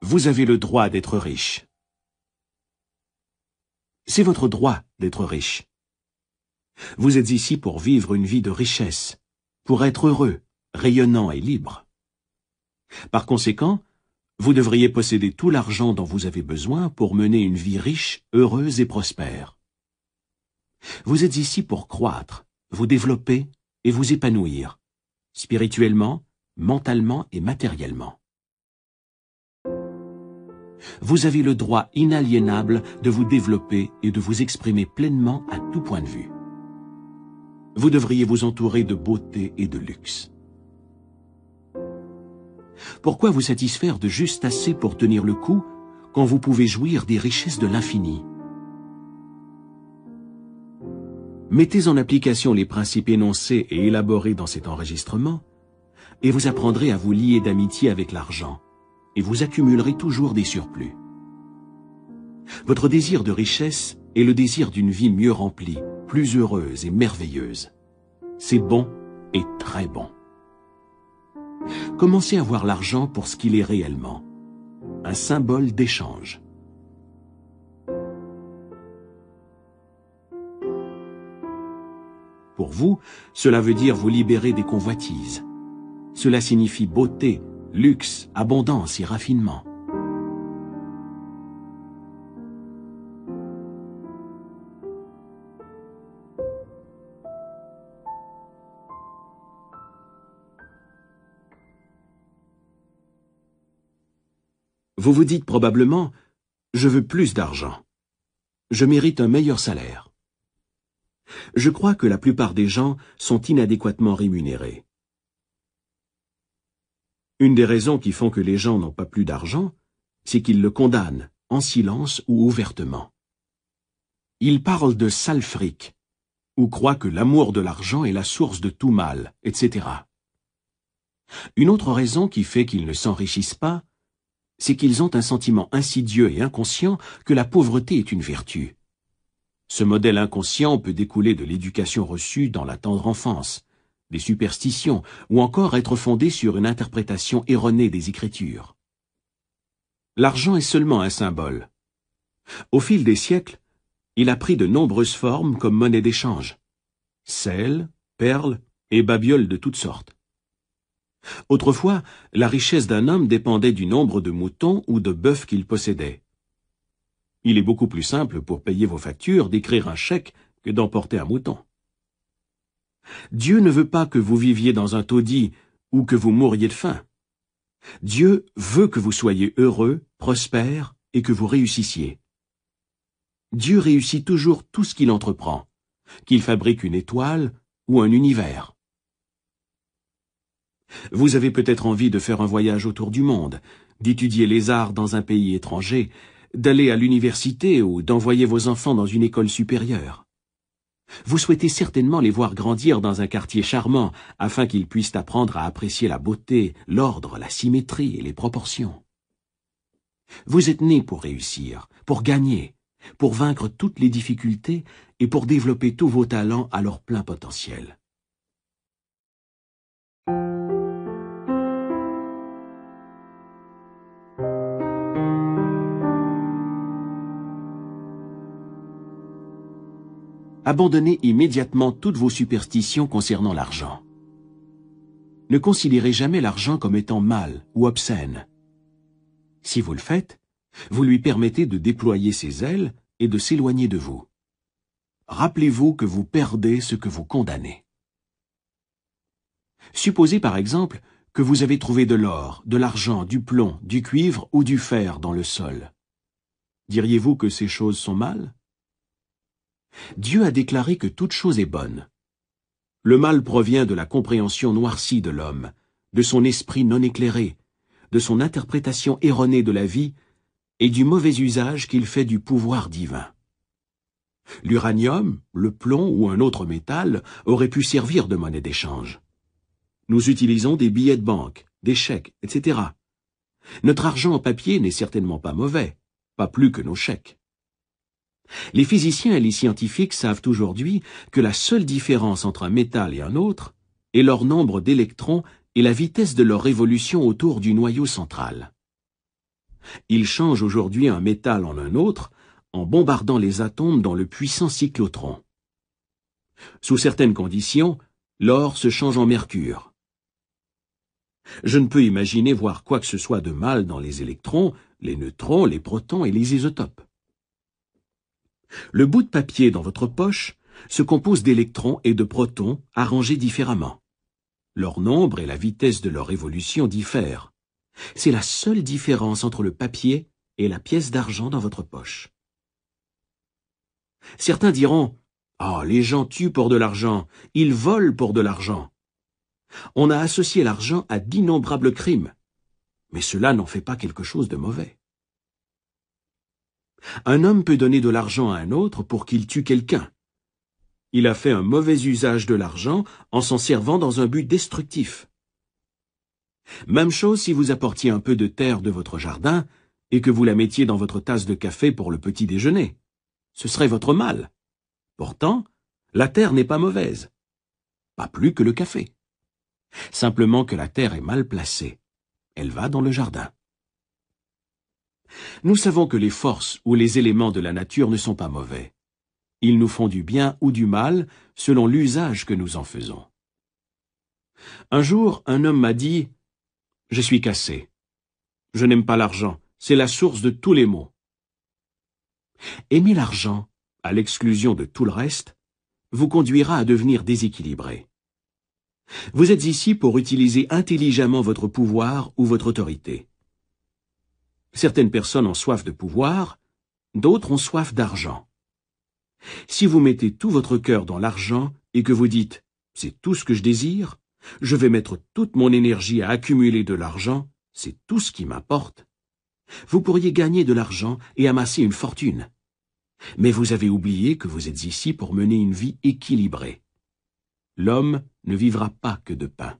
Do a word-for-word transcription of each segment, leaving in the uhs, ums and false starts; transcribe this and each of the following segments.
Vous avez le droit d'être riche. C'est votre droit d'être riche. Vous êtes ici pour vivre une vie de richesse, pour être heureux, rayonnant et libre. Par conséquent, vous devriez posséder tout l'argent dont vous avez besoin pour mener une vie riche, heureuse et prospère. Vous êtes ici pour croître, vous développer et vous épanouir, spirituellement, mentalement et matériellement. Vous avez le droit inaliénable de vous développer et de vous exprimer pleinement à tout point de vue. Vous devriez vous entourer de beauté et de luxe. Pourquoi vous satisfaire de juste assez pour tenir le coup quand vous pouvez jouir des richesses de l'infini? Mettez en application les principes énoncés et élaborés dans cet enregistrement, et vous apprendrez à vous lier d'amitié avec l'argent, et vous accumulerez toujours des surplus. Votre désir de richesse est le désir d'une vie mieux remplie, plus heureuse et merveilleuse. C'est bon et très bon. Commencez à voir l'argent pour ce qu'il est réellement, un symbole d'échange. Pour vous, cela veut dire vous libérer des convoitises. Cela signifie beauté, luxe, abondance et raffinement. Vous vous dites probablement, je veux plus d'argent. Je mérite un meilleur salaire. Je crois que la plupart des gens sont inadéquatement rémunérés. Une des raisons qui font que les gens n'ont pas plus d'argent, c'est qu'ils le condamnent, en silence ou ouvertement. Ils parlent de sale fric, ou croient que l'amour de l'argent est la source de tout mal, et cetera. Une autre raison qui fait qu'ils ne s'enrichissent pas, c'est qu'ils ont un sentiment insidieux et inconscient que la pauvreté est une vertu. Ce modèle inconscient peut découler de l'éducation reçue dans la tendre enfance, des superstitions, ou encore être fondé sur une interprétation erronée des Écritures. L'argent est seulement un symbole. Au fil des siècles, il a pris de nombreuses formes comme monnaie d'échange. Sel, perles et babioles de toutes sortes. Autrefois, la richesse d'un homme dépendait du nombre de moutons ou de bœufs qu'il possédait. Il est beaucoup plus simple pour payer vos factures d'écrire un chèque que d'emporter un mouton. Dieu ne veut pas que vous viviez dans un taudis ou que vous mouriez de faim. Dieu veut que vous soyez heureux, prospères et que vous réussissiez. Dieu réussit toujours tout ce qu'il entreprend, qu'il fabrique une étoile ou un univers. Vous avez peut-être envie de faire un voyage autour du monde, d'étudier les arts dans un pays étranger, d'aller à l'université ou d'envoyer vos enfants dans une école supérieure. Vous souhaitez certainement les voir grandir dans un quartier charmant afin qu'ils puissent apprendre à apprécier la beauté, l'ordre, la symétrie et les proportions. Vous êtes nés pour réussir, pour gagner, pour vaincre toutes les difficultés et pour développer tous vos talents à leur plein potentiel. Abandonnez immédiatement toutes vos superstitions concernant l'argent. Ne considérez jamais l'argent comme étant mal ou obscène. Si vous le faites, vous lui permettez de déployer ses ailes et de s'éloigner de vous. Rappelez-vous que vous perdez ce que vous condamnez. Supposez par exemple que vous avez trouvé de l'or, de l'argent, du plomb, du cuivre ou du fer dans le sol. Diriez-vous que ces choses sont mal ? Dieu a déclaré que toute chose est bonne. Le mal provient de la compréhension noircie de l'homme, de son esprit non éclairé, de son interprétation erronée de la vie et du mauvais usage qu'il fait du pouvoir divin. L'uranium, le plomb ou un autre métal auraient pu servir de monnaie d'échange. Nous utilisons des billets de banque, des chèques, et cetera. Notre argent en papier n'est certainement pas mauvais, pas plus que nos chèques. Les physiciens et les scientifiques savent aujourd'hui que la seule différence entre un métal et un autre est leur nombre d'électrons et la vitesse de leur révolution autour du noyau central. Il change aujourd'hui un métal en un autre en bombardant les atomes dans le puissant cyclotron. Sous certaines conditions, l'or se change en mercure. Je ne peux imaginer voir quoi que ce soit de mal dans les électrons, les neutrons, les protons et les isotopes. Le bout de papier dans votre poche se compose d'électrons et de protons arrangés différemment. Leur nombre et la vitesse de leur évolution diffèrent. C'est la seule différence entre le papier et la pièce d'argent dans votre poche. Certains diront « Ah, les gens tuent pour de l'argent, ils volent pour de l'argent. » On a associé l'argent à d'innombrables crimes, mais cela n'en fait pas quelque chose de mauvais. Un homme peut donner de l'argent à un autre pour qu'il tue quelqu'un. Il a fait un mauvais usage de l'argent en s'en servant dans un but destructif. Même chose si vous apportiez un peu de terre de votre jardin et que vous la mettiez dans votre tasse de café pour le petit déjeuner. Ce serait votre mal. Pourtant, la terre n'est pas mauvaise. Pas plus que le café. Simplement que la terre est mal placée. Elle va dans le jardin. Nous savons que les forces ou les éléments de la nature ne sont pas mauvais. Ils nous font du bien ou du mal selon l'usage que nous en faisons. Un jour, un homme m'a dit « Je suis cassé. Je n'aime pas l'argent. C'est la source de tous les maux. » Aimer l'argent, à l'exclusion de tout le reste, vous conduira à devenir déséquilibré. Vous êtes ici pour utiliser intelligemment votre pouvoir ou votre autorité. Certaines personnes ont soif de pouvoir, d'autres ont soif d'argent. Si vous mettez tout votre cœur dans l'argent et que vous dites « c'est tout ce que je désire, je vais mettre toute mon énergie à accumuler de l'argent, c'est tout ce qui m'importe », vous pourriez gagner de l'argent et amasser une fortune. Mais vous avez oublié que vous êtes ici pour mener une vie équilibrée. L'homme ne vivra pas que de pain.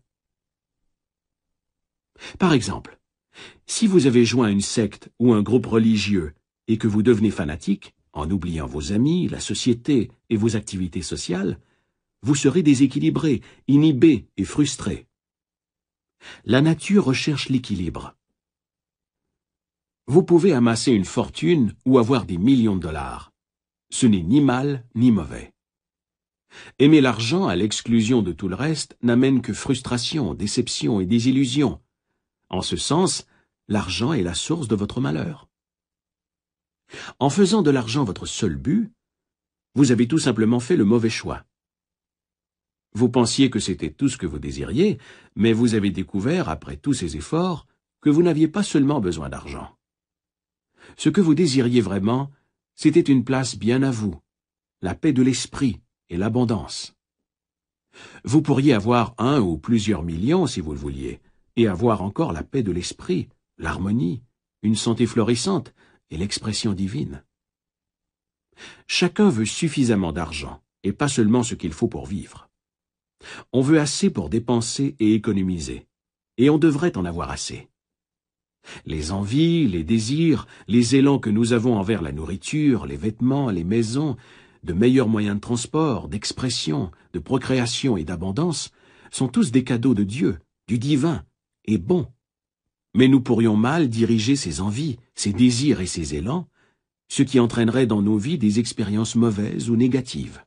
Par exemple, si vous avez joint une secte ou un groupe religieux et que vous devenez fanatique, en oubliant vos amis, la société et vos activités sociales, vous serez déséquilibré, inhibé et frustré. La nature recherche l'équilibre. Vous pouvez amasser une fortune ou avoir des millions de dollars. Ce n'est ni mal ni mauvais. Aimer l'argent à l'exclusion de tout le reste n'amène que frustration, déception et désillusion. En ce sens, l'argent est la source de votre malheur. En faisant de l'argent votre seul but, vous avez tout simplement fait le mauvais choix. Vous pensiez que c'était tout ce que vous désiriez, mais vous avez découvert, après tous ces efforts, que vous n'aviez pas seulement besoin d'argent. Ce que vous désiriez vraiment, c'était une place bien à vous, la paix de l'esprit et l'abondance. Vous pourriez avoir un ou plusieurs millions si vous le vouliez, et avoir encore la paix de l'esprit, l'harmonie, une santé florissante et l'expression divine. Chacun veut suffisamment d'argent, et pas seulement ce qu'il faut pour vivre. On veut assez pour dépenser et économiser, et on devrait en avoir assez. Les envies, les désirs, les élans que nous avons envers la nourriture, les vêtements, les maisons, de meilleurs moyens de transport, d'expression, de procréation et d'abondance, sont tous des cadeaux de Dieu, du divin, et bons. Mais nous pourrions mal diriger ces envies, ces désirs et ces élans, ce qui entraînerait dans nos vies des expériences mauvaises ou négatives.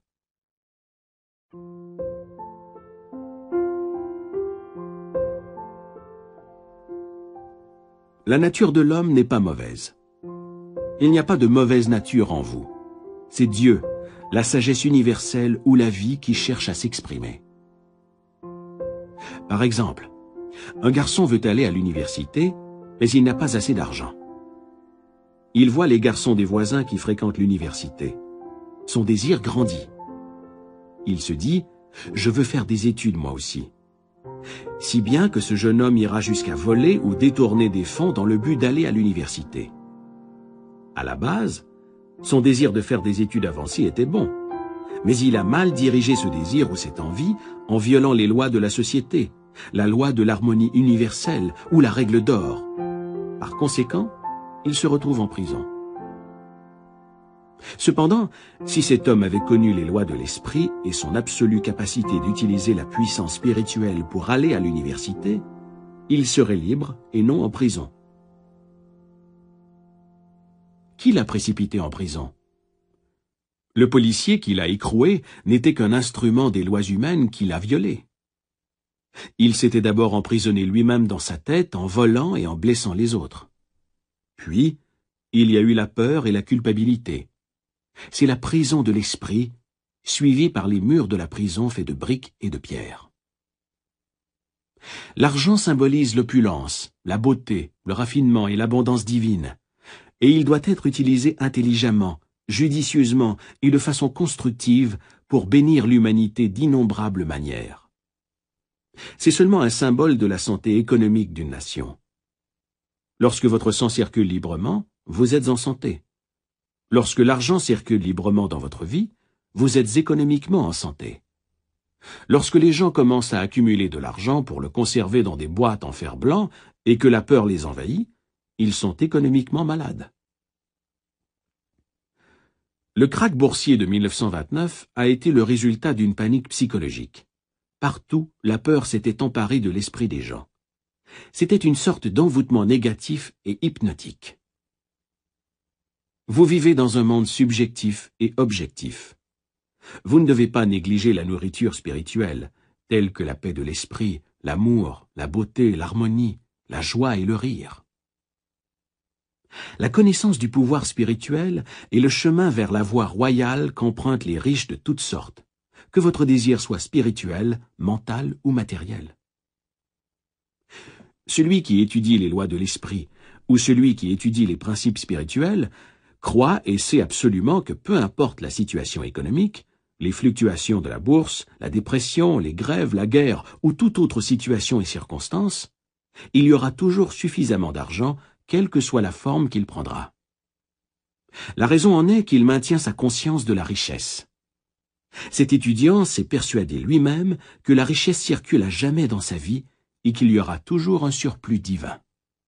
La nature de l'homme n'est pas mauvaise. Il n'y a pas de mauvaise nature en vous. C'est Dieu, la sagesse universelle ou la vie qui cherche à s'exprimer. Par exemple, un garçon veut aller à l'université, mais il n'a pas assez d'argent. Il voit les garçons des voisins qui fréquentent l'université. Son désir grandit. Il se dit « Je veux faire des études moi aussi ». Si bien que ce jeune homme ira jusqu'à voler ou détourner des fonds dans le but d'aller à l'université. À la base, son désir de faire des études avancées était bon, mais il a mal dirigé ce désir ou cette envie en violant les lois de la société, la loi de l'harmonie universelle ou la règle d'or. Par conséquent, il se retrouve en prison. Cependant, si cet homme avait connu les lois de l'esprit et son absolue capacité d'utiliser la puissance spirituelle pour aller à l'université, il serait libre et non en prison. qui l'a précipité en prison? Le policier qui l'a écroué n'était qu'un instrument des lois humaines qui l'a violé. Il s'était d'abord emprisonné lui-même dans sa tête en volant et en blessant les autres. Puis, il y a eu la peur et la culpabilité. C'est la prison de l'esprit, suivie par les murs de la prison faits de briques et de pierres. L'argent symbolise l'opulence, la beauté, le raffinement et l'abondance divine, et il doit être utilisé intelligemment, judicieusement et de façon constructive pour bénir l'humanité d'innombrables manières. C'est seulement un symbole de la santé économique d'une nation. Lorsque votre sang circule librement, vous êtes en santé. Lorsque l'argent circule librement dans votre vie, vous êtes économiquement en santé. Lorsque les gens commencent à accumuler de l'argent pour le conserver dans des boîtes en fer blanc et que la peur les envahit, ils sont économiquement malades. Le krach boursier de mille neuf cent vingt-neuf a été le résultat d'une panique psychologique. Partout, la peur s'était emparée de l'esprit des gens. C'était une sorte d'envoûtement négatif et hypnotique. Vous vivez dans un monde subjectif et objectif. Vous ne devez pas négliger la nourriture spirituelle, telle que la paix de l'esprit, l'amour, la beauté, l'harmonie, la joie et le rire. La connaissance du pouvoir spirituel est le chemin vers la voie royale qu'empruntent les riches de toutes sortes, que votre désir soit spirituel, mental ou matériel. Celui qui étudie les lois de l'esprit ou celui qui étudie les principes spirituels croit et sait absolument que peu importe la situation économique, les fluctuations de la bourse, la dépression, les grèves, la guerre ou toute autre situation et circonstance, il y aura toujours suffisamment d'argent, quelle que soit la forme qu'il prendra. La raison en est qu'il maintient sa conscience de la richesse. Cet étudiant s'est persuadé lui-même que la richesse circule à jamais dans sa vie et qu'il y aura toujours un surplus divin.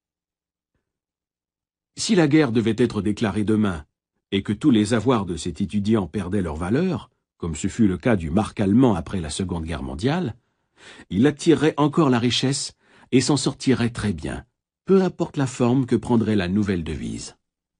Si la guerre devait être déclarée demain et que tous les avoirs de cet étudiant perdaient leur valeur, comme ce fut le cas du mark allemand après la Seconde Guerre mondiale, il attirerait encore la richesse et s'en sortirait très bien, peu importe la forme que prendrait la nouvelle devise.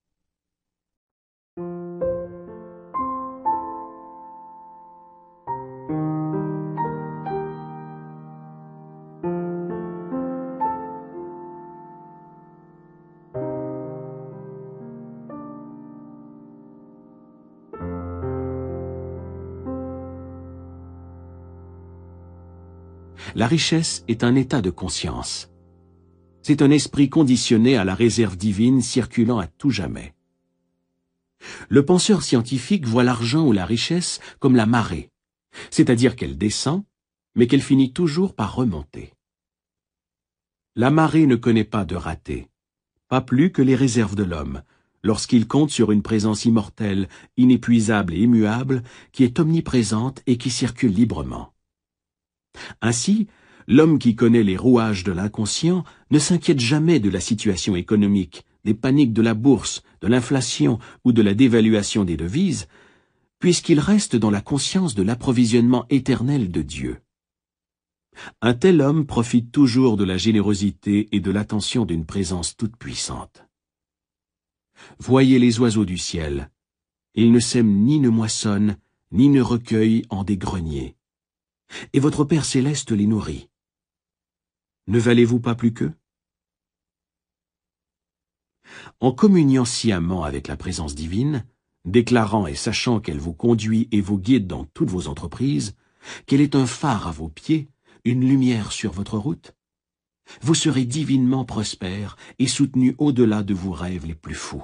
La richesse est un état de conscience. C'est un esprit conditionné à la réserve divine circulant à tout jamais. Le penseur scientifique voit l'argent ou la richesse comme la marée, c'est-à-dire qu'elle descend, mais qu'elle finit toujours par remonter. La marée ne connaît pas de raté, pas plus que les réserves de l'homme, lorsqu'il compte sur une présence immortelle, inépuisable et immuable, qui est omniprésente et qui circule librement. Ainsi, l'homme qui connaît les rouages de l'inconscient ne s'inquiète jamais de la situation économique, des paniques de la bourse, de l'inflation ou de la dévaluation des devises, puisqu'il reste dans la conscience de l'approvisionnement éternel de Dieu. Un tel homme profite toujours de la générosité et de l'attention d'une présence toute-puissante. Voyez les oiseaux du ciel. Ils ne sèment ni ne moissonnent, ni ne recueillent en des greniers. Et votre Père céleste les nourrit. Ne valez-vous pas plus qu'eux? En communiant sciemment avec la présence divine, déclarant et sachant qu'elle vous conduit et vous guide dans toutes vos entreprises, qu'elle est un phare à vos pieds, une lumière sur votre route, vous serez divinement prospère et soutenu au-delà de vos rêves les plus fous.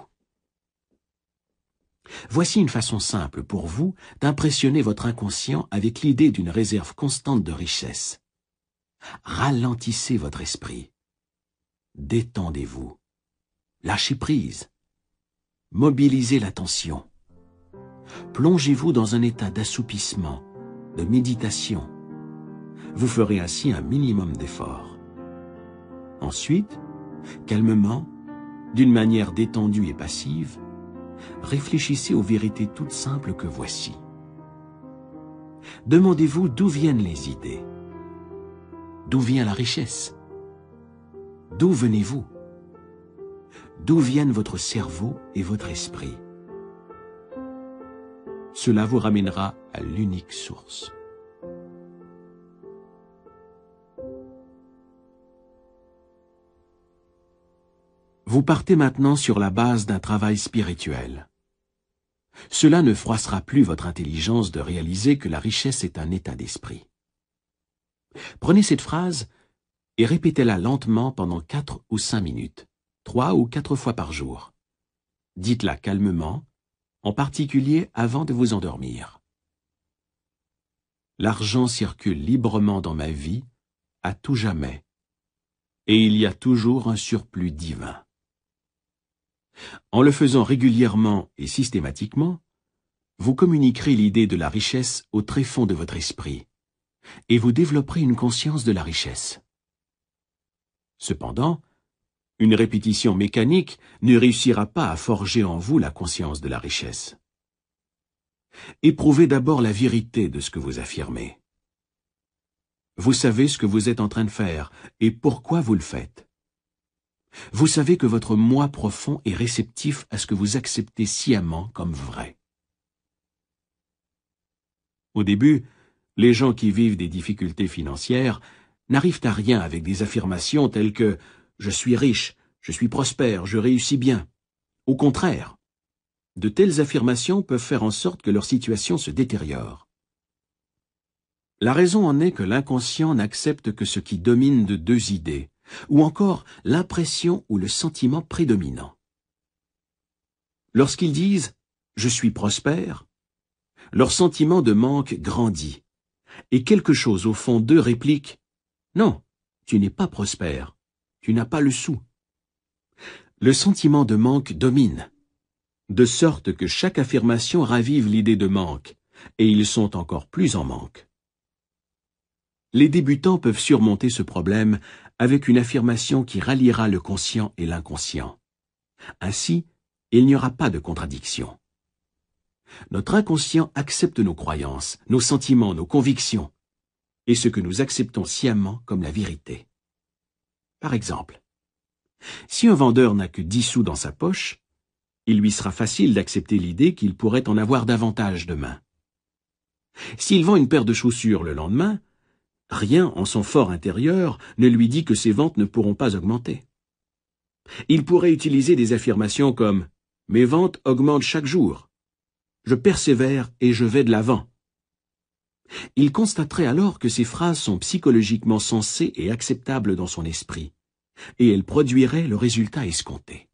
Voici une façon simple pour vous d'impressionner votre inconscient avec l'idée d'une réserve constante de richesse. Ralentissez votre esprit. Détendez-vous. Lâchez prise. Mobilisez l'attention. Plongez-vous dans un état d'assoupissement, de méditation. Vous ferez ainsi un minimum d'efforts. Ensuite, calmement, d'une manière détendue et passive, réfléchissez aux vérités toutes simples que voici. Demandez-vous d'où viennent les idées. D'où vient la richesse? D'où venez-vous? d'où viennent votre cerveau et votre esprit. Cela vous ramènera à l'unique source. Vous partez maintenant sur la base d'un travail spirituel. Cela ne froissera plus votre intelligence de réaliser que la richesse est un état d'esprit. Prenez cette phrase et répétez-la lentement pendant quatre ou cinq minutes, trois ou quatre fois par jour. Dites-la calmement, en particulier avant de vous endormir. L'argent circule librement dans ma vie, à tout jamais, et il y a toujours un surplus divin. En le faisant régulièrement et systématiquement, vous communiquerez l'idée de la richesse au tréfonds de votre esprit, et vous développerez une conscience de la richesse. Cependant, une répétition mécanique ne réussira pas à forger en vous la conscience de la richesse. Éprouvez d'abord la vérité de ce que vous affirmez. Vous savez ce que vous êtes en train de faire et pourquoi vous le faites. Vous savez que votre moi profond est réceptif à ce que vous acceptez sciemment comme vrai. Au début, les gens qui vivent des difficultés financières n'arrivent à rien avec des affirmations telles que « je suis riche, je suis prospère, je réussis bien ». Au contraire, de telles affirmations peuvent faire en sorte que leur situation se détériore. La raison en est que l'inconscient n'accepte que ce qui domine de deux idées, ou encore l'impression ou le sentiment prédominant. Lorsqu'ils disent « je suis prospère », leur sentiment de manque grandit, et quelque chose au fond d'eux réplique « non, tu n'es pas prospère, tu n'as pas le sou ». Le sentiment de manque domine, de sorte que chaque affirmation ravive l'idée de manque, et ils sont encore plus en manque. Les débutants peuvent surmonter ce problème avec une affirmation qui ralliera le conscient et l'inconscient. Ainsi, il n'y aura pas de contradiction. Notre inconscient accepte nos croyances, nos sentiments, nos convictions, et ce que nous acceptons sciemment comme la vérité. Par exemple, si un vendeur n'a que dix sous dans sa poche, il lui sera facile d'accepter l'idée qu'il pourrait en avoir davantage demain. S'il vend une paire de chaussures le lendemain, rien en son fort intérieur ne lui dit que ses ventes ne pourront pas augmenter. Il pourrait utiliser des affirmations comme « mes ventes augmentent chaque jour »,« je persévère et je vais de l'avant ». Il constaterait alors que ces phrases sont psychologiquement sensées et acceptables dans son esprit, et elles produiraient le résultat escompté.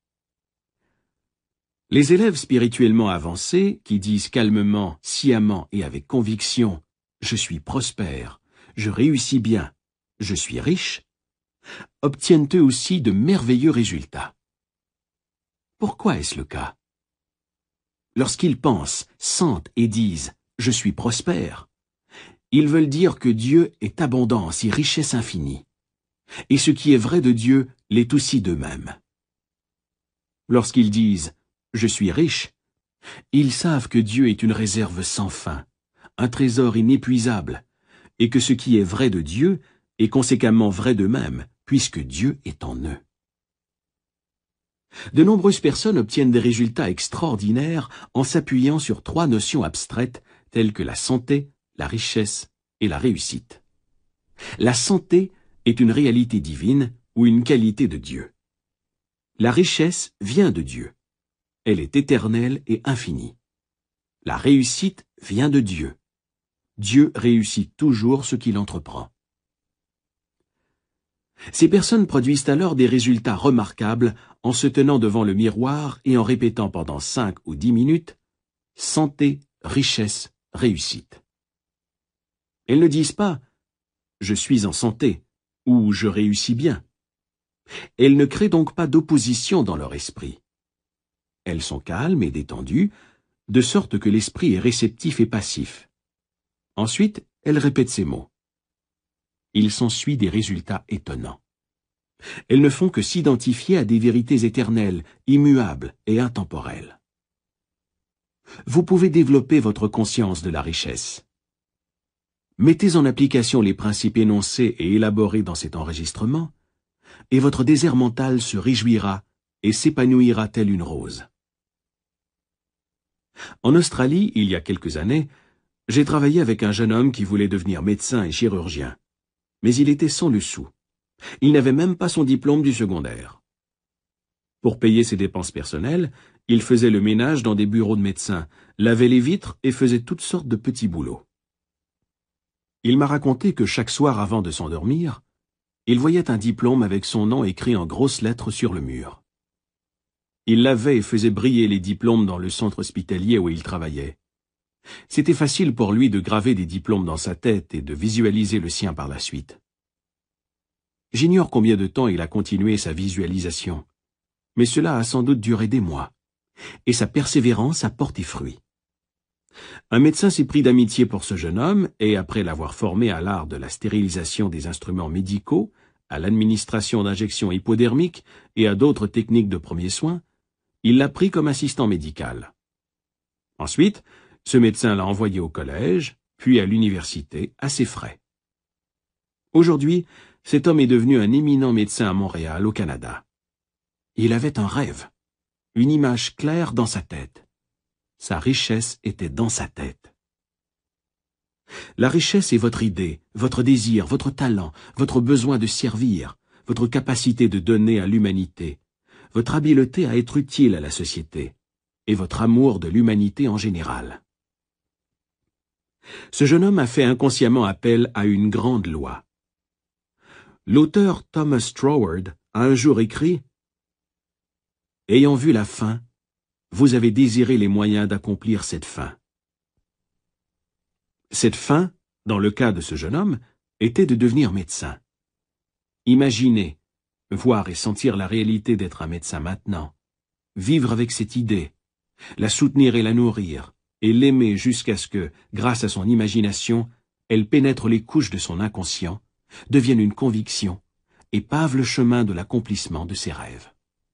Les élèves spirituellement avancés, qui disent calmement, sciemment et avec conviction « je suis prospère », je réussis bien, je suis riche, obtiennent eux aussi de merveilleux résultats. Pourquoi est-ce le cas? Lorsqu'ils pensent, sentent et disent « je suis prospère », ils veulent dire que Dieu est abondance et richesse infinie, et ce qui est vrai de Dieu l'est aussi d'eux-mêmes. Lorsqu'ils disent « je suis riche », ils savent que Dieu est une réserve sans fin, un trésor inépuisable, et que ce qui est vrai de Dieu est conséquemment vrai d'eux-mêmes, puisque Dieu est en eux. De nombreuses personnes obtiennent des résultats extraordinaires en s'appuyant sur trois notions abstraites telles que la santé, la richesse et la réussite. La santé est une réalité divine ou une qualité de Dieu. La richesse vient de Dieu. Elle est éternelle et infinie. La réussite vient de Dieu. Dieu réussit toujours ce qu'il entreprend. Ces personnes produisent alors des résultats remarquables en se tenant devant le miroir et en répétant pendant cinq ou dix minutes « santé, richesse, réussite ». Elles ne disent pas « je suis en santé » ou « je réussis bien ». Elles ne créent donc pas d'opposition dans leur esprit. Elles sont calmes et détendues, de sorte que l'esprit est réceptif et passif. Ensuite, elles répètent ces mots. Il s'ensuit des résultats étonnants. Elles ne font que s'identifier à des vérités éternelles, immuables et intemporelles. Vous pouvez développer votre conscience de la richesse. Mettez en application les principes énoncés et élaborés dans cet enregistrement, et votre désert mental se réjouira et s'épanouira telle une rose. En Australie, il y a quelques années, j'ai travaillé avec un jeune homme qui voulait devenir médecin et chirurgien. Mais il était sans le sou. Il n'avait même pas son diplôme du secondaire. Pour payer ses dépenses personnelles, il faisait le ménage dans des bureaux de médecins, lavait les vitres et faisait toutes sortes de petits boulots. Il m'a raconté que chaque soir avant de s'endormir, il voyait un diplôme avec son nom écrit en grosses lettres sur le mur. Il lavait et faisait briller les diplômes dans le centre hospitalier où il travaillait. C'était facile pour lui de graver des diplômes dans sa tête et de visualiser le sien par la suite. J'ignore combien de temps il a continué sa visualisation, mais cela a sans doute duré des mois, et sa persévérance a porté fruit. Un médecin s'est pris d'amitié pour ce jeune homme et, après l'avoir formé à l'art de la stérilisation des instruments médicaux, à l'administration d'injections hypodermiques et à d'autres techniques de premiers soins, il l'a pris comme assistant médical. Ensuite, ce médecin l'a envoyé au collège, puis à l'université, à ses frais. Aujourd'hui, cet homme est devenu un éminent médecin à Montréal, au Canada. Il avait un rêve, une image claire dans sa tête. Sa richesse était dans sa tête. La richesse est votre idée, votre désir, votre talent, votre besoin de servir, votre capacité de donner à l'humanité, votre habileté à être utile à la société, et votre amour de l'humanité en général. Ce jeune homme a fait inconsciemment appel à une grande loi. L'auteur Thomas Troward a un jour écrit « Ayant vu la fin, vous avez désiré les moyens d'accomplir cette fin. » Cette fin, dans le cas de ce jeune homme, était de devenir médecin. Imaginez, voir et sentir la réalité d'être un médecin maintenant, vivre avec cette idée, la soutenir et la nourrir, et l'aimer jusqu'à ce que, grâce à son imagination, elle pénètre les couches de son inconscient, devienne une conviction, et pave le chemin de l'accomplissement de ses rêves.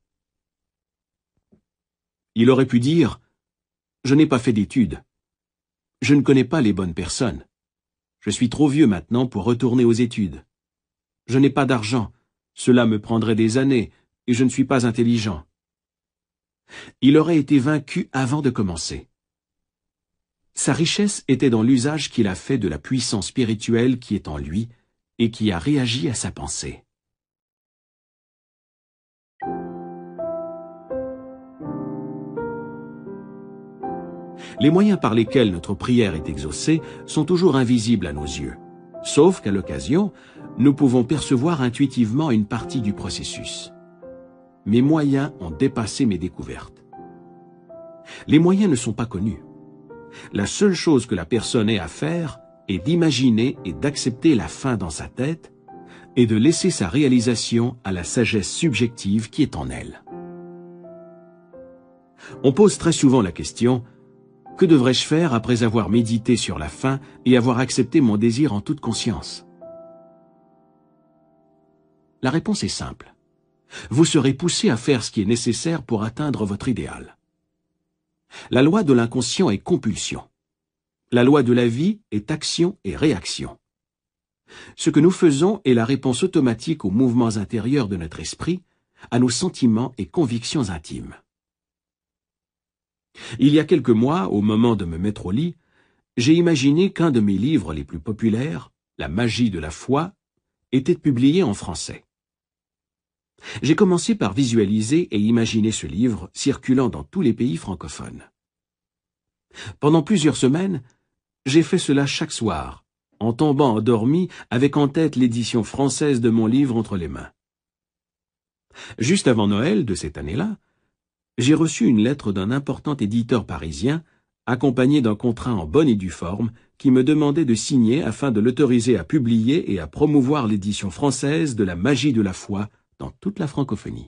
Il aurait pu dire « Je n'ai pas fait d'études. Je ne connais pas les bonnes personnes. Je suis trop vieux maintenant pour retourner aux études. Je n'ai pas d'argent. Cela me prendrait des années, et je ne suis pas intelligent. » Il aurait été vaincu avant de commencer. Sa richesse était dans l'usage qu'il a fait de la puissance spirituelle qui est en lui et qui a réagi à sa pensée. Les moyens par lesquels notre prière est exaucée sont toujours invisibles à nos yeux, sauf qu'à l'occasion, nous pouvons percevoir intuitivement une partie du processus. Mes moyens ont dépassé mes découvertes. Les moyens ne sont pas connus. La seule chose que la personne ait à faire est d'imaginer et d'accepter la fin dans sa tête et de laisser sa réalisation à la sagesse subjective qui est en elle. On pose très souvent la question « Que devrais-je faire après avoir médité sur la fin et avoir accepté mon désir en toute conscience ?» La réponse est simple. Vous serez poussé à faire ce qui est nécessaire pour atteindre votre idéal. La loi de l'inconscient est compulsion. La loi de la vie est action et réaction. Ce que nous faisons est la réponse automatique aux mouvements intérieurs de notre esprit, à nos sentiments et convictions intimes. Il y a quelques mois, au moment de me mettre au lit, j'ai imaginé qu'un de mes livres les plus populaires, La magie de la foi, était publié en français. J'ai commencé par visualiser et imaginer ce livre circulant dans tous les pays francophones. Pendant plusieurs semaines, j'ai fait cela chaque soir, en tombant endormi avec en tête l'édition française de mon livre entre les mains. Juste avant Noël de cette année-là, j'ai reçu une lettre d'un important éditeur parisien, accompagné d'un contrat en bonne et due forme, qui me demandait de signer afin de l'autoriser à publier et à promouvoir l'édition française de La magie de la foi dans toute la francophonie.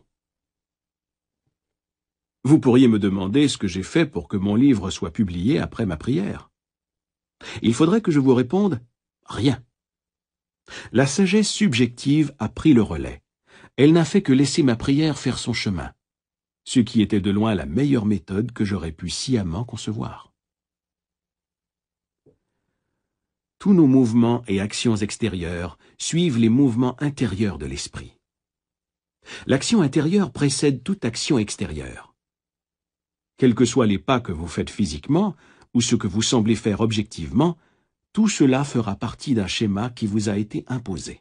Vous pourriez me demander ce que j'ai fait pour que mon livre soit publié après ma prière. Il faudrait que je vous réponde « rien ». La sagesse subjective a pris le relais. Elle n'a fait que laisser ma prière faire son chemin, ce qui était de loin la meilleure méthode que j'aurais pu sciemment concevoir. Tous nos mouvements et actions extérieures suivent les mouvements intérieurs de l'esprit. L'action intérieure précède toute action extérieure. Quels que soient les pas que vous faites physiquement, ou ce que vous semblez faire objectivement, tout cela fera partie d'un schéma qui vous a été imposé.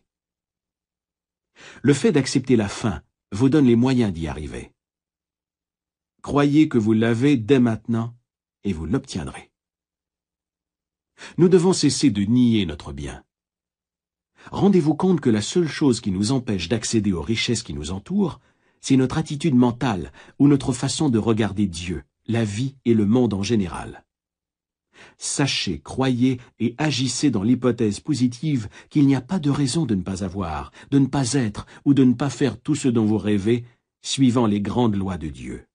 Le fait d'accepter la fin vous donne les moyens d'y arriver. Croyez que vous l'avez dès maintenant et vous l'obtiendrez. Nous devons cesser de nier notre bien. Rendez-vous compte que la seule chose qui nous empêche d'accéder aux richesses qui nous entourent, c'est notre attitude mentale ou notre façon de regarder Dieu, la vie et le monde en général. Sachez, croyez et agissez dans l'hypothèse positive qu'il n'y a pas de raison de ne pas avoir, de ne pas être ou de ne pas faire tout ce dont vous rêvez, suivant les grandes lois de Dieu.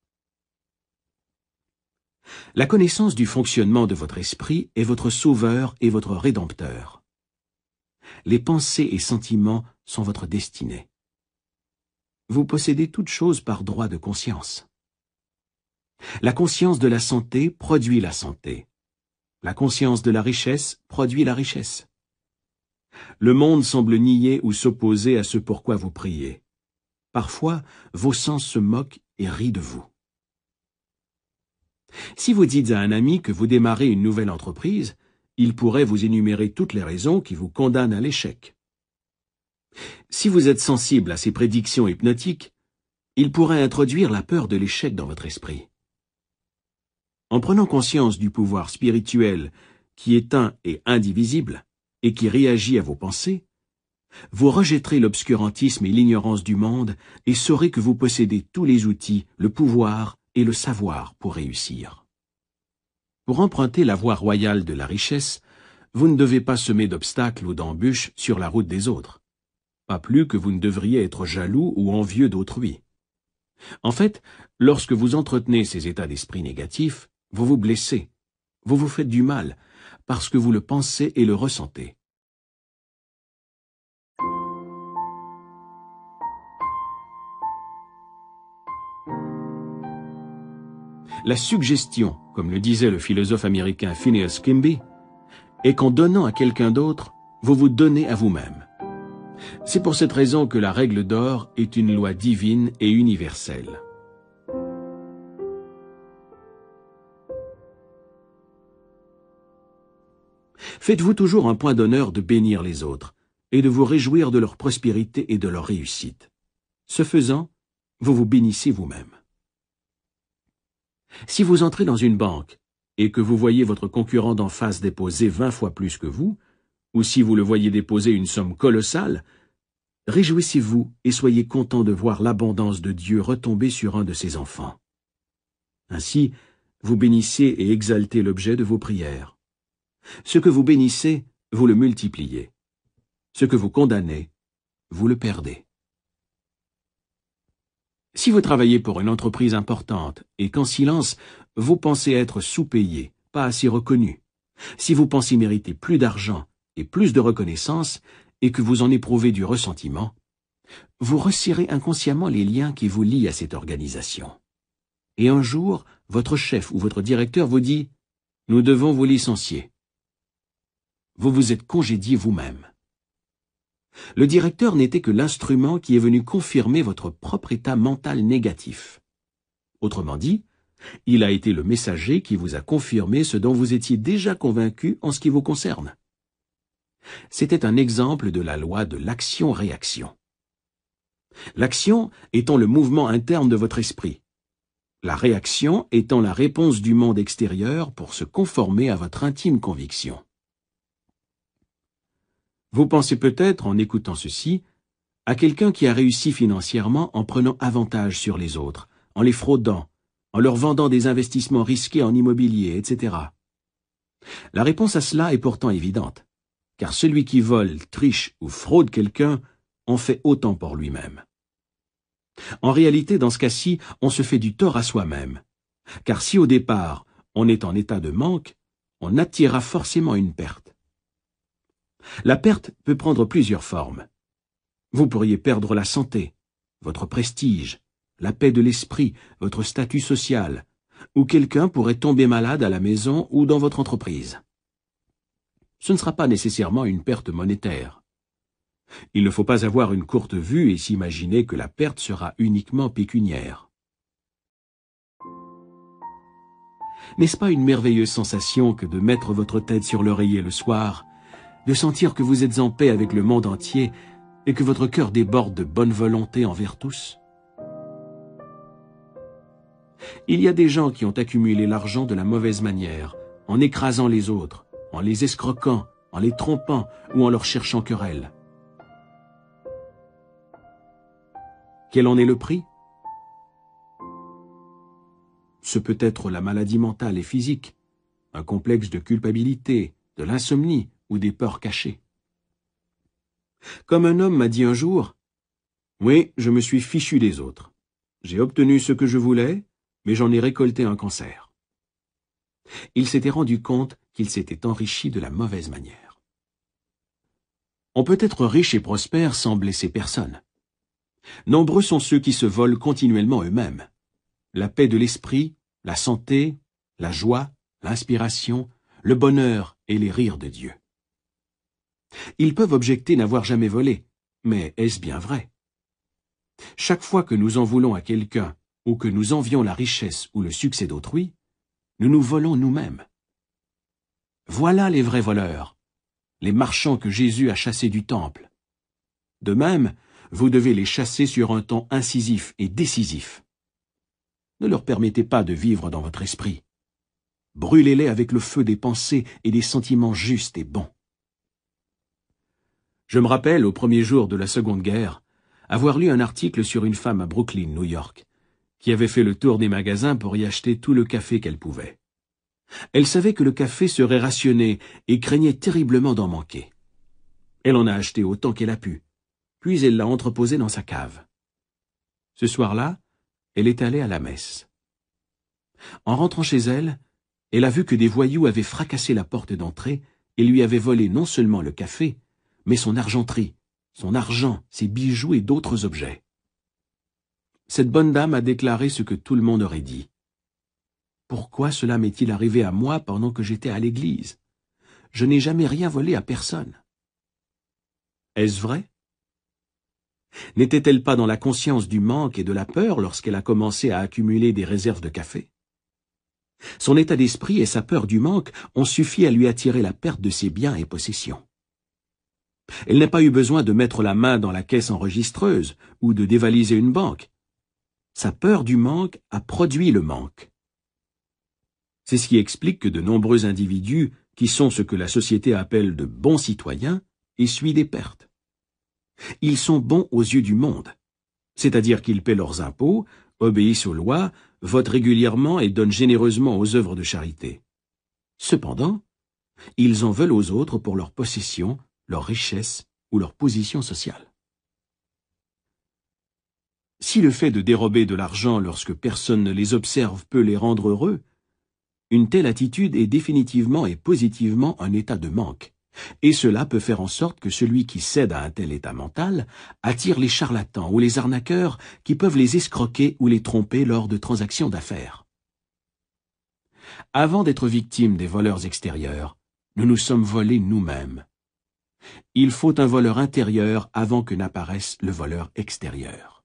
La connaissance du fonctionnement de votre esprit est votre sauveur et votre rédempteur. Les pensées et sentiments sont votre destinée. Vous possédez toutes choses par droit de conscience. La conscience de la santé produit la santé. La conscience de la richesse produit la richesse. Le monde semble nier ou s'opposer à ce pourquoi vous priez. Parfois, vos sens se moquent et rient de vous. Si vous dites à un ami que vous démarrez une nouvelle entreprise, il pourrait vous énumérer toutes les raisons qui vous condamnent à l'échec. Si vous êtes sensible à ces prédictions hypnotiques, il pourrait introduire la peur de l'échec dans votre esprit. En prenant conscience du pouvoir spirituel qui est un et indivisible et qui réagit à vos pensées, vous rejetterez l'obscurantisme et l'ignorance du monde et saurez que vous possédez tous les outils, le pouvoir et le savoir pour réussir. Pour emprunter la voie royale de la richesse, vous ne devez pas semer d'obstacles ou d'embûches sur la route des autres, pas plus que vous ne devriez être jaloux ou envieux d'autrui. En fait, lorsque vous entretenez ces états d'esprit négatifs, vous vous blessez, vous vous faites du mal, parce que vous le pensez et le ressentez. La suggestion, comme le disait le philosophe américain Phineas Kimby, est qu'en donnant à quelqu'un d'autre, vous vous donnez à vous-même. C'est pour cette raison que la règle d'or est une loi divine et universelle. Faites-vous toujours un point d'honneur de bénir les autres et de vous réjouir de leur prospérité et de leur réussite. Ce faisant, vous vous bénissez vous-même. Si vous entrez dans une banque et que vous voyez votre concurrent d'en face déposer vingt fois plus que vous, ou si vous le voyez déposer une somme colossale, réjouissez-vous et soyez content de voir l'abondance de Dieu retomber sur un de ses enfants. Ainsi, vous bénissez et exaltez l'objet de vos prières. Ce que vous bénissez, vous le multipliez. Ce que vous condamnez, vous le perdez. Si vous travaillez pour une entreprise importante et qu'en silence, vous pensez être sous-payé, pas assez reconnu, si vous pensez mériter plus d'argent et plus de reconnaissance et que vous en éprouvez du ressentiment, vous resserrez inconsciemment les liens qui vous lient à cette organisation. Et un jour, votre chef ou votre directeur vous dit « Nous devons vous licencier ». Vous vous êtes congédié vous-même. Le directeur n'était que l'instrument qui est venu confirmer votre propre état mental négatif. Autrement dit, il a été le messager qui vous a confirmé ce dont vous étiez déjà convaincu en ce qui vous concerne. C'était un exemple de la loi de l'action-réaction. L'action étant le mouvement interne de votre esprit, la réaction étant la réponse du monde extérieur pour se conformer à votre intime conviction. Vous pensez peut-être, en écoutant ceci, à quelqu'un qui a réussi financièrement en prenant avantage sur les autres, en les fraudant, en leur vendant des investissements risqués en immobilier, et cetera. La réponse à cela est pourtant évidente, car celui qui vole, triche ou fraude quelqu'un en fait autant pour lui-même. En réalité, dans ce cas-ci, on se fait du tort à soi-même, car si au départ on est en état de manque, on attirera forcément une perte. La perte peut prendre plusieurs formes. Vous pourriez perdre la santé, votre prestige, la paix de l'esprit, votre statut social, ou quelqu'un pourrait tomber malade à la maison ou dans votre entreprise. Ce ne sera pas nécessairement une perte monétaire. Il ne faut pas avoir une courte vue et s'imaginer que la perte sera uniquement pécuniaire. N'est-ce pas une merveilleuse sensation que de mettre votre tête sur l'oreiller le soir, de sentir que vous êtes en paix avec le monde entier et que votre cœur déborde de bonne volonté envers tous? Il y a des gens qui ont accumulé l'argent de la mauvaise manière, en écrasant les autres, en les escroquant, en les trompant ou en leur cherchant querelle. Quel en est le prix? Ce peut être la maladie mentale et physique, un complexe de culpabilité, de l'insomnie ou des peurs cachées. Comme un homme m'a dit un jour, « Oui, je me suis fichu des autres. J'ai obtenu ce que je voulais, mais j'en ai récolté un cancer. » Il s'était rendu compte qu'il s'était enrichi de la mauvaise manière. On peut être riche et prospère sans blesser personne. Nombreux sont ceux qui se volent continuellement eux-mêmes. La paix de l'esprit, la santé, la joie, l'inspiration, le bonheur et les rires de Dieu. Ils peuvent objecter n'avoir jamais volé, mais est-ce bien vrai? Chaque fois que nous en voulons à quelqu'un ou que nous envions la richesse ou le succès d'autrui, nous nous volons nous-mêmes. Voilà les vrais voleurs, les marchands que Jésus a chassés du temple. De même, vous devez les chasser sur un ton incisif et décisif. Ne leur permettez pas de vivre dans votre esprit. Brûlez-les avec le feu des pensées et des sentiments justes et bons. Je me rappelle, au premier jour de la Seconde Guerre, avoir lu un article sur une femme à Brooklyn, New York, qui avait fait le tour des magasins pour y acheter tout le café qu'elle pouvait. Elle savait que le café serait rationné et craignait terriblement d'en manquer. Elle en a acheté autant qu'elle a pu, puis elle l'a entreposé dans sa cave. Ce soir-là, elle est allée à la messe. En rentrant chez elle, elle a vu que des voyous avaient fracassé la porte d'entrée et lui avaient volé non seulement le café, mais son argenterie, son argent, ses bijoux et d'autres objets. Cette bonne dame a déclaré ce que tout le monde aurait dit. « Pourquoi cela m'est-il arrivé à moi pendant que j'étais à l'église? Je n'ai jamais rien volé à personne. » Est-ce vrai? N'était-elle pas dans la conscience du manque et de la peur lorsqu'elle a commencé à accumuler des réserves de café? Son état d'esprit et sa peur du manque ont suffi à lui attirer la perte de ses biens et possessions. Elle n'a pas eu besoin de mettre la main dans la caisse enregistreuse ou de dévaliser une banque. Sa peur du manque a produit le manque. C'est ce qui explique que de nombreux individus, qui sont ce que la société appelle de bons citoyens, essuient des pertes. Ils sont bons aux yeux du monde, c'est-à-dire qu'ils paient leurs impôts, obéissent aux lois, votent régulièrement et donnent généreusement aux œuvres de charité. Cependant, ils en veulent aux autres pour leur possession, leur richesse ou leur position sociale. Si le fait de dérober de l'argent lorsque personne ne les observe peut les rendre heureux, une telle attitude est définitivement et positivement un état de manque, et cela peut faire en sorte que celui qui cède à un tel état mental attire les charlatans ou les arnaqueurs qui peuvent les escroquer ou les tromper lors de transactions d'affaires. Avant d'être victimes des voleurs extérieurs, nous nous sommes volés nous-mêmes. Il faut un voleur intérieur avant que n'apparaisse le voleur extérieur.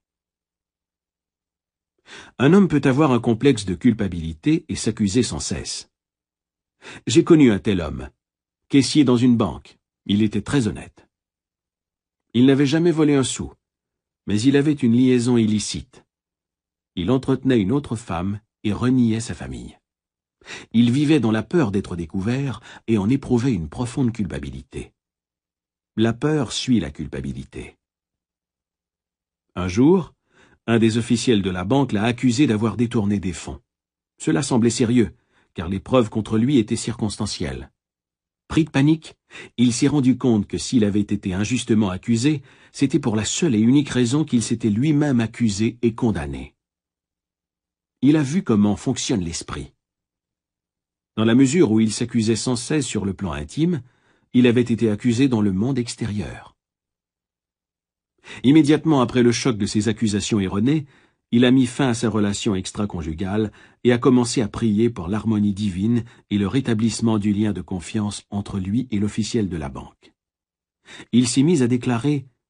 Un homme peut avoir un complexe de culpabilité et s'accuser sans cesse. J'ai connu un tel homme, caissier dans une banque. Il était très honnête. Il n'avait jamais volé un sou, mais il avait une liaison illicite. Il entretenait une autre femme et reniait sa famille. Il vivait dans la peur d'être découvert et en éprouvait une profonde culpabilité. La peur suit la culpabilité. Un jour, un des officiels de la banque l'a accusé d'avoir détourné des fonds. Cela semblait sérieux, car les preuves contre lui étaient circonstancielles. Pris de panique, il s'est rendu compte que s'il avait été injustement accusé, c'était pour la seule et unique raison qu'il s'était lui-même accusé et condamné. Il a vu comment fonctionne l'esprit. Dans la mesure où il s'accusait sans cesse sur le plan intime, il avait été accusé dans le monde extérieur. Immédiatement après le choc de ces accusations erronées, il a mis fin à sa relation extra-conjugale et a commencé à prier pour l'harmonie divine et le rétablissement du lien de confiance entre lui et l'officiel de la banque. Il s'est mis à déclarer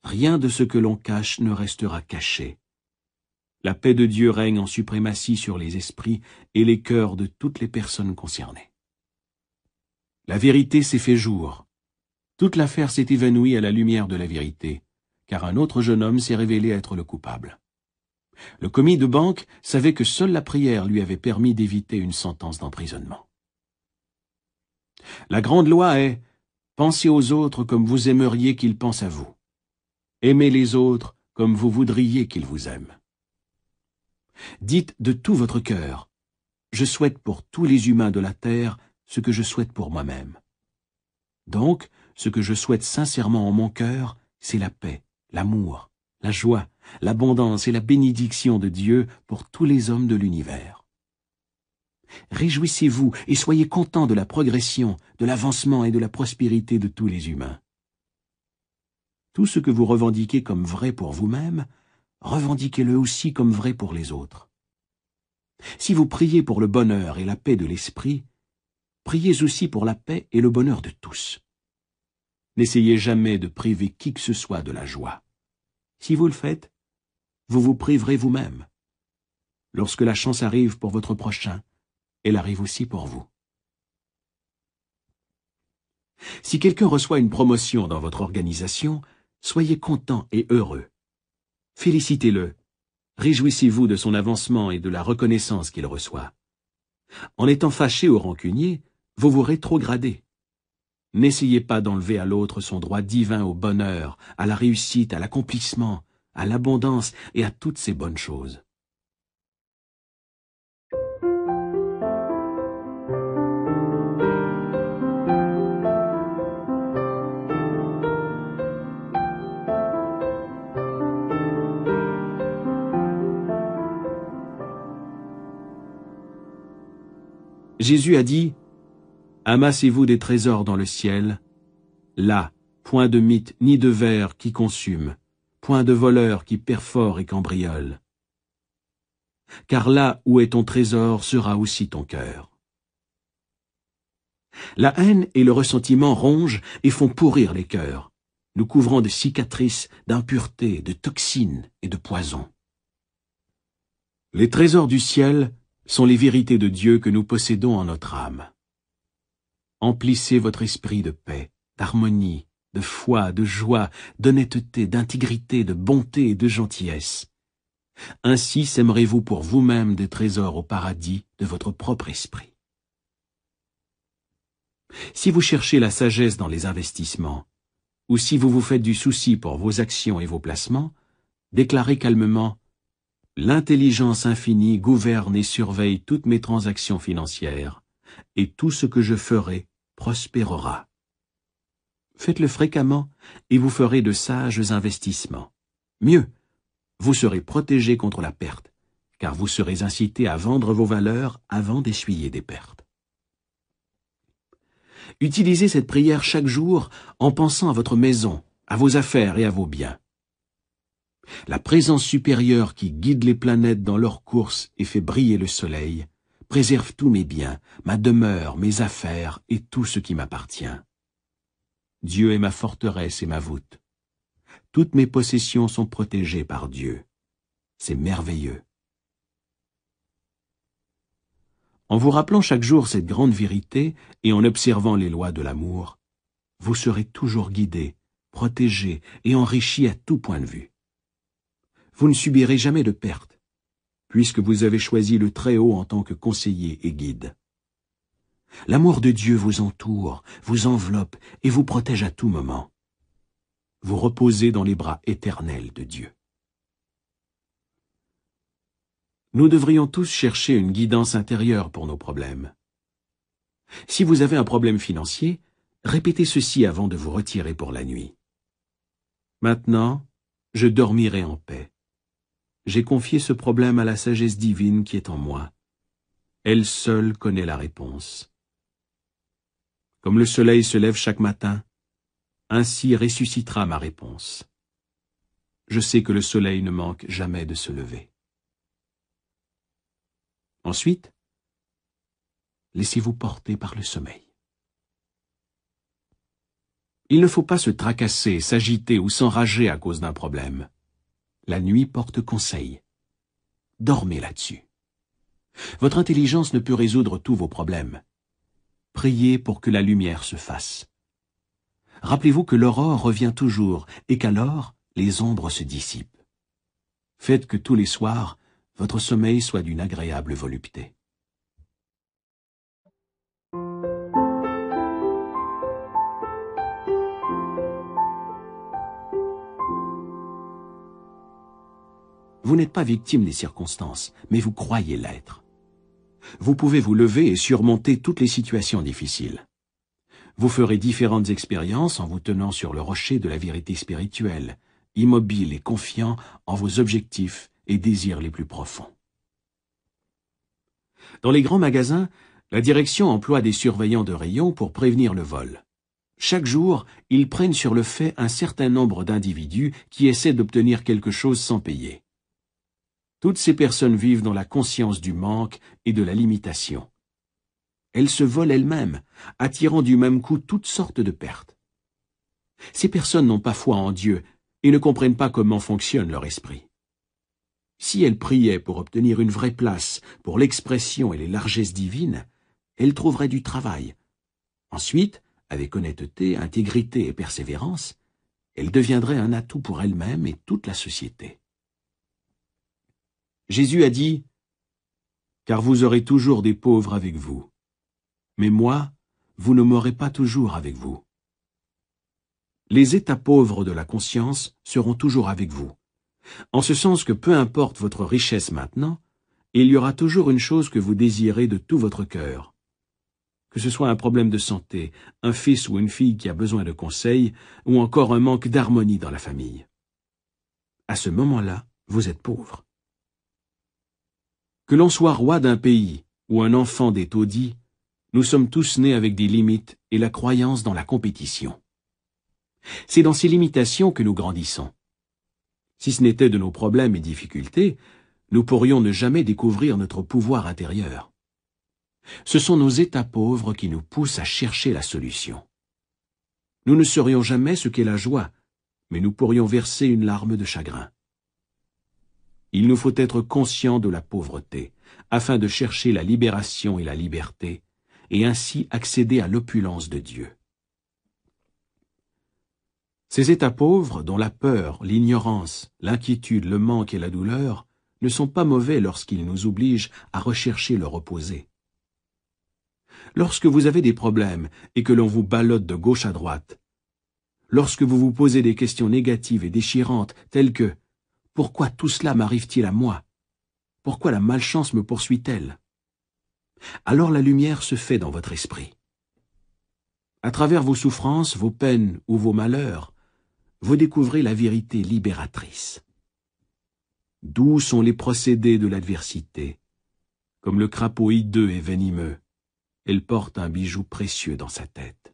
Rien de ce que l'on cache ne restera caché. La paix de Dieu règne en suprématie sur les esprits et les cœurs de toutes les personnes concernées. La vérité s'est fait jour. Toute l'affaire s'est évanouie à la lumière de la vérité, car un autre jeune homme s'est révélé être le coupable. Le commis de banque savait que seule la prière lui avait permis d'éviter une sentence d'emprisonnement. La grande loi est « Pensez aux autres comme vous aimeriez qu'ils pensent à vous. Aimez les autres comme vous voudriez qu'ils vous aiment. » Dites de tout votre cœur « Je souhaite pour tous les humains de la terre ce que je souhaite pour moi-même. » Donc, ce que je souhaite sincèrement en mon cœur, c'est la paix, l'amour, la joie, l'abondance et la bénédiction de Dieu pour tous les hommes de l'univers. Réjouissez-vous et soyez contents de la progression, de l'avancement et de la prospérité de tous les humains. Tout ce que vous revendiquez comme vrai pour vous-même, revendiquez-le aussi comme vrai pour les autres. Si vous priez pour le bonheur et la paix de l'esprit, priez aussi pour la paix et le bonheur de tous. N'essayez jamais de priver qui que ce soit de la joie. Si vous le faites, vous vous priverez vous-même. Lorsque la chance arrive pour votre prochain, elle arrive aussi pour vous. Si quelqu'un reçoit une promotion dans votre organisation, soyez content et heureux. Félicitez-le. Réjouissez-vous de son avancement et de la reconnaissance qu'il reçoit. En étant fâché ou rancunier, vous vous rétrogradez. N'essayez pas d'enlever à l'autre son droit divin au bonheur, à la réussite, à l'accomplissement, à l'abondance et à toutes ces bonnes choses. Jésus a dit « Amassez-vous des trésors dans le ciel, là, point de mythe ni de verre qui consume, point de voleur qui perfore et cambriole. Car là où est ton trésor sera aussi ton cœur. » La haine et le ressentiment rongent et font pourrir les cœurs, nous couvrant de cicatrices, d'impuretés, de toxines et de poisons. Les trésors du ciel sont les vérités de Dieu que nous possédons en notre âme. Emplissez votre esprit de paix, d'harmonie, de foi, de joie, d'honnêteté, d'intégrité, de bonté et de gentillesse. Ainsi sèmerez-vous pour vous-même des trésors au paradis de votre propre esprit. Si vous cherchez la sagesse dans les investissements, ou si vous vous faites du souci pour vos actions et vos placements, déclarez calmement « L'intelligence infinie gouverne et surveille toutes mes transactions financières, et tout ce que je ferai prospérera. » Faites-le fréquemment, et vous ferez de sages investissements. Mieux, vous serez protégé contre la perte, car vous serez incité à vendre vos valeurs avant d'essuyer des pertes. Utilisez cette prière chaque jour en pensant à votre maison, à vos affaires et à vos biens. La présence supérieure qui guide les planètes dans leur course et fait briller le soleil, préserve tous mes biens, ma demeure, mes affaires et tout ce qui m'appartient. Dieu est ma forteresse et ma voûte. Toutes mes possessions sont protégées par Dieu. C'est merveilleux. En vous rappelant chaque jour cette grande vérité et en observant les lois de l'amour, vous serez toujours guidé, protégé et enrichi à tout point de vue. Vous ne subirez jamais de perte, puisque vous avez choisi le Très-Haut en tant que conseiller et guide. L'amour de Dieu vous entoure, vous enveloppe et vous protège à tout moment. Vous reposez dans les bras éternels de Dieu. Nous devrions tous chercher une guidance intérieure pour nos problèmes. Si vous avez un problème financier, répétez ceci avant de vous retirer pour la nuit. Maintenant, je dormirai en paix. J'ai confié ce problème à la sagesse divine qui est en moi. Elle seule connaît la réponse. Comme le soleil se lève chaque matin, ainsi ressuscitera ma réponse. Je sais que le soleil ne manque jamais de se lever. Ensuite, laissez-vous porter par le sommeil. Il ne faut pas se tracasser, s'agiter ou s'enrager à cause d'un problème. La nuit porte conseil. Dormez là-dessus. Votre intelligence ne peut résoudre tous vos problèmes. Priez pour que la lumière se fasse. Rappelez-vous que l'aurore revient toujours et qu'alors les ombres se dissipent. Faites que tous les soirs, votre sommeil soit d'une agréable volupté. Vous n'êtes pas victime des circonstances, mais vous croyez l'être. Vous pouvez vous lever et surmonter toutes les situations difficiles. Vous ferez différentes expériences en vous tenant sur le rocher de la vérité spirituelle, immobile et confiant en vos objectifs et désirs les plus profonds. Dans les grands magasins, la direction emploie des surveillants de rayon pour prévenir le vol. Chaque jour, ils prennent sur le fait un certain nombre d'individus qui essaient d'obtenir quelque chose sans payer. Toutes ces personnes vivent dans la conscience du manque et de la limitation. Elles se volent elles-mêmes, attirant du même coup toutes sortes de pertes. Ces personnes n'ont pas foi en Dieu et ne comprennent pas comment fonctionne leur esprit. Si elles priaient pour obtenir une vraie place pour l'expression et les largesses divines, elles trouveraient du travail. Ensuite, avec honnêteté, intégrité et persévérance, elles deviendraient un atout pour elles-mêmes et toute la société. Jésus a dit « Car vous aurez toujours des pauvres avec vous, mais moi, vous ne m'aurez pas toujours avec vous. » Les états pauvres de la conscience seront toujours avec vous, en ce sens que peu importe votre richesse maintenant, il y aura toujours une chose que vous désirez de tout votre cœur. Que ce soit un problème de santé, un fils ou une fille qui a besoin de conseils, ou encore un manque d'harmonie dans la famille. À ce moment-là, vous êtes pauvre. Que l'on soit roi d'un pays ou un enfant des taudis, nous sommes tous nés avec des limites et la croyance dans la compétition. C'est dans ces limitations que nous grandissons. Si ce n'était de nos problèmes et difficultés, nous pourrions ne jamais découvrir notre pouvoir intérieur. Ce sont nos états pauvres qui nous poussent à chercher la solution. Nous ne saurions jamais ce qu'est la joie, mais nous pourrions verser une larme de chagrin. Il nous faut être conscients de la pauvreté, afin de chercher la libération et la liberté, et ainsi accéder à l'opulence de Dieu. Ces états pauvres, dont la peur, l'ignorance, l'inquiétude, le manque et la douleur, ne sont pas mauvais lorsqu'ils nous obligent à rechercher le reposer. Lorsque vous avez des problèmes et que l'on vous ballotte de gauche à droite, lorsque vous vous posez des questions négatives et déchirantes telles que « Pourquoi tout cela m'arrive-t-il à moi? Pourquoi la malchance me poursuit-elle » alors la lumière se fait dans votre esprit. À travers vos souffrances, vos peines ou vos malheurs, vous découvrez la vérité libératrice. Doux sont les procédés de l'adversité. Comme le crapaud hideux et venimeux, elle porte un bijou précieux dans sa tête.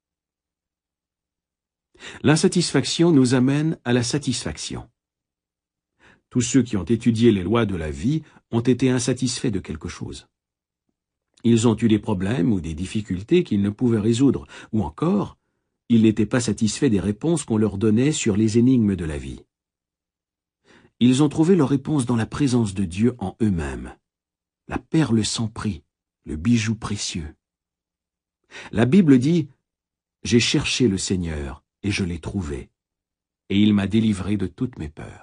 L'insatisfaction nous amène à la satisfaction. Tous ceux qui ont étudié les lois de la vie ont été insatisfaits de quelque chose. Ils ont eu des problèmes ou des difficultés qu'ils ne pouvaient résoudre, ou encore, ils n'étaient pas satisfaits des réponses qu'on leur donnait sur les énigmes de la vie. Ils ont trouvé leur réponse dans la présence de Dieu en eux-mêmes, la perle sans prix, le bijou précieux. La Bible dit « J'ai cherché le Seigneur et je l'ai trouvé, et il m'a délivré de toutes mes peurs. »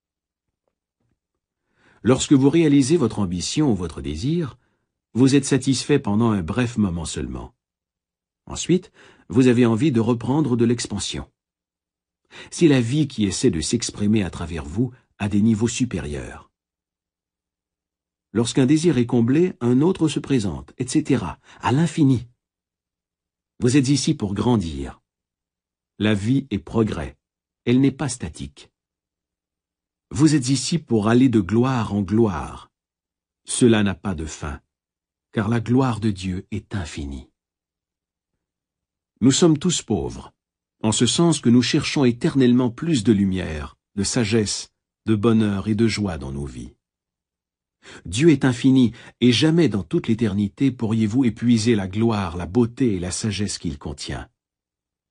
Lorsque vous réalisez votre ambition ou votre désir, vous êtes satisfait pendant un bref moment seulement. Ensuite, vous avez envie de reprendre de l'expansion. C'est la vie qui essaie de s'exprimer à travers vous à des niveaux supérieurs. Lorsqu'un désir est comblé, un autre se présente, et cetera, à l'infini. Vous êtes ici pour grandir. La vie est progrès, elle n'est pas statique. Vous êtes ici pour aller de gloire en gloire. Cela n'a pas de fin, car la gloire de Dieu est infinie. Nous sommes tous pauvres, en ce sens que nous cherchons éternellement plus de lumière, de sagesse, de bonheur et de joie dans nos vies. Dieu est infini, et jamais dans toute l'éternité pourriez-vous épuiser la gloire, la beauté et la sagesse qu'il contient.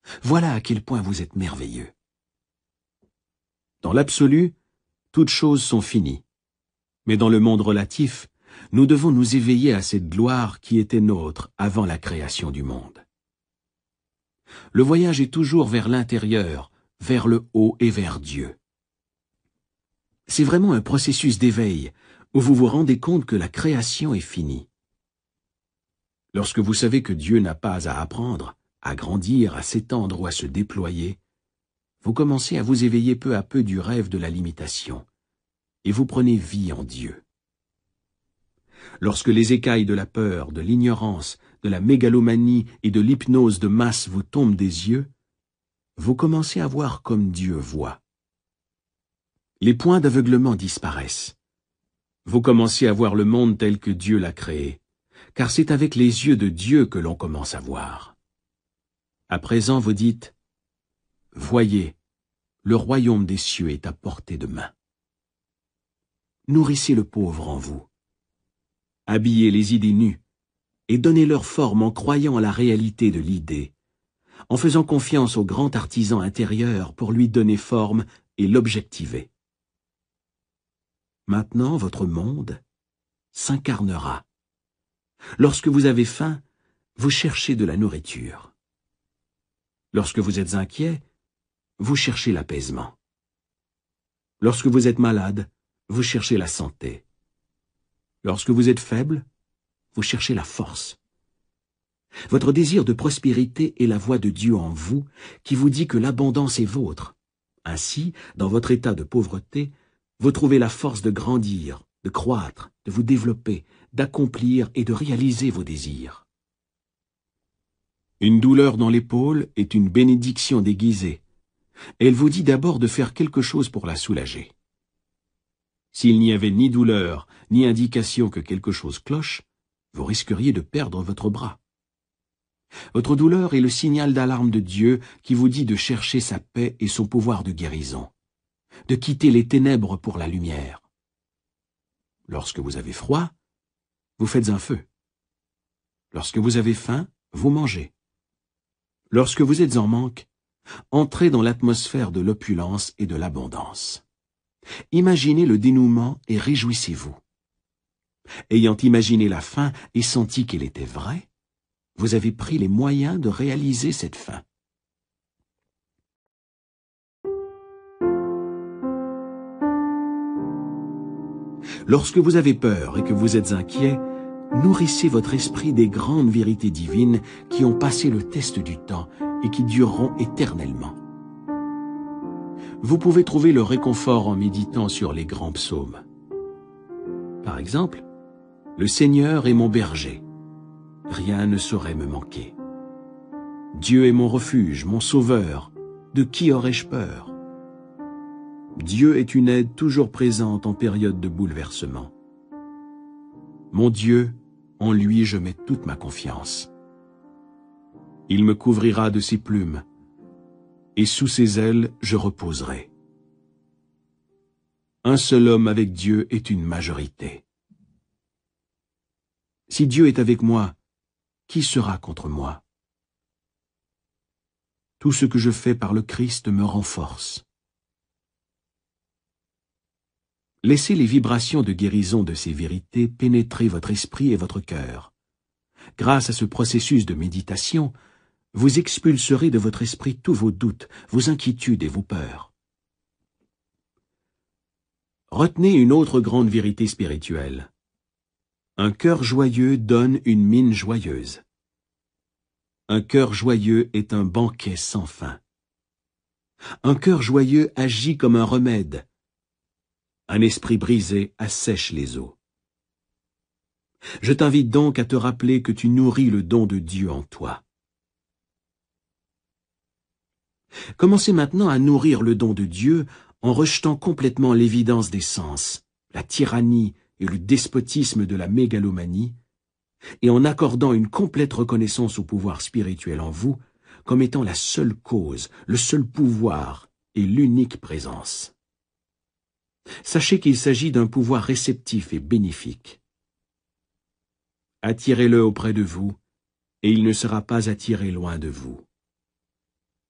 Voilà à quel point vous êtes merveilleux. Dans l'absolu, toutes choses sont finies. Mais dans le monde relatif, nous devons nous éveiller à cette gloire qui était nôtre avant la création du monde. Le voyage est toujours vers l'intérieur, vers le haut et vers Dieu. C'est vraiment un processus d'éveil où vous vous rendez compte que la création est finie. Lorsque vous savez que Dieu n'a pas à apprendre, à grandir, à s'étendre ou à se déployer, vous commencez à vous éveiller peu à peu du rêve de la limitation, et vous prenez vie en Dieu. Lorsque les écailles de la peur, de l'ignorance, de la mégalomanie et de l'hypnose de masse vous tombent des yeux, vous commencez à voir comme Dieu voit. Les points d'aveuglement disparaissent. Vous commencez à voir le monde tel que Dieu l'a créé, car c'est avec les yeux de Dieu que l'on commence à voir. À présent, vous dites « Voyez, le royaume des cieux est à portée de main. » Nourrissez le pauvre en vous. Habillez les idées nues et donnez-leur forme en croyant à la réalité de l'idée, en faisant confiance au grand artisan intérieur pour lui donner forme et l'objectiver. Maintenant, votre monde s'incarnera. Lorsque vous avez faim, vous cherchez de la nourriture. Lorsque vous êtes inquiet, vous cherchez l'apaisement. Lorsque vous êtes malade, vous cherchez la santé. Lorsque vous êtes faible, vous cherchez la force. Votre désir de prospérité est la voix de Dieu en vous qui vous dit que l'abondance est vôtre. Ainsi, dans votre état de pauvreté, vous trouvez la force de grandir, de croître, de vous développer, d'accomplir et de réaliser vos désirs. Une douleur dans l'épaule est une bénédiction déguisée. Elle vous dit d'abord de faire quelque chose pour la soulager. S'il n'y avait ni douleur, ni indication que quelque chose cloche, vous risqueriez de perdre votre bras. Votre douleur est le signal d'alarme de Dieu qui vous dit de chercher sa paix et son pouvoir de guérison, de quitter les ténèbres pour la lumière. Lorsque vous avez froid, vous faites un feu. Lorsque vous avez faim, vous mangez. Lorsque vous êtes en manque, entrez dans l'atmosphère de l'opulence et de l'abondance. Imaginez le dénouement et réjouissez-vous. Ayant imaginé la fin et senti qu'elle était vraie, vous avez pris les moyens de réaliser cette fin. Lorsque vous avez peur et que vous êtes inquiet, nourrissez votre esprit des grandes vérités divines qui ont passé le test du temps et qui dureront éternellement. Vous pouvez trouver le réconfort en méditant sur les grands psaumes. Par exemple, « Le Seigneur est mon berger, rien ne saurait me manquer. Dieu est mon refuge, mon sauveur, de qui aurais-je peur? Dieu est une aide toujours présente en période de bouleversement. Mon Dieu, en lui je mets toute ma confiance. Il me couvrira de ses plumes, et sous ses ailes je reposerai. Un seul homme avec Dieu est une majorité. Si Dieu est avec moi, qui sera contre moi? Tout ce que je fais par le Christ me renforce. Laissez les vibrations de guérison de ces vérités pénétrer votre esprit et votre cœur. Grâce à ce processus de méditation, vous expulserez de votre esprit tous vos doutes, vos inquiétudes et vos peurs. Retenez une autre grande vérité spirituelle. Un cœur joyeux donne une mine joyeuse. Un cœur joyeux est un banquet sans fin. Un cœur joyeux agit comme un remède. Un esprit brisé assèche les eaux. Je t'invite donc à te rappeler que tu nourris le don de Dieu en toi. Commencez maintenant à nourrir le don de Dieu en rejetant complètement l'évidence des sens, la tyrannie et le despotisme de la mégalomanie, et en accordant une complète reconnaissance au pouvoir spirituel en vous comme étant la seule cause, le seul pouvoir et l'unique présence. Sachez qu'il s'agit d'un pouvoir réceptif et bénéfique. Attirez-le auprès de vous, et il ne sera pas attiré loin de vous.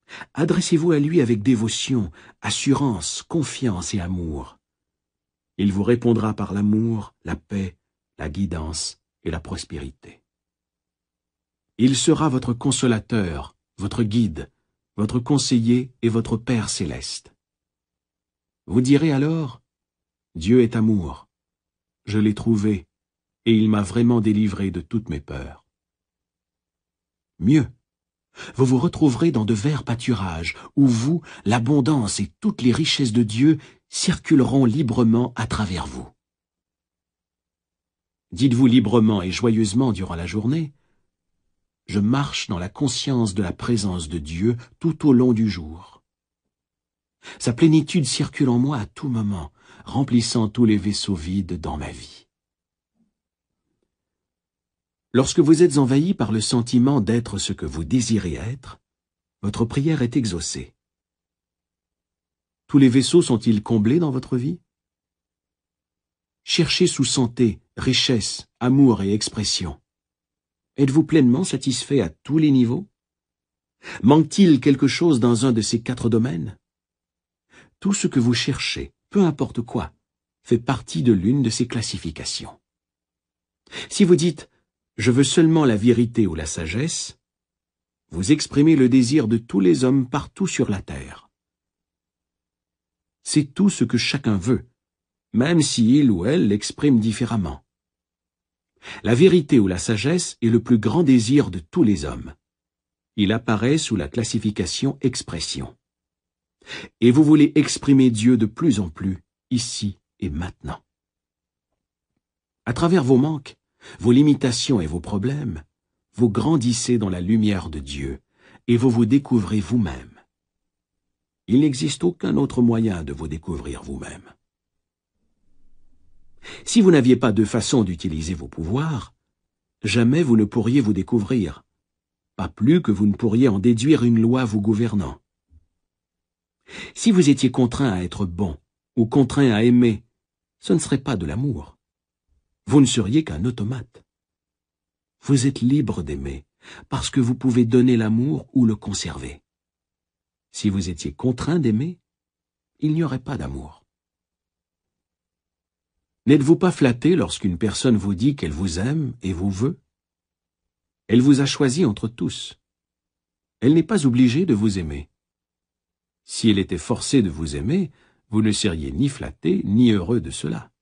Adressez-vous à lui avec dévotion, assurance, confiance et amour. Il vous répondra par l'amour, la paix, la guidance et la prospérité. Il sera votre consolateur, votre guide, votre conseiller et votre Père céleste. Vous direz alors, « Dieu est amour. Je l'ai trouvé, et il m'a vraiment délivré de toutes mes peurs. » Mieux, vous vous retrouverez dans de verts pâturages, où vous, l'abondance et toutes les richesses de Dieu circuleront librement à travers vous. Dites-vous librement et joyeusement durant la journée, « Je marche dans la conscience de la présence de Dieu tout au long du jour. Sa plénitude circule en moi à tout moment, remplissant tous les vaisseaux vides dans ma vie. » Lorsque vous êtes envahi par le sentiment d'être ce que vous désirez être, votre prière est exaucée. Tous les vaisseaux sont-ils comblés dans votre vie? Cherchez sous santé, richesse, amour et expression. Êtes-vous pleinement satisfait à tous les niveaux? Manque-t-il quelque chose dans un de ces quatre domaines? Tout ce que vous cherchez, peu importe quoi, fait partie de l'une de ces classifications. Si vous dites « Je veux seulement la vérité ou la sagesse », vous exprimez le désir de tous les hommes partout sur la terre. C'est tout ce que chacun veut, même si il ou elle l'exprime différemment. La vérité ou la sagesse est le plus grand désir de tous les hommes. Il apparaît sous la classification expression. Et vous voulez exprimer Dieu de plus en plus, ici et maintenant. À travers vos manques, vos limitations et vos problèmes, vous grandissez dans la lumière de Dieu et vous vous découvrez vous-même. Il n'existe aucun autre moyen de vous découvrir vous-même. Si vous n'aviez pas de façon d'utiliser vos pouvoirs, jamais vous ne pourriez vous découvrir, pas plus que vous ne pourriez en déduire une loi vous gouvernant. Si vous étiez contraint à être bon ou contraint à aimer, ce ne serait pas de l'amour. Vous ne seriez qu'un automate. Vous êtes libre d'aimer, parce que vous pouvez donner l'amour ou le conserver. Si vous étiez contraint d'aimer, il n'y aurait pas d'amour. N'êtes-vous pas flatté lorsqu'une personne vous dit qu'elle vous aime et vous veut? Elle vous a choisi entre tous. Elle n'est pas obligée de vous aimer. Si elle était forcée de vous aimer, vous ne seriez ni flatté ni heureux de cela.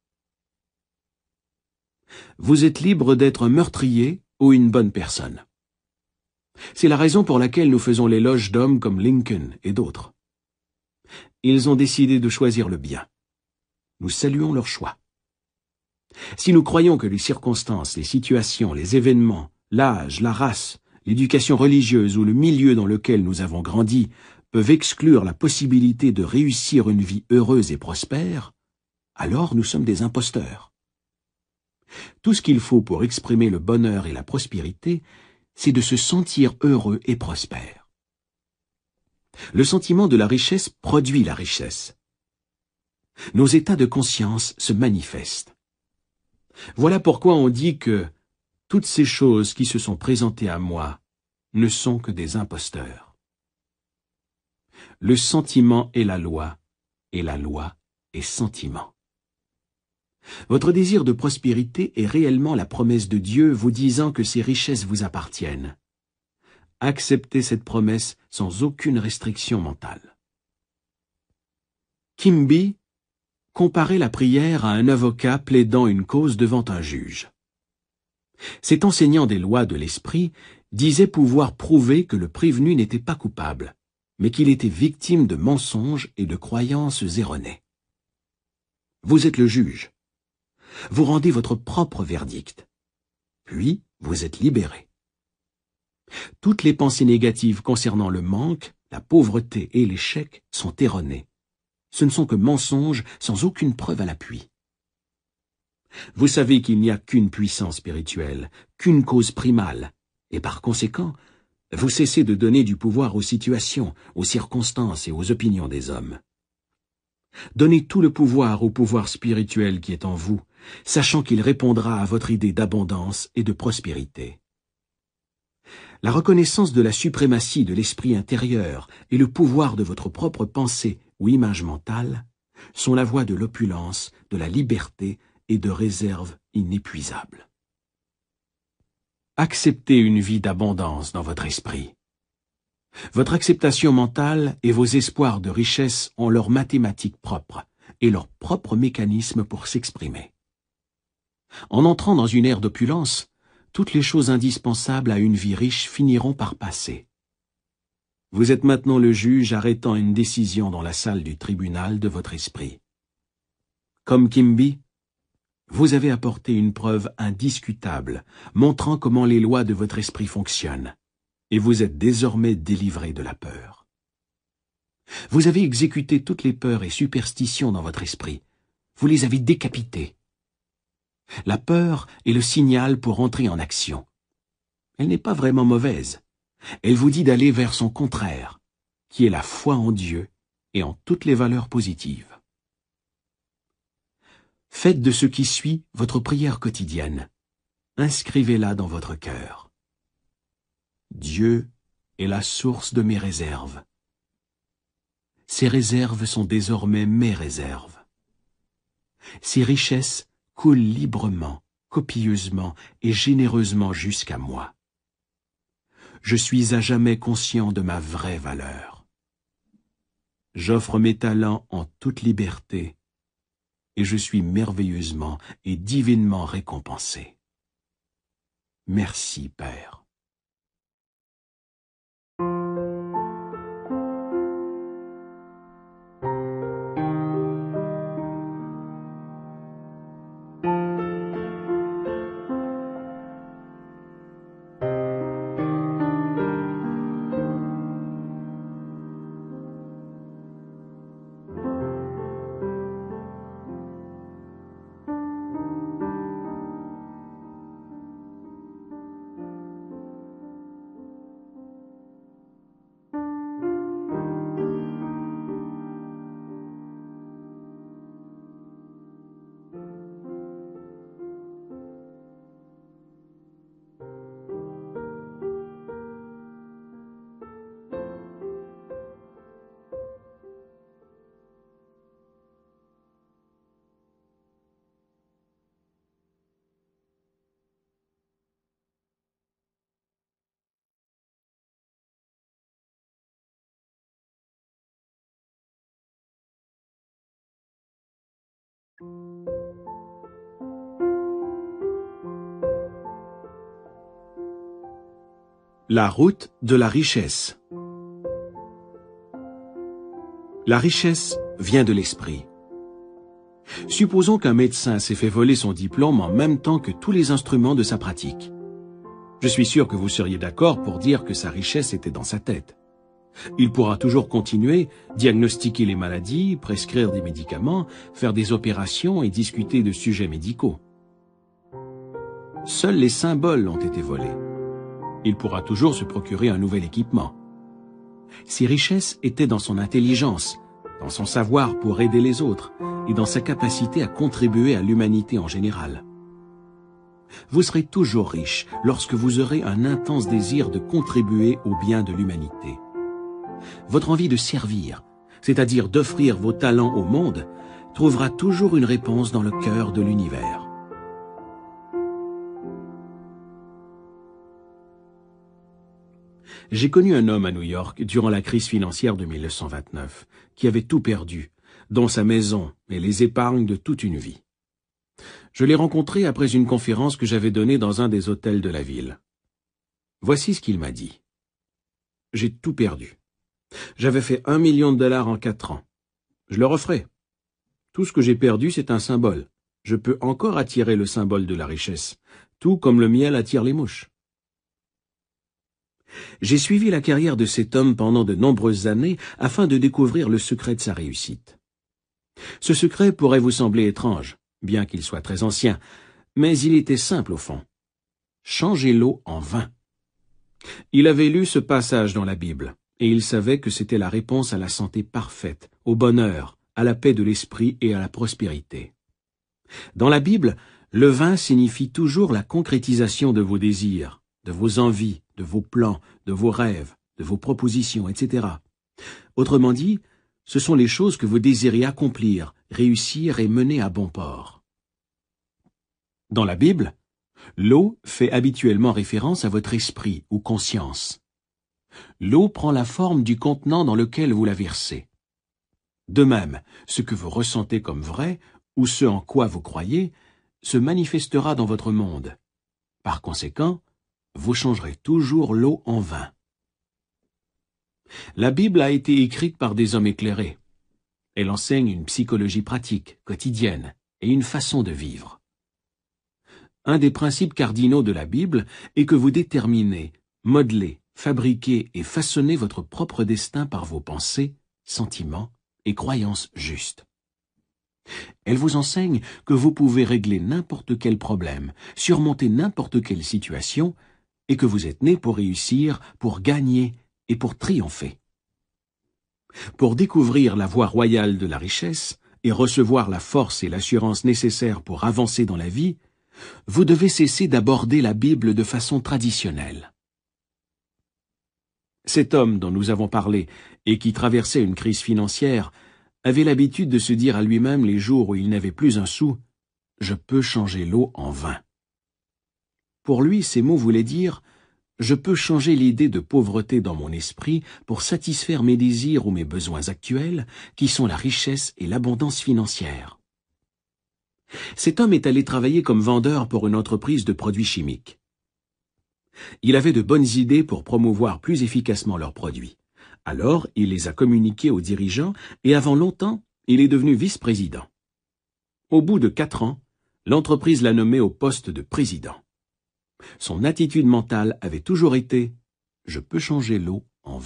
Vous êtes libre d'être un meurtrier ou une bonne personne. C'est la raison pour laquelle nous faisons l'éloge d'hommes comme Lincoln et d'autres. Ils ont décidé de choisir le bien. Nous saluons leur choix. Si nous croyons que les circonstances, les situations, les événements, l'âge, la race, l'éducation religieuse ou le milieu dans lequel nous avons grandi peuvent exclure la possibilité de réussir une vie heureuse et prospère, alors nous sommes des imposteurs. Tout ce qu'il faut pour exprimer le bonheur et la prospérité, c'est de se sentir heureux et prospère. Le sentiment de la richesse produit la richesse. Nos états de conscience se manifestent. Voilà pourquoi on dit que toutes ces choses qui se sont présentées à moi ne sont que des imposteurs. Le sentiment est la loi, et la loi est sentiment. Votre désir de prospérité est réellement la promesse de Dieu vous disant que ces richesses vous appartiennent. Acceptez cette promesse sans aucune restriction mentale. Kimby comparait la prière à un avocat plaidant une cause devant un juge. Cet enseignant des lois de l'esprit disait pouvoir prouver que le prévenu n'était pas coupable, mais qu'il était victime de mensonges et de croyances erronées. Vous êtes le juge. Vous rendez votre propre verdict. Puis, vous êtes libéré. Toutes les pensées négatives concernant le manque, la pauvreté et l'échec sont erronées. Ce ne sont que mensonges sans aucune preuve à l'appui. Vous savez qu'il n'y a qu'une puissance spirituelle, qu'une cause primale, et par conséquent, vous cessez de donner du pouvoir aux situations, aux circonstances et aux opinions des hommes. Donnez tout le pouvoir au pouvoir spirituel qui est en vous, sachant qu'il répondra à votre idée d'abondance et de prospérité. La reconnaissance de la suprématie de l'esprit intérieur et le pouvoir de votre propre pensée ou image mentale sont la voie de l'opulence, de la liberté et de réserve inépuisables. Acceptez une vie d'abondance dans votre esprit. Votre acceptation mentale et vos espoirs de richesse ont leurs mathématiques propres et leur propre mécanisme pour s'exprimer. En entrant dans une ère d'opulence, toutes les choses indispensables à une vie riche finiront par passer. Vous êtes maintenant le juge arrêtant une décision dans la salle du tribunal de votre esprit. Comme Quimby, vous avez apporté une preuve indiscutable, montrant comment les lois de votre esprit fonctionnent, et vous êtes désormais délivré de la peur. Vous avez exécuté toutes les peurs et superstitions dans votre esprit. Vous les avez décapitées. La peur est le signal pour entrer en action. Elle n'est pas vraiment mauvaise. Elle vous dit d'aller vers son contraire, qui est la foi en Dieu et en toutes les valeurs positives. Faites de ce qui suit votre prière quotidienne. Inscrivez-la dans votre cœur. Dieu est la source de mes réserves. Ces réserves sont désormais mes réserves. Ces richesses coule librement, copieusement et généreusement jusqu'à moi. Je suis à jamais conscient de ma vraie valeur. J'offre mes talents en toute liberté et je suis merveilleusement et divinement récompensé. Merci, Père. La route de la richesse. La richesse vient de l'esprit. Supposons qu'un médecin s'est fait voler son diplôme en même temps que tous les instruments de sa pratique. Je suis sûr que vous seriez d'accord pour dire que sa richesse était dans sa tête. Il pourra toujours continuer, diagnostiquer les maladies, prescrire des médicaments, faire des opérations et discuter de sujets médicaux. Seuls les symboles ont été volés. Il pourra toujours se procurer un nouvel équipement. Ses richesses étaient dans son intelligence, dans son savoir pour aider les autres et dans sa capacité à contribuer à l'humanité en général. Vous serez toujours riche lorsque vous aurez un intense désir de contribuer au bien de l'humanité. Votre envie de servir, c'est-à-dire d'offrir vos talents au monde, trouvera toujours une réponse dans le cœur de l'univers. J'ai connu un homme à New York durant la crise financière de mille neuf cent vingt-neuf, qui avait tout perdu, dont sa maison et les épargnes de toute une vie. Je l'ai rencontré après une conférence que j'avais donnée dans un des hôtels de la ville. Voici ce qu'il m'a dit. « J'ai tout perdu. J'avais fait un million de dollars en quatre ans. Je le referai. Tout ce que j'ai perdu, c'est un symbole. Je peux encore attirer le symbole de la richesse, tout comme le miel attire les mouches. » J'ai suivi la carrière de cet homme pendant de nombreuses années afin de découvrir le secret de sa réussite. Ce secret pourrait vous sembler étrange, bien qu'il soit très ancien, mais il était simple au fond. Changer l'eau en vin. Il avait lu ce passage dans la Bible, et il savait que c'était la réponse à la santé parfaite, au bonheur, à la paix de l'esprit et à la prospérité. Dans la Bible, le vin signifie toujours la concrétisation de vos désirs, de vos envies, de vos plans, de vos rêves, de vos propositions, et cetera. Autrement dit, ce sont les choses que vous désirez accomplir, réussir et mener à bon port. Dans la Bible, l'eau fait habituellement référence à votre esprit ou conscience. L'eau prend la forme du contenant dans lequel vous la versez. De même, ce que vous ressentez comme vrai, ou ce en quoi vous croyez, se manifestera dans votre monde. Par conséquent, vous changerez toujours l'eau en vin. La Bible a été écrite par des hommes éclairés. Elle enseigne une psychologie pratique, quotidienne, et une façon de vivre. Un des principes cardinaux de la Bible est que vous déterminez, modelez, fabriquez et façonnez votre propre destin par vos pensées, sentiments et croyances justes. Elle vous enseigne que vous pouvez régler n'importe quel problème, surmonter n'importe quelle situation, et que vous êtes né pour réussir, pour gagner et pour triompher. Pour découvrir la voie royale de la richesse et recevoir la force et l'assurance nécessaires pour avancer dans la vie, vous devez cesser d'aborder la Bible de façon traditionnelle. Cet homme dont nous avons parlé et qui traversait une crise financière avait l'habitude de se dire à lui-même les jours où il n'avait plus un sou « Je peux changer l'eau en vin ». Pour lui, ces mots voulaient dire « Je peux changer l'idée de pauvreté dans mon esprit pour satisfaire mes désirs ou mes besoins actuels, qui sont la richesse et l'abondance financière ». Cet homme est allé travailler comme vendeur pour une entreprise de produits chimiques. Il avait de bonnes idées pour promouvoir plus efficacement leurs produits. Alors, il les a communiqués aux dirigeants et avant longtemps, il est devenu vice-président. Au bout de quatre ans, l'entreprise l'a nommé au poste de président. Son attitude mentale avait toujours été « Je peux changer l'eau en vin ».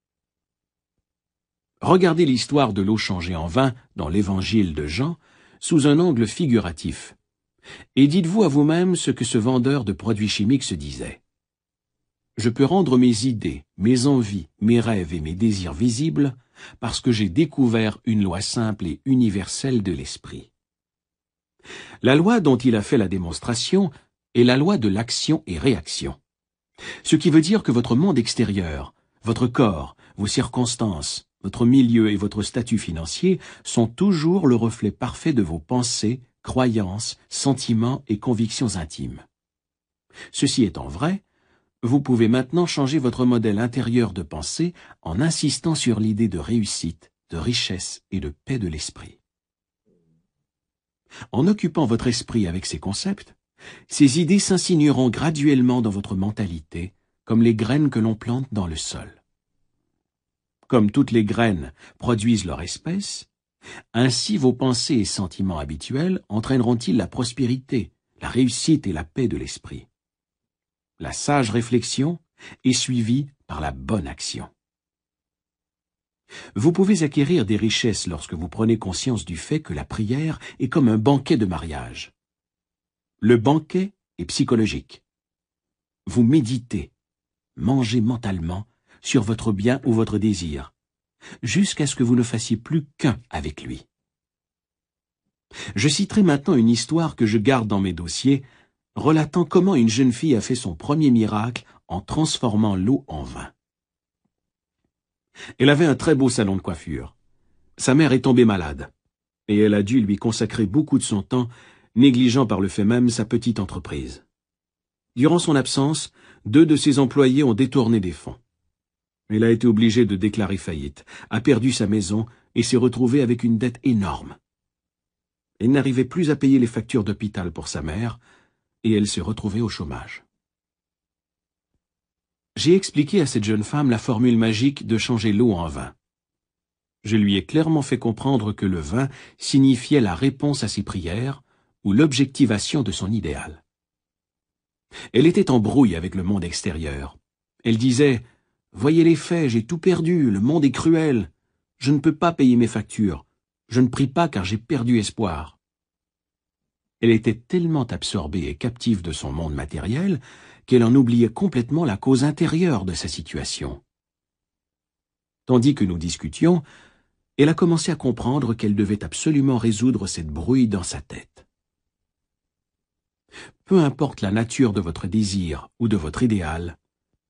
Regardez l'histoire de l'eau changée en vin dans l'évangile de Jean sous un angle figuratif. Et dites-vous à vous-même ce que ce vendeur de produits chimiques se disait. Je peux rendre mes idées, mes envies, mes rêves et mes désirs visibles parce que j'ai découvert une loi simple et universelle de l'esprit. La loi dont il a fait la démonstration est la loi de l'action et réaction. Ce qui veut dire que votre monde extérieur, votre corps, vos circonstances, votre milieu et votre statut financier sont toujours le reflet parfait de vos pensées, croyances, sentiments et convictions intimes. Ceci étant vrai, vous pouvez maintenant changer votre modèle intérieur de pensée en insistant sur l'idée de réussite, de richesse et de paix de l'esprit. En occupant votre esprit avec ces concepts, ces idées s'insinueront graduellement dans votre mentalité, comme les graines que l'on plante dans le sol. Comme toutes les graines produisent leur espèce, ainsi vos pensées et sentiments habituels entraîneront-ils la prospérité, la réussite et la paix de l'esprit. La sage réflexion est suivie par la bonne action. Vous pouvez acquérir des richesses lorsque vous prenez conscience du fait que la prière est comme un banquet de mariage. Le banquet est psychologique. Vous méditez, mangez mentalement sur votre bien ou votre désir, jusqu'à ce que vous ne fassiez plus qu'un avec lui. Je citerai maintenant une histoire que je garde dans mes dossiers, relatant comment une jeune fille a fait son premier miracle en transformant l'eau en vin. Elle avait un très beau salon de coiffure. Sa mère est tombée malade, et elle a dû lui consacrer beaucoup de son temps, négligeant par le fait même sa petite entreprise. Durant son absence, deux de ses employés ont détourné des fonds. Elle a été obligée de déclarer faillite, a perdu sa maison et s'est retrouvée avec une dette énorme. Elle n'arrivait plus à payer les factures d'hôpital pour sa mère, et elle s'est retrouvée au chômage. J'ai expliqué à cette jeune femme la formule magique de changer l'eau en vin. Je lui ai clairement fait comprendre que le vin signifiait la réponse à ses prières ou l'objectivation de son idéal. Elle était en brouille avec le monde extérieur. Elle disait « Voyez les faits, j'ai tout perdu, le monde est cruel. Je ne peux pas payer mes factures. Je ne prie pas car j'ai perdu espoir. » Elle était tellement absorbée et captive de son monde matériel qu'elle en oubliait complètement la cause intérieure de sa situation. Tandis que nous discutions, elle a commencé à comprendre qu'elle devait absolument résoudre cette brouille dans sa tête. Peu importe la nature de votre désir ou de votre idéal,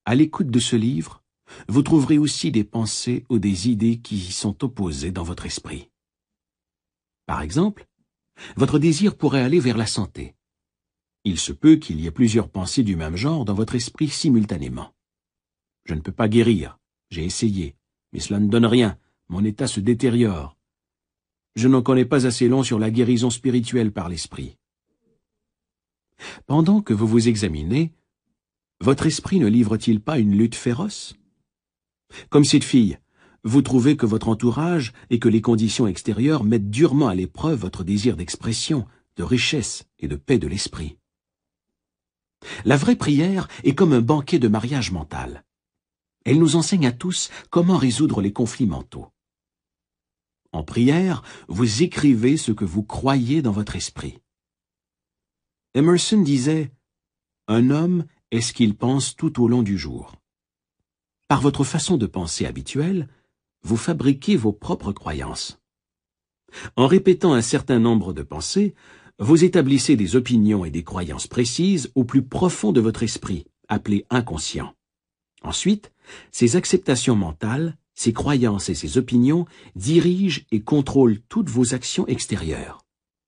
À l'écoute de ce livre, vous trouverez aussi des pensées ou des idées qui y sont opposées dans votre esprit. Par exemple, votre désir pourrait aller vers la santé. Il se peut qu'il y ait plusieurs pensées du même genre dans votre esprit simultanément. Je ne peux pas guérir, j'ai essayé, mais cela ne donne rien, mon état se détériore. Je n'en connais pas assez long sur la guérison spirituelle par l'esprit. Pendant que vous vous examinez, votre esprit ne livre-t-il pas une lutte féroce? Comme cette fille, vous trouvez que votre entourage et que les conditions extérieures mettent durement à l'épreuve votre désir d'expression, de richesse et de paix de l'esprit. La vraie prière est comme un banquet de mariage mental. Elle nous enseigne à tous comment résoudre les conflits mentaux. En prière, vous écrivez ce que vous croyez dans votre esprit. Emerson disait « Un homme est ce qu'il pense tout au long du jour ». Par votre façon de penser habituelle, vous fabriquez vos propres croyances. En répétant un certain nombre de pensées, vous établissez des opinions et des croyances précises au plus profond de votre esprit, appelé inconscient. Ensuite, ces acceptations mentales, ces croyances et ces opinions dirigent et contrôlent toutes vos actions extérieures.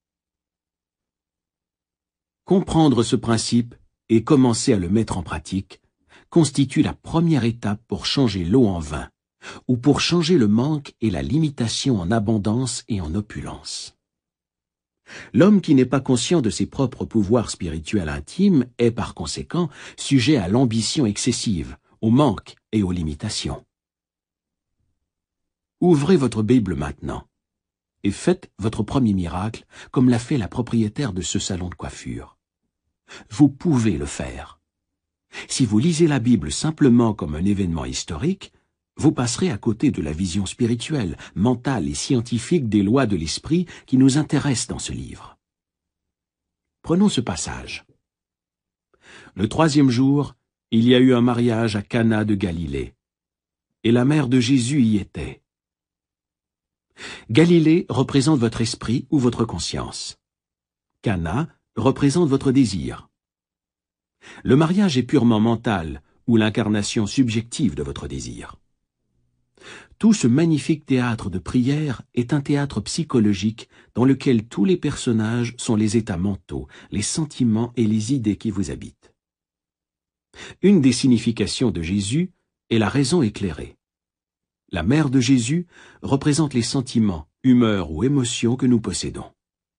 Comprendre ce principe et commencer à le mettre en pratique constitue la première étape pour changer l'eau en vin, ou pour changer le manque et la limitation en abondance et en opulence. L'homme qui n'est pas conscient de ses propres pouvoirs spirituels intimes est par conséquent sujet à l'ambition excessive, au manque et aux limitations. Ouvrez votre Bible maintenant et faites votre premier miracle comme l'a fait la propriétaire de ce salon de coiffure. Vous pouvez le faire. Si vous lisez la Bible simplement comme un événement historique, vous passerez à côté de la vision spirituelle, mentale et scientifique des lois de l'esprit qui nous intéressent dans ce livre. Prenons ce passage. Le troisième jour, il y a eu un mariage à Cana de Galilée, et la mère de Jésus y était. Galilée représente votre esprit ou votre conscience. Cana représente votre désir. Le mariage est purement mental ou l'incarnation subjective de votre désir. Tout ce magnifique théâtre de prière est un théâtre psychologique dans lequel tous les personnages sont les états mentaux, les sentiments et les idées qui vous habitent. Une des significations de Jésus est la raison éclairée. La mère de Jésus représente les sentiments, humeurs ou émotions que nous possédons.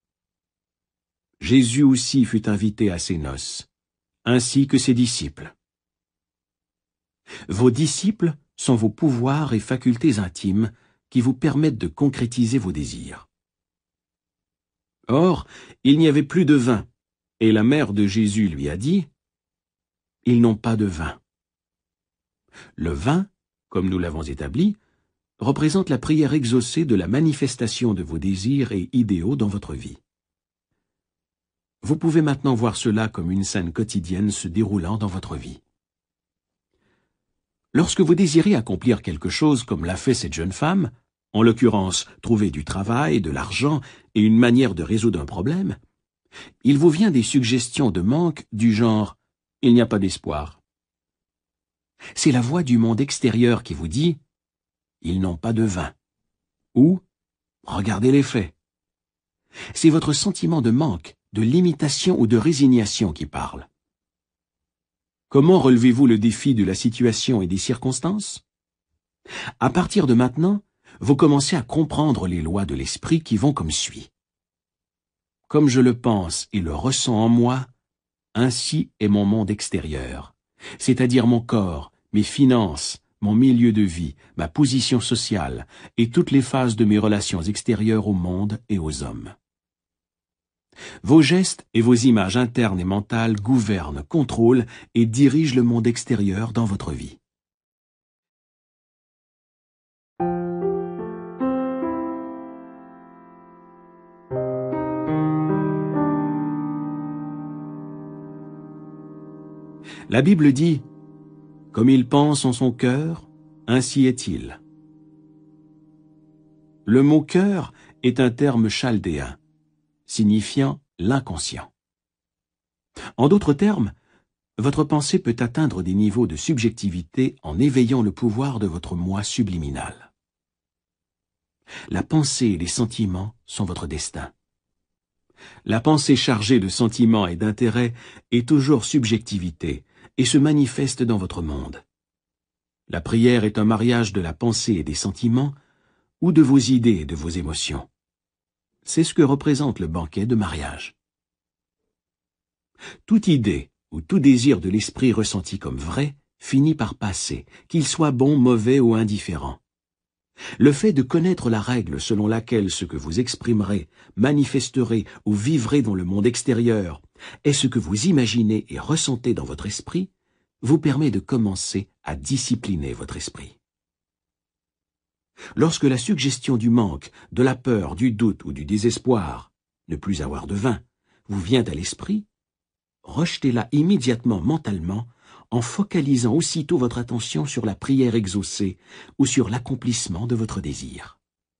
Jésus aussi fut invité à ses noces, ainsi que ses disciples. Vos disciples sont vos pouvoirs et facultés intimes qui vous permettent de concrétiser vos désirs. Or, il n'y avait plus de vin, et la mère de Jésus lui a dit « Ils n'ont pas de vin ». Le vin, comme nous l'avons établi, représente la prière exaucée de la manifestation de vos désirs et idéaux dans votre vie. Vous pouvez maintenant voir cela comme une scène quotidienne se déroulant dans votre vie. Lorsque vous désirez accomplir quelque chose comme l'a fait cette jeune femme, en l'occurrence trouver du travail, de l'argent et une manière de résoudre un problème, il vous vient des suggestions de manque du genre « il n'y a pas d'espoir ». C'est la voix du monde extérieur qui vous dit « ils n'ont pas de vin » ou « regardez les faits ». C'est votre sentiment de manque, de limitation ou de résignation qui parle. Comment relevez-vous le défi de la situation et des circonstances? À partir de maintenant, vous commencez à comprendre les lois de l'esprit qui vont comme suit. Comme je le pense et le ressens en moi, ainsi est mon monde extérieur, c'est-à-dire mon corps, mes finances, mon milieu de vie, ma position sociale et toutes les phases de mes relations extérieures au monde et aux hommes. Vos gestes et vos images internes et mentales gouvernent, contrôlent et dirigent le monde extérieur dans votre vie. La Bible dit « Comme il pense en son cœur, ainsi est-il ». Le mot « cœur » est un terme chaldéen, signifiant l'inconscient. En d'autres termes, votre pensée peut atteindre des niveaux de subjectivité en éveillant le pouvoir de votre moi subliminal. La pensée et les sentiments sont votre destin. La pensée chargée de sentiments et d'intérêts est toujours subjectivité et se manifeste dans votre monde. La prière est un mariage de la pensée et des sentiments ou de vos idées et de vos émotions. C'est ce que représente le banquet de mariage. Toute idée ou tout désir de l'esprit ressenti comme vrai finit par passer, qu'il soit bon, mauvais ou indifférent. Le fait de connaître la règle selon laquelle ce que vous exprimerez, manifesterez ou vivrez dans le monde extérieur est ce que vous imaginez et ressentez dans votre esprit vous permet de commencer à discipliner votre esprit. Lorsque la suggestion du manque, de la peur, du doute ou du désespoir, ne plus avoir de vin, vous vient à l'esprit, rejetez-la immédiatement mentalement en focalisant aussitôt votre attention sur la prière exaucée ou sur l'accomplissement de votre désir.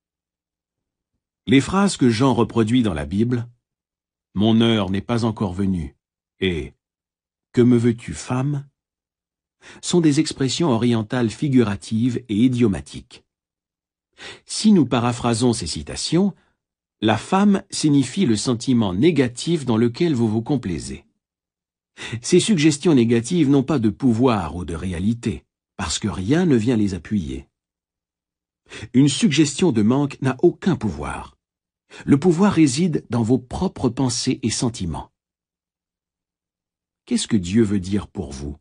Les phrases que Jean reproduit dans la Bible, « Mon heure n'est pas encore venue » et « Que me veux-tu, femme ?» sont des expressions orientales figuratives et idiomatiques. Si nous paraphrasons ces citations, la femme signifie le sentiment négatif dans lequel vous vous complaisez. Ces suggestions négatives n'ont pas de pouvoir ou de réalité, parce que rien ne vient les appuyer. Une suggestion de manque n'a aucun pouvoir. Le pouvoir réside dans vos propres pensées et sentiments. Qu'est-ce que Dieu veut dire pour vous?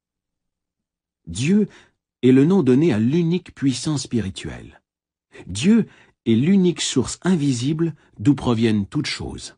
Dieu est le nom donné à l'unique puissance spirituelle. Dieu est l'unique source invisible d'où proviennent toutes choses.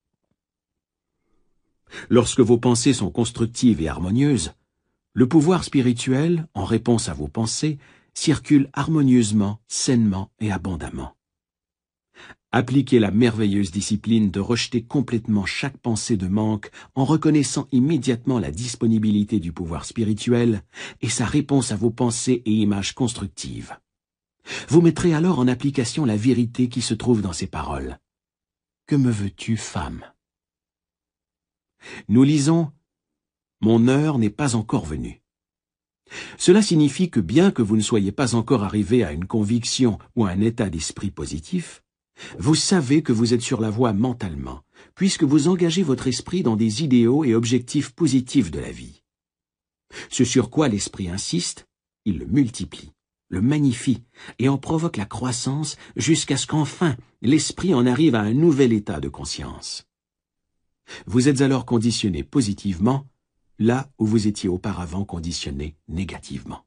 Lorsque vos pensées sont constructives et harmonieuses, le pouvoir spirituel, en réponse à vos pensées, circule harmonieusement, sainement et abondamment. Appliquez la merveilleuse discipline de rejeter complètement chaque pensée de manque en reconnaissant immédiatement la disponibilité du pouvoir spirituel et sa réponse à vos pensées et images constructives. Vous mettrez alors en application la vérité qui se trouve dans ces paroles. « Que me veux-tu, femme ?» Nous lisons « Mon heure n'est pas encore venue ». Cela signifie que bien que vous ne soyez pas encore arrivé à une conviction ou à un état d'esprit positif, vous savez que vous êtes sur la voie mentalement, puisque vous engagez votre esprit dans des idéaux et objectifs positifs de la vie. Ce sur quoi l'esprit insiste, il le multiplie, le magnifie et en provoque la croissance jusqu'à ce qu'enfin l'esprit en arrive à un nouvel état de conscience. Vous êtes alors conditionné positivement là où vous étiez auparavant conditionné négativement.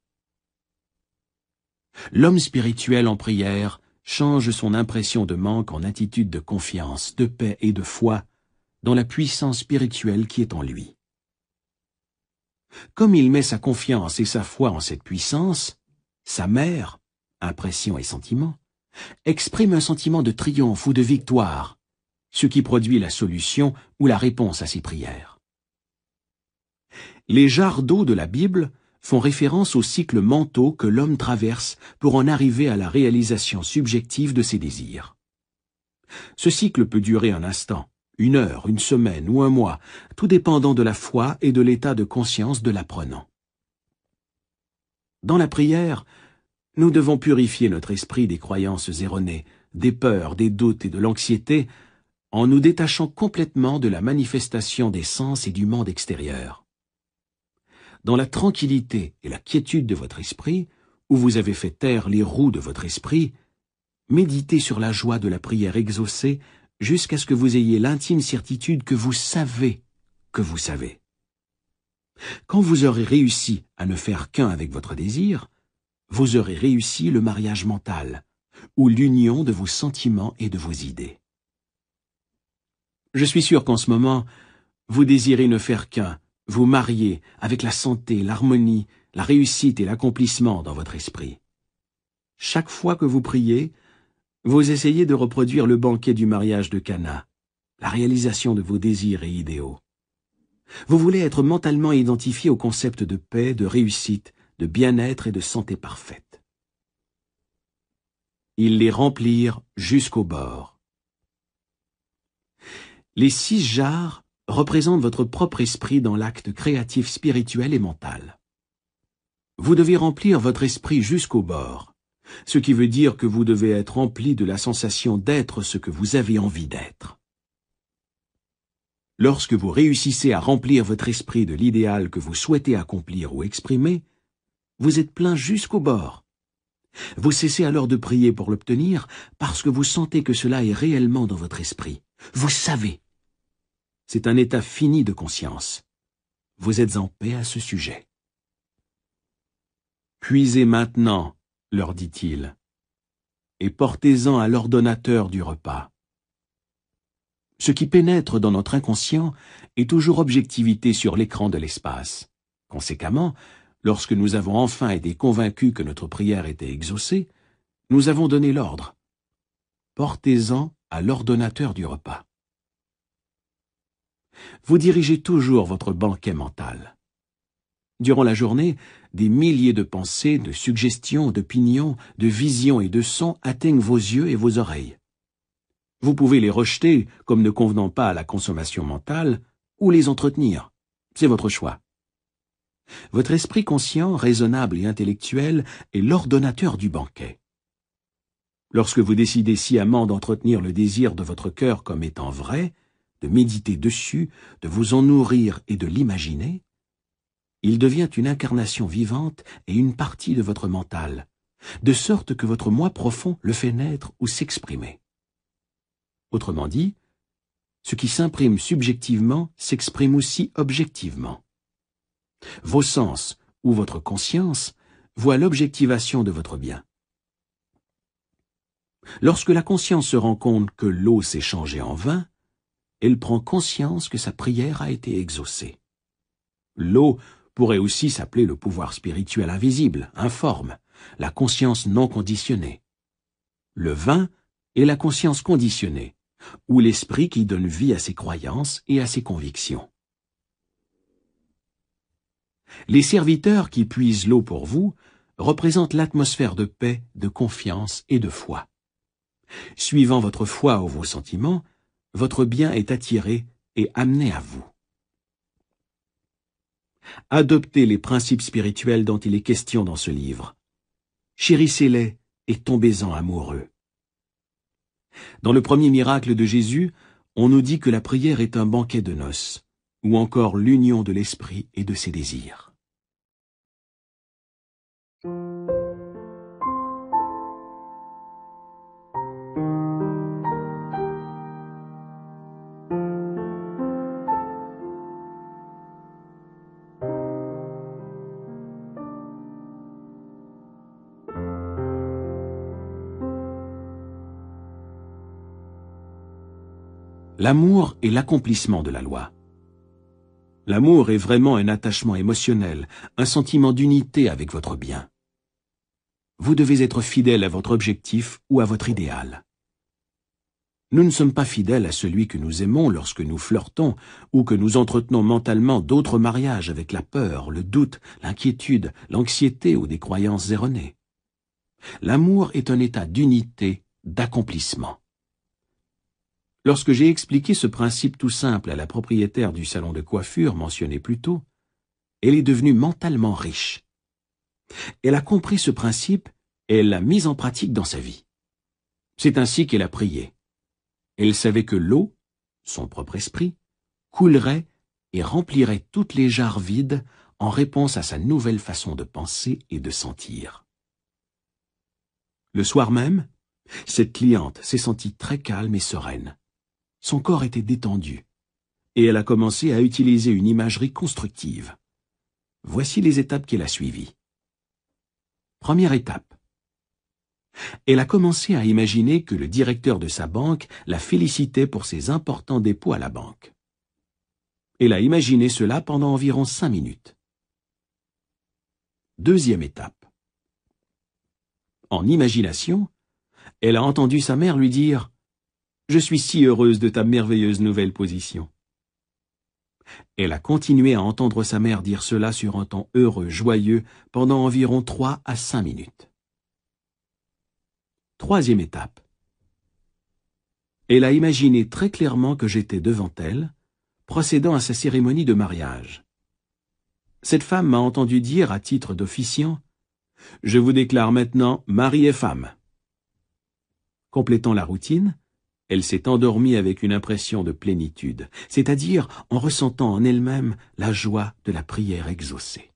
L'homme spirituel en prière change son impression de manque en attitude de confiance, de paix et de foi dans la puissance spirituelle qui est en lui. Comme il met sa confiance et sa foi en cette puissance, sa mère, impression et sentiment, exprime un sentiment de triomphe ou de victoire, ce qui produit la solution ou la réponse à ses prières. Les jarres d'eau de la Bible font référence aux cycles mentaux que l'homme traverse pour en arriver à la réalisation subjective de ses désirs. Ce cycle peut durer un instant, une heure, une semaine ou un mois, tout dépendant de la foi et de l'état de conscience de l'apprenant. Dans la prière, nous devons purifier notre esprit des croyances erronées, des peurs, des doutes et de l'anxiété, en nous détachant complètement de la manifestation des sens et du monde extérieur. Dans la tranquillité et la quiétude de votre esprit, où vous avez fait taire les roues de votre esprit, méditez sur la joie de la prière exaucée jusqu'à ce que vous ayez l'intime certitude que vous savez que vous savez. Quand vous aurez réussi à ne faire qu'un avec votre désir, vous aurez réussi le mariage mental, ou l'union de vos sentiments et de vos idées. Je suis sûr qu'en ce moment, vous désirez ne faire qu'un, vous marier avec la santé, l'harmonie, la réussite et l'accomplissement dans votre esprit. Chaque fois que vous priez, vous essayez de reproduire le banquet du mariage de Cana, la réalisation de vos désirs et idéaux. Vous voulez être mentalement identifié au concept de paix, de réussite, de bien-être et de santé parfaite. Ils les remplirent jusqu'au bord. Les six jarres représente votre propre esprit dans l'acte créatif spirituel et mental. Vous devez remplir votre esprit jusqu'au bord, ce qui veut dire que vous devez être rempli de la sensation d'être ce que vous avez envie d'être. Lorsque vous réussissez à remplir votre esprit de l'idéal que vous souhaitez accomplir ou exprimer, vous êtes plein jusqu'au bord. Vous cessez alors de prier pour l'obtenir parce que vous sentez que cela est réellement dans votre esprit. Vous savez. C'est un état fini de conscience. Vous êtes en paix à ce sujet. Puisez maintenant, leur dit-il, et portez-en à l'ordonnateur du repas. Ce qui pénètre dans notre inconscient est toujours objectivité sur l'écran de l'espace. Conséquemment, lorsque nous avons enfin été convaincus que notre prière était exaucée, nous avons donné l'ordre. Portez-en à l'ordonnateur du repas. Vous dirigez toujours votre banquet mental. Durant la journée, des milliers de pensées, de suggestions, d'opinions, de visions et de sons atteignent vos yeux et vos oreilles. Vous pouvez les rejeter comme ne convenant pas à la consommation mentale ou les entretenir. C'est votre choix. Votre esprit conscient, raisonnable et intellectuel est l'ordonnateur du banquet. Lorsque vous décidez sciemment d'entretenir le désir de votre cœur comme étant vrai, de méditer dessus, de vous en nourrir et de l'imaginer, il devient une incarnation vivante et une partie de votre mental, de sorte que votre moi profond le fait naître ou s'exprimer. Autrement dit, ce qui s'imprime subjectivement s'exprime aussi objectivement. Vos sens ou votre conscience voient l'objectivation de votre bien. Lorsque la conscience se rend compte que l'eau s'est changée en vin, elle prend conscience que sa prière a été exaucée. L'eau pourrait aussi s'appeler le pouvoir spirituel invisible, informe, la conscience non conditionnée. Le vin est la conscience conditionnée, ou l'esprit qui donne vie à ses croyances et à ses convictions. Les serviteurs qui puisent l'eau pour vous représentent l'atmosphère de paix, de confiance et de foi. Suivant votre foi ou vos sentiments, votre bien est attiré et amené à vous. Adoptez les principes spirituels dont il est question dans ce livre. Chérissez-les et tombez-en amoureux. Dans le premier miracle de Jésus, on nous dit que la prière est un banquet de noces, ou encore l'union de l'esprit et de ses désirs. L'amour est l'accomplissement de la loi. L'amour est vraiment un attachement émotionnel, un sentiment d'unité avec votre bien. Vous devez être fidèle à votre objectif ou à votre idéal. Nous ne sommes pas fidèles à celui que nous aimons lorsque nous flirtons ou que nous entretenons mentalement d'autres mariages avec la peur, le doute, l'inquiétude, l'anxiété ou des croyances erronées. L'amour est un état d'unité, d'accomplissement. Lorsque j'ai expliqué ce principe tout simple à la propriétaire du salon de coiffure mentionné plus tôt, elle est devenue mentalement riche. Elle a compris ce principe et elle l'a mis en pratique dans sa vie. C'est ainsi qu'elle a prié. Elle savait que l'eau, son propre esprit, coulerait et remplirait toutes les jarres vides en réponse à sa nouvelle façon de penser et de sentir. Le soir même, cette cliente s'est sentie très calme et sereine. Son corps était détendu, et elle a commencé à utiliser une imagerie constructive. Voici les étapes qu'elle a suivies. Première étape. Elle a commencé à imaginer que le directeur de sa banque la félicitait pour ses importants dépôts à la banque. Elle a imaginé cela pendant environ cinq minutes. Deuxième étape. En imagination, elle a entendu sa mère lui dire « Je suis si heureuse de ta merveilleuse nouvelle position ». Elle a continué à entendre sa mère dire cela sur un ton heureux, joyeux, pendant environ trois à cinq minutes. Troisième étape. Elle a imaginé très clairement que j'étais devant elle, procédant à sa cérémonie de mariage. Cette femme m'a entendu dire, à titre d'officiant, « Je vous déclare maintenant mari et femme ». Complétant la routine, elle s'est endormie avec une impression de plénitude, c'est-à-dire en ressentant en elle-même la joie de la prière exaucée.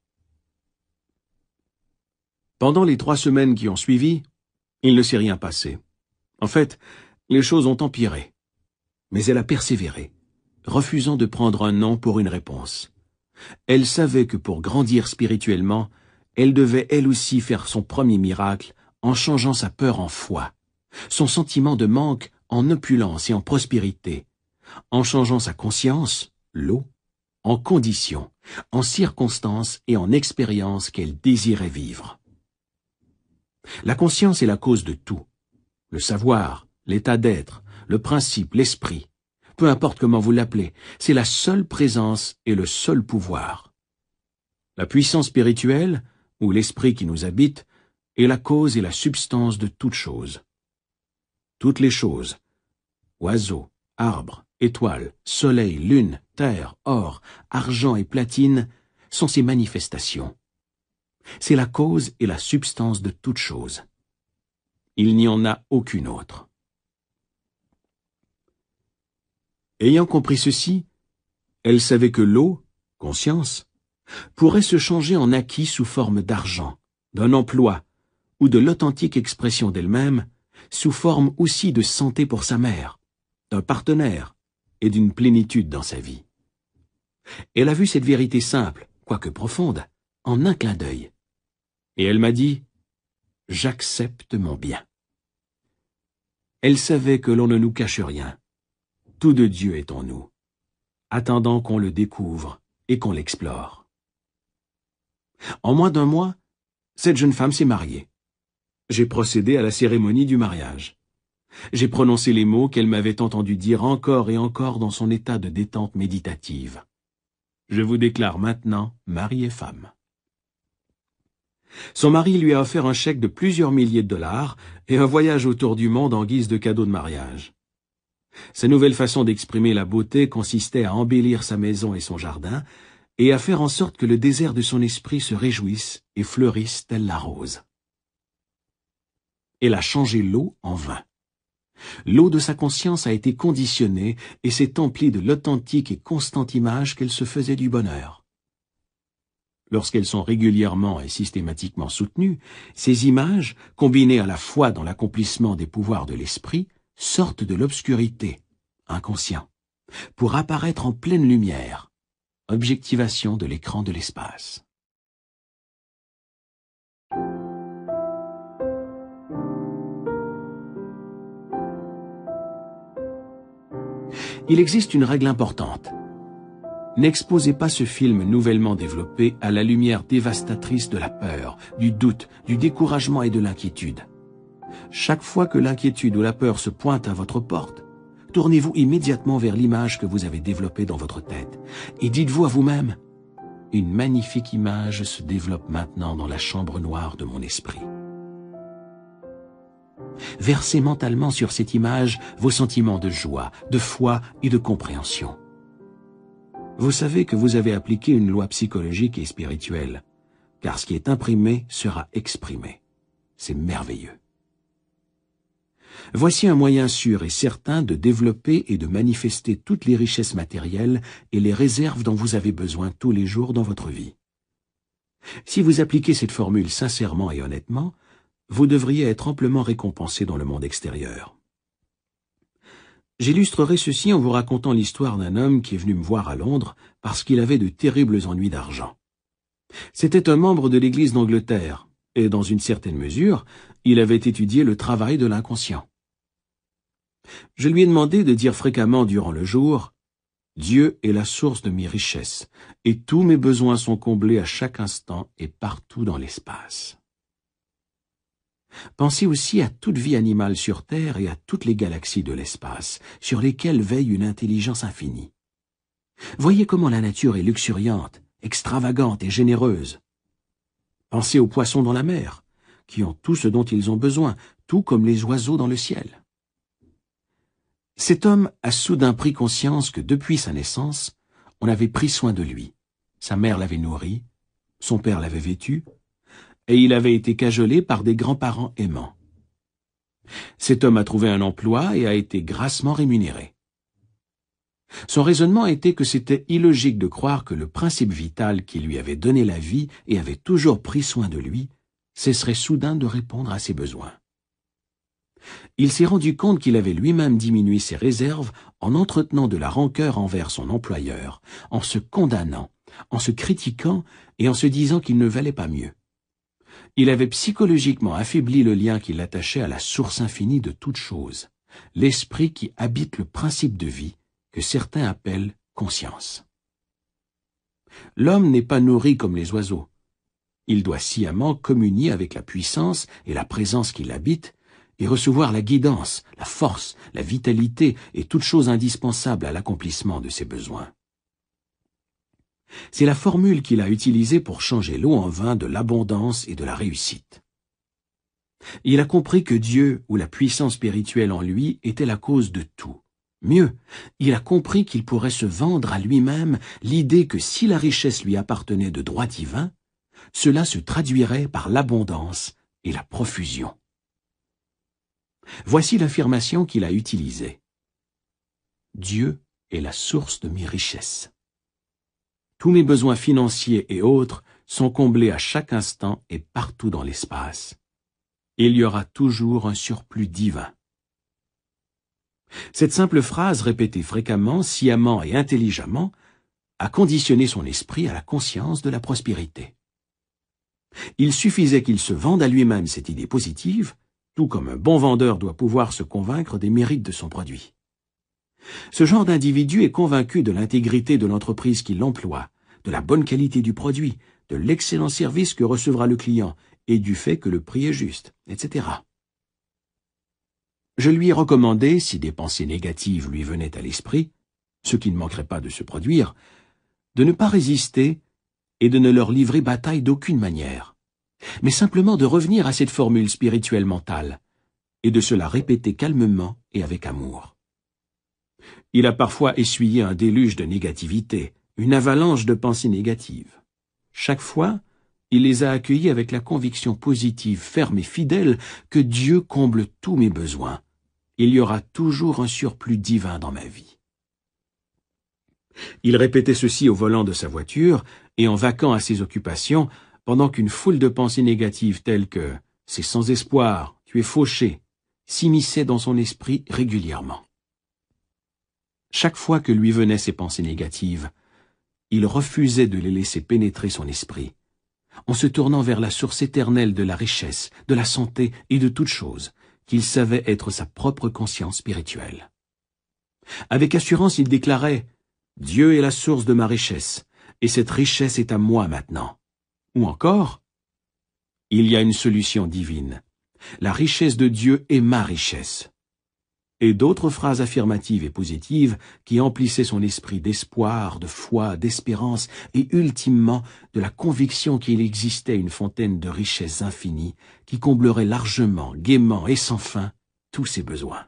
Pendant les trois semaines qui ont suivi, il ne s'est rien passé. En fait, les choses ont empiré. Mais elle a persévéré, refusant de prendre un non pour une réponse. Elle savait que pour grandir spirituellement, elle devait elle aussi faire son premier miracle en changeant sa peur en foi, son sentiment de manque en opulence et en prospérité, en changeant sa conscience, l'eau, en conditions, en circonstances et en expériences qu'elle désirait vivre. La conscience est la cause de tout. Le savoir, l'état d'être, le principe, l'esprit, peu importe comment vous l'appelez, c'est la seule présence et le seul pouvoir. La puissance spirituelle, ou l'esprit qui nous habite, est la cause et la substance de toutes choses. Toutes les choses, oiseaux, arbres, étoiles, soleil, lune, terre, or, argent et platine, sont ces manifestations. C'est la cause et la substance de toutes choses. Il n'y en a aucune autre. Ayant compris ceci, elle savait que l'eau, conscience, pourrait se changer en acquis sous forme d'argent, d'un emploi, ou de l'authentique expression d'elle-même, sous forme aussi de santé pour sa mère, d'un partenaire et d'une plénitude dans sa vie. Elle a vu cette vérité simple, quoique profonde, en un clin d'œil. Et elle m'a dit « J'accepte mon bien ». Elle savait que l'on ne nous cache rien. Tout de Dieu est en nous, attendant qu'on le découvre et qu'on l'explore. En moins d'un mois, cette jeune femme s'est mariée. J'ai procédé à la cérémonie du mariage. J'ai prononcé les mots qu'elle m'avait entendu dire encore et encore dans son état de détente méditative. Je vous déclare maintenant mari et femme. Son mari lui a offert un chèque de plusieurs milliers de dollars et un voyage autour du monde en guise de cadeau de mariage. Sa nouvelle façon d'exprimer la beauté consistait à embellir sa maison et son jardin et à faire en sorte que le désert de son esprit se réjouisse et fleurisse telle la rose. Elle a changé l'eau en vin. L'eau de sa conscience a été conditionnée et s'est emplie de l'authentique et constante image qu'elle se faisait du bonheur. Lorsqu'elles sont régulièrement et systématiquement soutenues, ces images, combinées à la foi dans l'accomplissement des pouvoirs de l'esprit, sortent de l'obscurité, inconscient, pour apparaître en pleine lumière, objectivation de l'écran de l'espace. Il existe une règle importante. N'exposez pas ce film nouvellement développé à la lumière dévastatrice de la peur, du doute, du découragement et de l'inquiétude. Chaque fois que l'inquiétude ou la peur se pointe à votre porte, tournez-vous immédiatement vers l'image que vous avez développée dans votre tête et dites-vous à vous-même « Une magnifique image se développe maintenant dans la chambre noire de mon esprit ». Versez mentalement sur cette image vos sentiments de joie, de foi et de compréhension. Vous savez que vous avez appliqué une loi psychologique et spirituelle, car ce qui est imprimé sera exprimé. C'est merveilleux. Voici un moyen sûr et certain de développer et de manifester toutes les richesses matérielles et les réserves dont vous avez besoin tous les jours dans votre vie. Si vous appliquez cette formule sincèrement et honnêtement, vous devriez être amplement récompensé dans le monde extérieur. J'illustrerai ceci en vous racontant l'histoire d'un homme qui est venu me voir à Londres parce qu'il avait de terribles ennuis d'argent. C'était un membre de l'Église d'Angleterre, et dans une certaine mesure, il avait étudié le travail de l'inconscient. Je lui ai demandé de dire fréquemment durant le jour « Dieu est la source de mes richesses, et tous mes besoins sont comblés à chaque instant et partout dans l'espace. » Pensez aussi à toute vie animale sur Terre et à toutes les galaxies de l'espace, sur lesquelles veille une intelligence infinie. Voyez comment la nature est luxuriante, extravagante et généreuse. Pensez aux poissons dans la mer, qui ont tout ce dont ils ont besoin, tout comme les oiseaux dans le ciel. Cet homme a soudain pris conscience que depuis sa naissance, on avait pris soin de lui. Sa mère l'avait nourri, son père l'avait vêtu, et il avait été cajolé par des grands-parents aimants. Cet homme a trouvé un emploi et a été grassement rémunéré. Son raisonnement était que c'était illogique de croire que le principe vital qui lui avait donné la vie et avait toujours pris soin de lui cesserait soudain de répondre à ses besoins. Il s'est rendu compte qu'il avait lui-même diminué ses réserves en entretenant de la rancœur envers son employeur, en se condamnant, en se critiquant et en se disant qu'il ne valait pas mieux. Il avait psychologiquement affaibli le lien qui l'attachait à la source infinie de toute chose, l'esprit qui habite le principe de vie, que certains appellent conscience. L'homme n'est pas nourri comme les oiseaux. Il doit sciemment communier avec la puissance et la présence qui l'habite et recevoir la guidance, la force, la vitalité et toute chose indispensable à l'accomplissement de ses besoins. C'est la formule qu'il a utilisée pour changer l'eau en vin de l'abondance et de la réussite. Il a compris que Dieu ou la puissance spirituelle en lui était la cause de tout. Mieux, il a compris qu'il pourrait se vendre à lui-même l'idée que si la richesse lui appartenait de droit divin, cela se traduirait par l'abondance et la profusion. Voici l'affirmation qu'il a utilisée. Dieu est la source de mes richesses. Tous mes besoins financiers et autres sont comblés à chaque instant et partout dans l'espace. Il y aura toujours un surplus divin. Cette simple phrase, répétée fréquemment, sciemment et intelligemment, a conditionné son esprit à la conscience de la prospérité. Il suffisait qu'il se vende à lui-même cette idée positive, tout comme un bon vendeur doit pouvoir se convaincre des mérites de son produit. Ce genre d'individu est convaincu de l'intégrité de l'entreprise qui l'emploie, de la bonne qualité du produit, de l'excellent service que recevra le client et du fait que le prix est juste, et cetera. Je lui ai recommandé, si des pensées négatives lui venaient à l'esprit, ce qui ne manquerait pas de se produire, de ne pas résister et de ne leur livrer bataille d'aucune manière, mais simplement de revenir à cette formule spirituelle mentale et de se la répéter calmement et avec amour. Il a parfois essuyé un déluge de négativité, une avalanche de pensées négatives. Chaque fois, il les a accueillies avec la conviction positive, ferme et fidèle que Dieu comble tous mes besoins. Il y aura toujours un surplus divin dans ma vie. Il répétait ceci au volant de sa voiture et en vaquant à ses occupations, pendant qu'une foule de pensées négatives telles que « c'est sans espoir, tu es fauché » s'immisçaient dans son esprit régulièrement. Chaque fois que lui venaient ces pensées négatives, il refusait de les laisser pénétrer son esprit, en se tournant vers la source éternelle de la richesse, de la santé et de toutes choses, qu'il savait être sa propre conscience spirituelle. Avec assurance, il déclarait « Dieu est la source de ma richesse, et cette richesse est à moi maintenant. » Ou encore « Il y a une solution divine. La richesse de Dieu est ma richesse. » Et d'autres phrases affirmatives et positives qui emplissaient son esprit d'espoir, de foi, d'espérance et ultimement de la conviction qu'il existait une fontaine de richesses infinies qui comblerait largement, gaiement et sans fin tous ses besoins.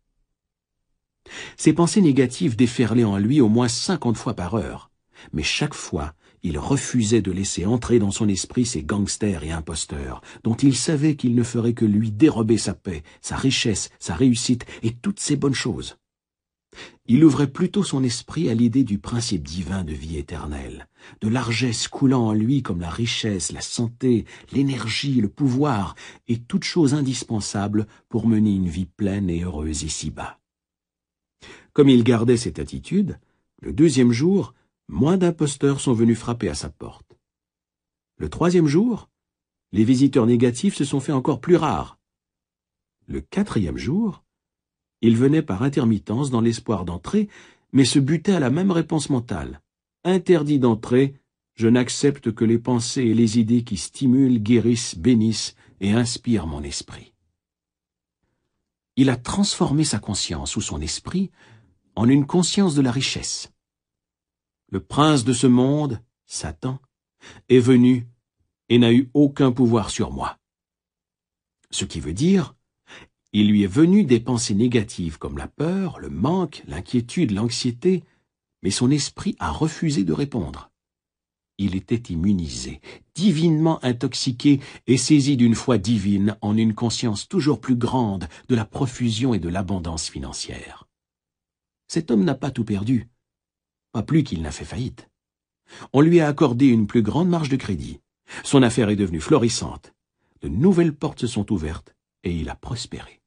Ces pensées négatives déferlaient en lui au moins cinquante fois par heure, mais chaque fois, il refusait de laisser entrer dans son esprit ces gangsters et imposteurs, dont il savait qu'ils ne feraient que lui dérober sa paix, sa richesse, sa réussite et toutes ces bonnes choses. Il ouvrait plutôt son esprit à l'idée du principe divin de vie éternelle, de largesse coulant en lui comme la richesse, la santé, l'énergie, le pouvoir et toutes choses indispensables pour mener une vie pleine et heureuse ici-bas. Comme il gardait cette attitude, le deuxième jour, moins d'imposteurs sont venus frapper à sa porte. Le troisième jour, les visiteurs négatifs se sont fait encore plus rares. Le quatrième jour, ils venaient par intermittence dans l'espoir d'entrer, mais se butaient à la même réponse mentale. Interdit d'entrer, je n'accepte que les pensées et les idées qui stimulent, guérissent, bénissent et inspirent mon esprit. Il a transformé sa conscience ou son esprit en une conscience de la richesse. Le prince de ce monde, Satan, est venu et n'a eu aucun pouvoir sur moi. Ce qui veut dire, il lui est venu des pensées négatives comme la peur, le manque, l'inquiétude, l'anxiété, mais son esprit a refusé de répondre. Il était immunisé, divinement intoxiqué et saisi d'une foi divine en une conscience toujours plus grande de la profusion et de l'abondance financière. Cet homme n'a pas tout perdu, pas plus qu'il n'a fait faillite. On lui a accordé une plus grande marge de crédit. Son affaire est devenue florissante. De nouvelles portes se sont ouvertes et il a prospéré.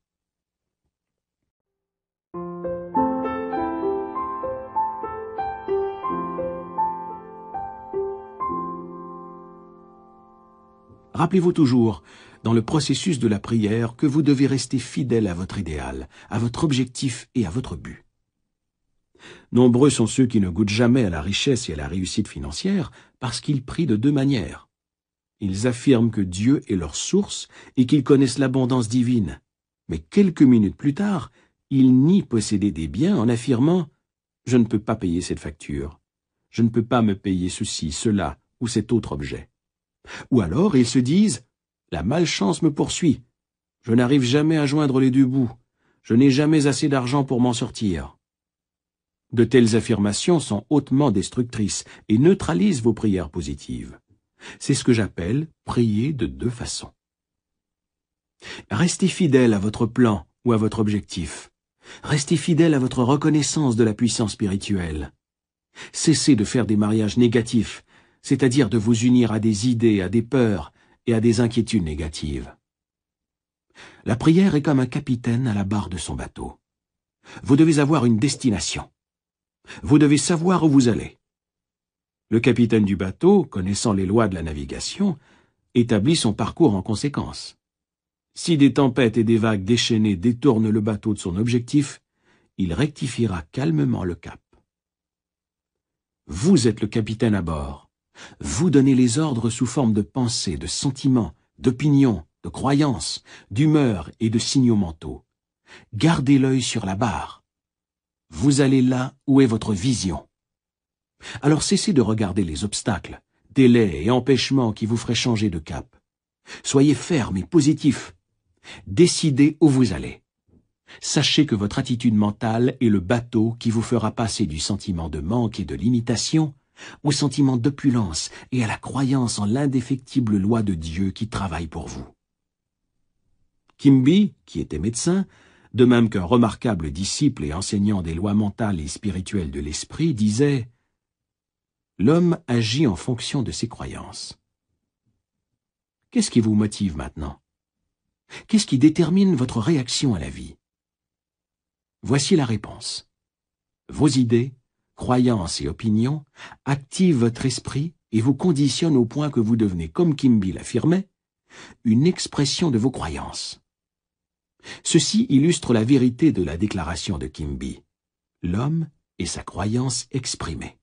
Rappelez-vous toujours, dans le processus de la prière, que vous devez rester fidèle à votre idéal, à votre objectif et à votre but. Nombreux sont ceux qui ne goûtent jamais à la richesse et à la réussite financière parce qu'ils prient de deux manières. Ils affirment que Dieu est leur source et qu'ils connaissent l'abondance divine. Mais quelques minutes plus tard, ils nient posséder des biens en affirmant « Je ne peux pas payer cette facture. Je ne peux pas me payer ceci, cela ou cet autre objet. » Ou alors ils se disent « La malchance me poursuit. Je n'arrive jamais à joindre les deux bouts. Je n'ai jamais assez d'argent pour m'en sortir. » De telles affirmations sont hautement destructrices et neutralisent vos prières positives. C'est ce que j'appelle prier de deux façons. Restez fidèle à votre plan ou à votre objectif. Restez fidèle à votre reconnaissance de la puissance spirituelle. Cessez de faire des mariages négatifs, c'est-à-dire de vous unir à des idées, à des peurs et à des inquiétudes négatives. La prière est comme un capitaine à la barre de son bateau. Vous devez avoir une destination. Vous devez savoir où vous allez. Le capitaine du bateau, connaissant les lois de la navigation, établit son parcours en conséquence. Si des tempêtes et des vagues déchaînées détournent le bateau de son objectif, il rectifiera calmement le cap. Vous êtes le capitaine à bord. Vous donnez les ordres sous forme de pensées, de sentiments, d'opinions, de croyances, d'humeurs et de signaux mentaux. Gardez l'œil sur la barre. Vous allez là où est votre vision. Alors cessez de regarder les obstacles, délais et empêchements qui vous feraient changer de cap. Soyez ferme et positif. Décidez où vous allez. Sachez que votre attitude mentale est le bateau qui vous fera passer du sentiment de manque et de limitation au sentiment d'opulence et à la croyance en l'indéfectible loi de Dieu qui travaille pour vous. Quimby, qui était médecin, de même qu'un remarquable disciple et enseignant des lois mentales et spirituelles de l'esprit, disait « L'homme agit en fonction de ses croyances. » Qu'est-ce qui vous motive maintenant? Qu'est-ce qui détermine votre réaction à la vie? Voici la réponse. Vos idées, croyances et opinions activent votre esprit et vous conditionnent au point que vous devenez, comme Quimby l'affirmait, une expression de vos croyances. Ceci illustre la vérité de la déclaration de Quimby. L'homme est sa croyance exprimée.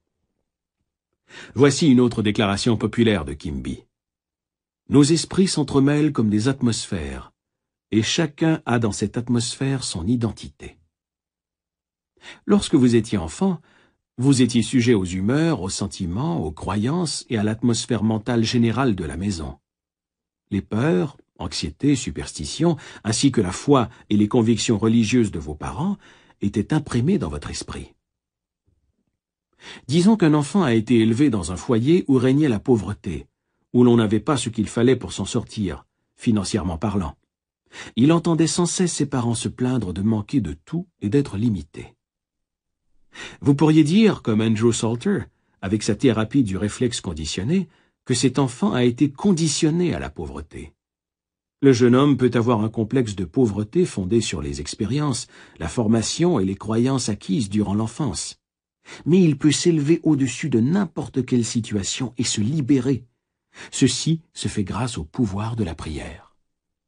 Voici une autre déclaration populaire de Quimby. Nos esprits s'entremêlent comme des atmosphères, et chacun a dans cette atmosphère son identité. Lorsque vous étiez enfant, vous étiez sujet aux humeurs, aux sentiments, aux croyances et à l'atmosphère mentale générale de la maison. Les peurs, anxiété, superstition, ainsi que la foi et les convictions religieuses de vos parents étaient imprimées dans votre esprit. Disons qu'un enfant a été élevé dans un foyer où régnait la pauvreté, où l'on n'avait pas ce qu'il fallait pour s'en sortir, financièrement parlant. Il entendait sans cesse ses parents se plaindre de manquer de tout et d'être limité. Vous pourriez dire, comme Andrew Salter, avec sa thérapie du réflexe conditionné, que cet enfant a été conditionné à la pauvreté. Le jeune homme peut avoir un complexe de pauvreté fondé sur les expériences, la formation et les croyances acquises durant l'enfance. Mais il peut s'élever au-dessus de n'importe quelle situation et se libérer. Ceci se fait grâce au pouvoir de la prière.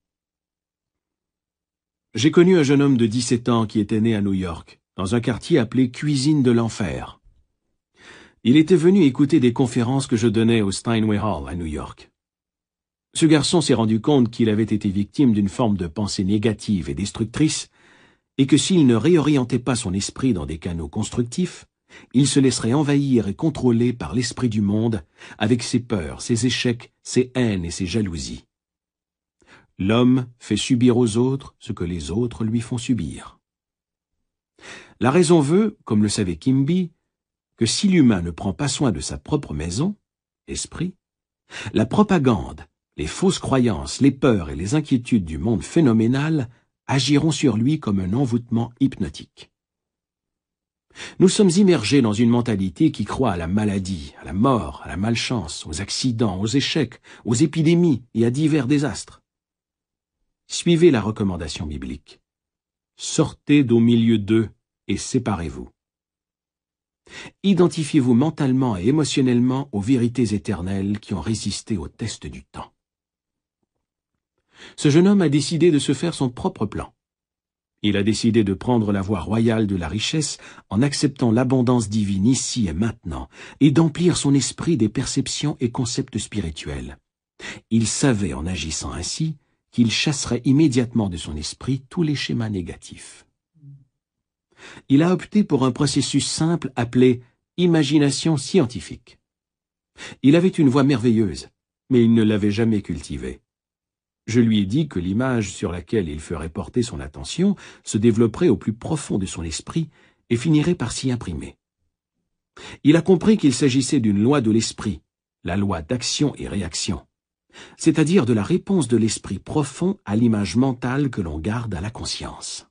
J'ai connu un jeune homme de dix-sept ans qui était né à New York, dans un quartier appelé Cuisine de l'Enfer. Il était venu écouter des conférences que je donnais au Steinway Hall à New York. Ce garçon s'est rendu compte qu'il avait été victime d'une forme de pensée négative et destructrice, et que s'il ne réorientait pas son esprit dans des canaux constructifs, il se laisserait envahir et contrôler par l'esprit du monde, avec ses peurs, ses échecs, ses haines et ses jalousies. L'homme fait subir aux autres ce que les autres lui font subir. La raison veut, comme le savait Quimby, que si l'humain ne prend pas soin de sa propre maison, esprit, la propagande, les fausses croyances, les peurs et les inquiétudes du monde phénoménal agiront sur lui comme un envoûtement hypnotique. Nous sommes immergés dans une mentalité qui croit à la maladie, à la mort, à la malchance, aux accidents, aux échecs, aux épidémies et à divers désastres. Suivez la recommandation biblique. Sortez d'au milieu d'eux et séparez-vous. Identifiez-vous mentalement et émotionnellement aux vérités éternelles qui ont résisté au test du temps. Ce jeune homme a décidé de se faire son propre plan. Il a décidé de prendre la voie royale de la richesse en acceptant l'abondance divine ici et maintenant et d'emplir son esprit des perceptions et concepts spirituels. Il savait en agissant ainsi qu'il chasserait immédiatement de son esprit tous les schémas négatifs. Il a opté pour un processus simple appelé imagination scientifique. Il avait une voix merveilleuse, mais il ne l'avait jamais cultivée. Je lui ai dit que l'image sur laquelle il ferait porter son attention se développerait au plus profond de son esprit et finirait par s'y imprimer. Il a compris qu'il s'agissait d'une loi de l'esprit, la loi d'action et réaction, c'est-à-dire de la réponse de l'esprit profond à l'image mentale que l'on garde à la conscience.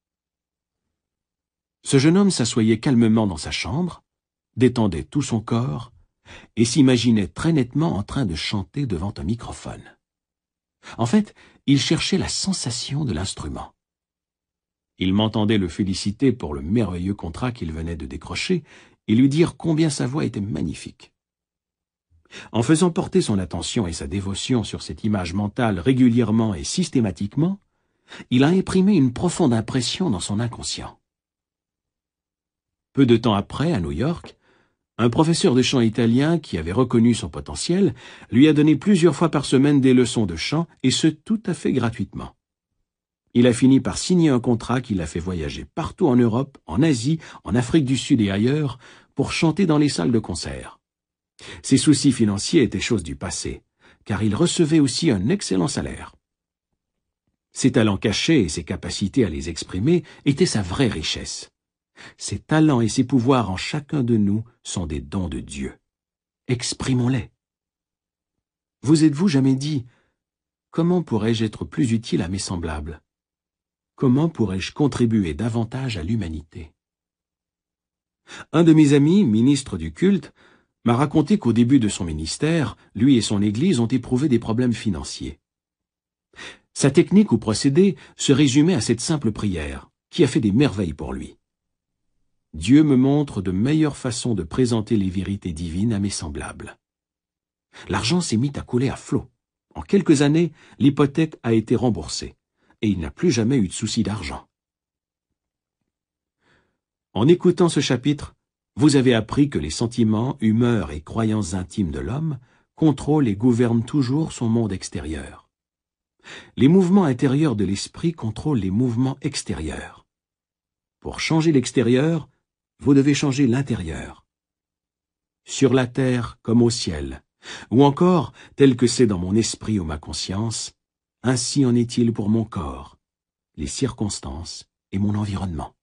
Ce jeune homme s'assoyait calmement dans sa chambre, détendait tout son corps et s'imaginait très nettement en train de chanter devant un microphone. En fait, il cherchait la sensation de l'instrument. Il m'entendait le féliciter pour le merveilleux contrat qu'il venait de décrocher et lui dire combien sa voix était magnifique. En faisant porter son attention et sa dévotion sur cette image mentale régulièrement et systématiquement, il a imprimé une profonde impression dans son inconscient. Peu de temps après, à New York, un professeur de chant italien qui avait reconnu son potentiel lui a donné plusieurs fois par semaine des leçons de chant, et ce tout à fait gratuitement. Il a fini par signer un contrat qui l'a fait voyager partout en Europe, en Asie, en Afrique du Sud et ailleurs, pour chanter dans les salles de concert. Ses soucis financiers étaient chose du passé, car il recevait aussi un excellent salaire. Ses talents cachés et ses capacités à les exprimer étaient sa vraie richesse. Ses talents et ses pouvoirs en chacun de nous sont des dons de Dieu. Exprimons-les. Vous êtes-vous jamais dit « Comment pourrais-je être plus utile à mes semblables? Comment pourrais-je contribuer davantage à l'humanité ?» Un de mes amis, ministre du culte, m'a raconté qu'au début de son ministère, lui et son Église ont éprouvé des problèmes financiers. Sa technique ou procédé se résumait à cette simple prière, qui a fait des merveilles pour lui. Dieu me montre de meilleures façons de présenter les vérités divines à mes semblables. L'argent s'est mis à couler à flot. En quelques années, l'hypothèque a été remboursée, et il n'a plus jamais eu de souci d'argent. En écoutant ce chapitre, vous avez appris que les sentiments, humeurs et croyances intimes de l'homme contrôlent et gouvernent toujours son monde extérieur. Les mouvements intérieurs de l'esprit contrôlent les mouvements extérieurs. Pour changer l'extérieur, vous devez changer l'intérieur. Sur la terre comme au ciel, ou encore, tel que c'est dans mon esprit ou ma conscience, ainsi en est-il pour mon corps, les circonstances et mon environnement.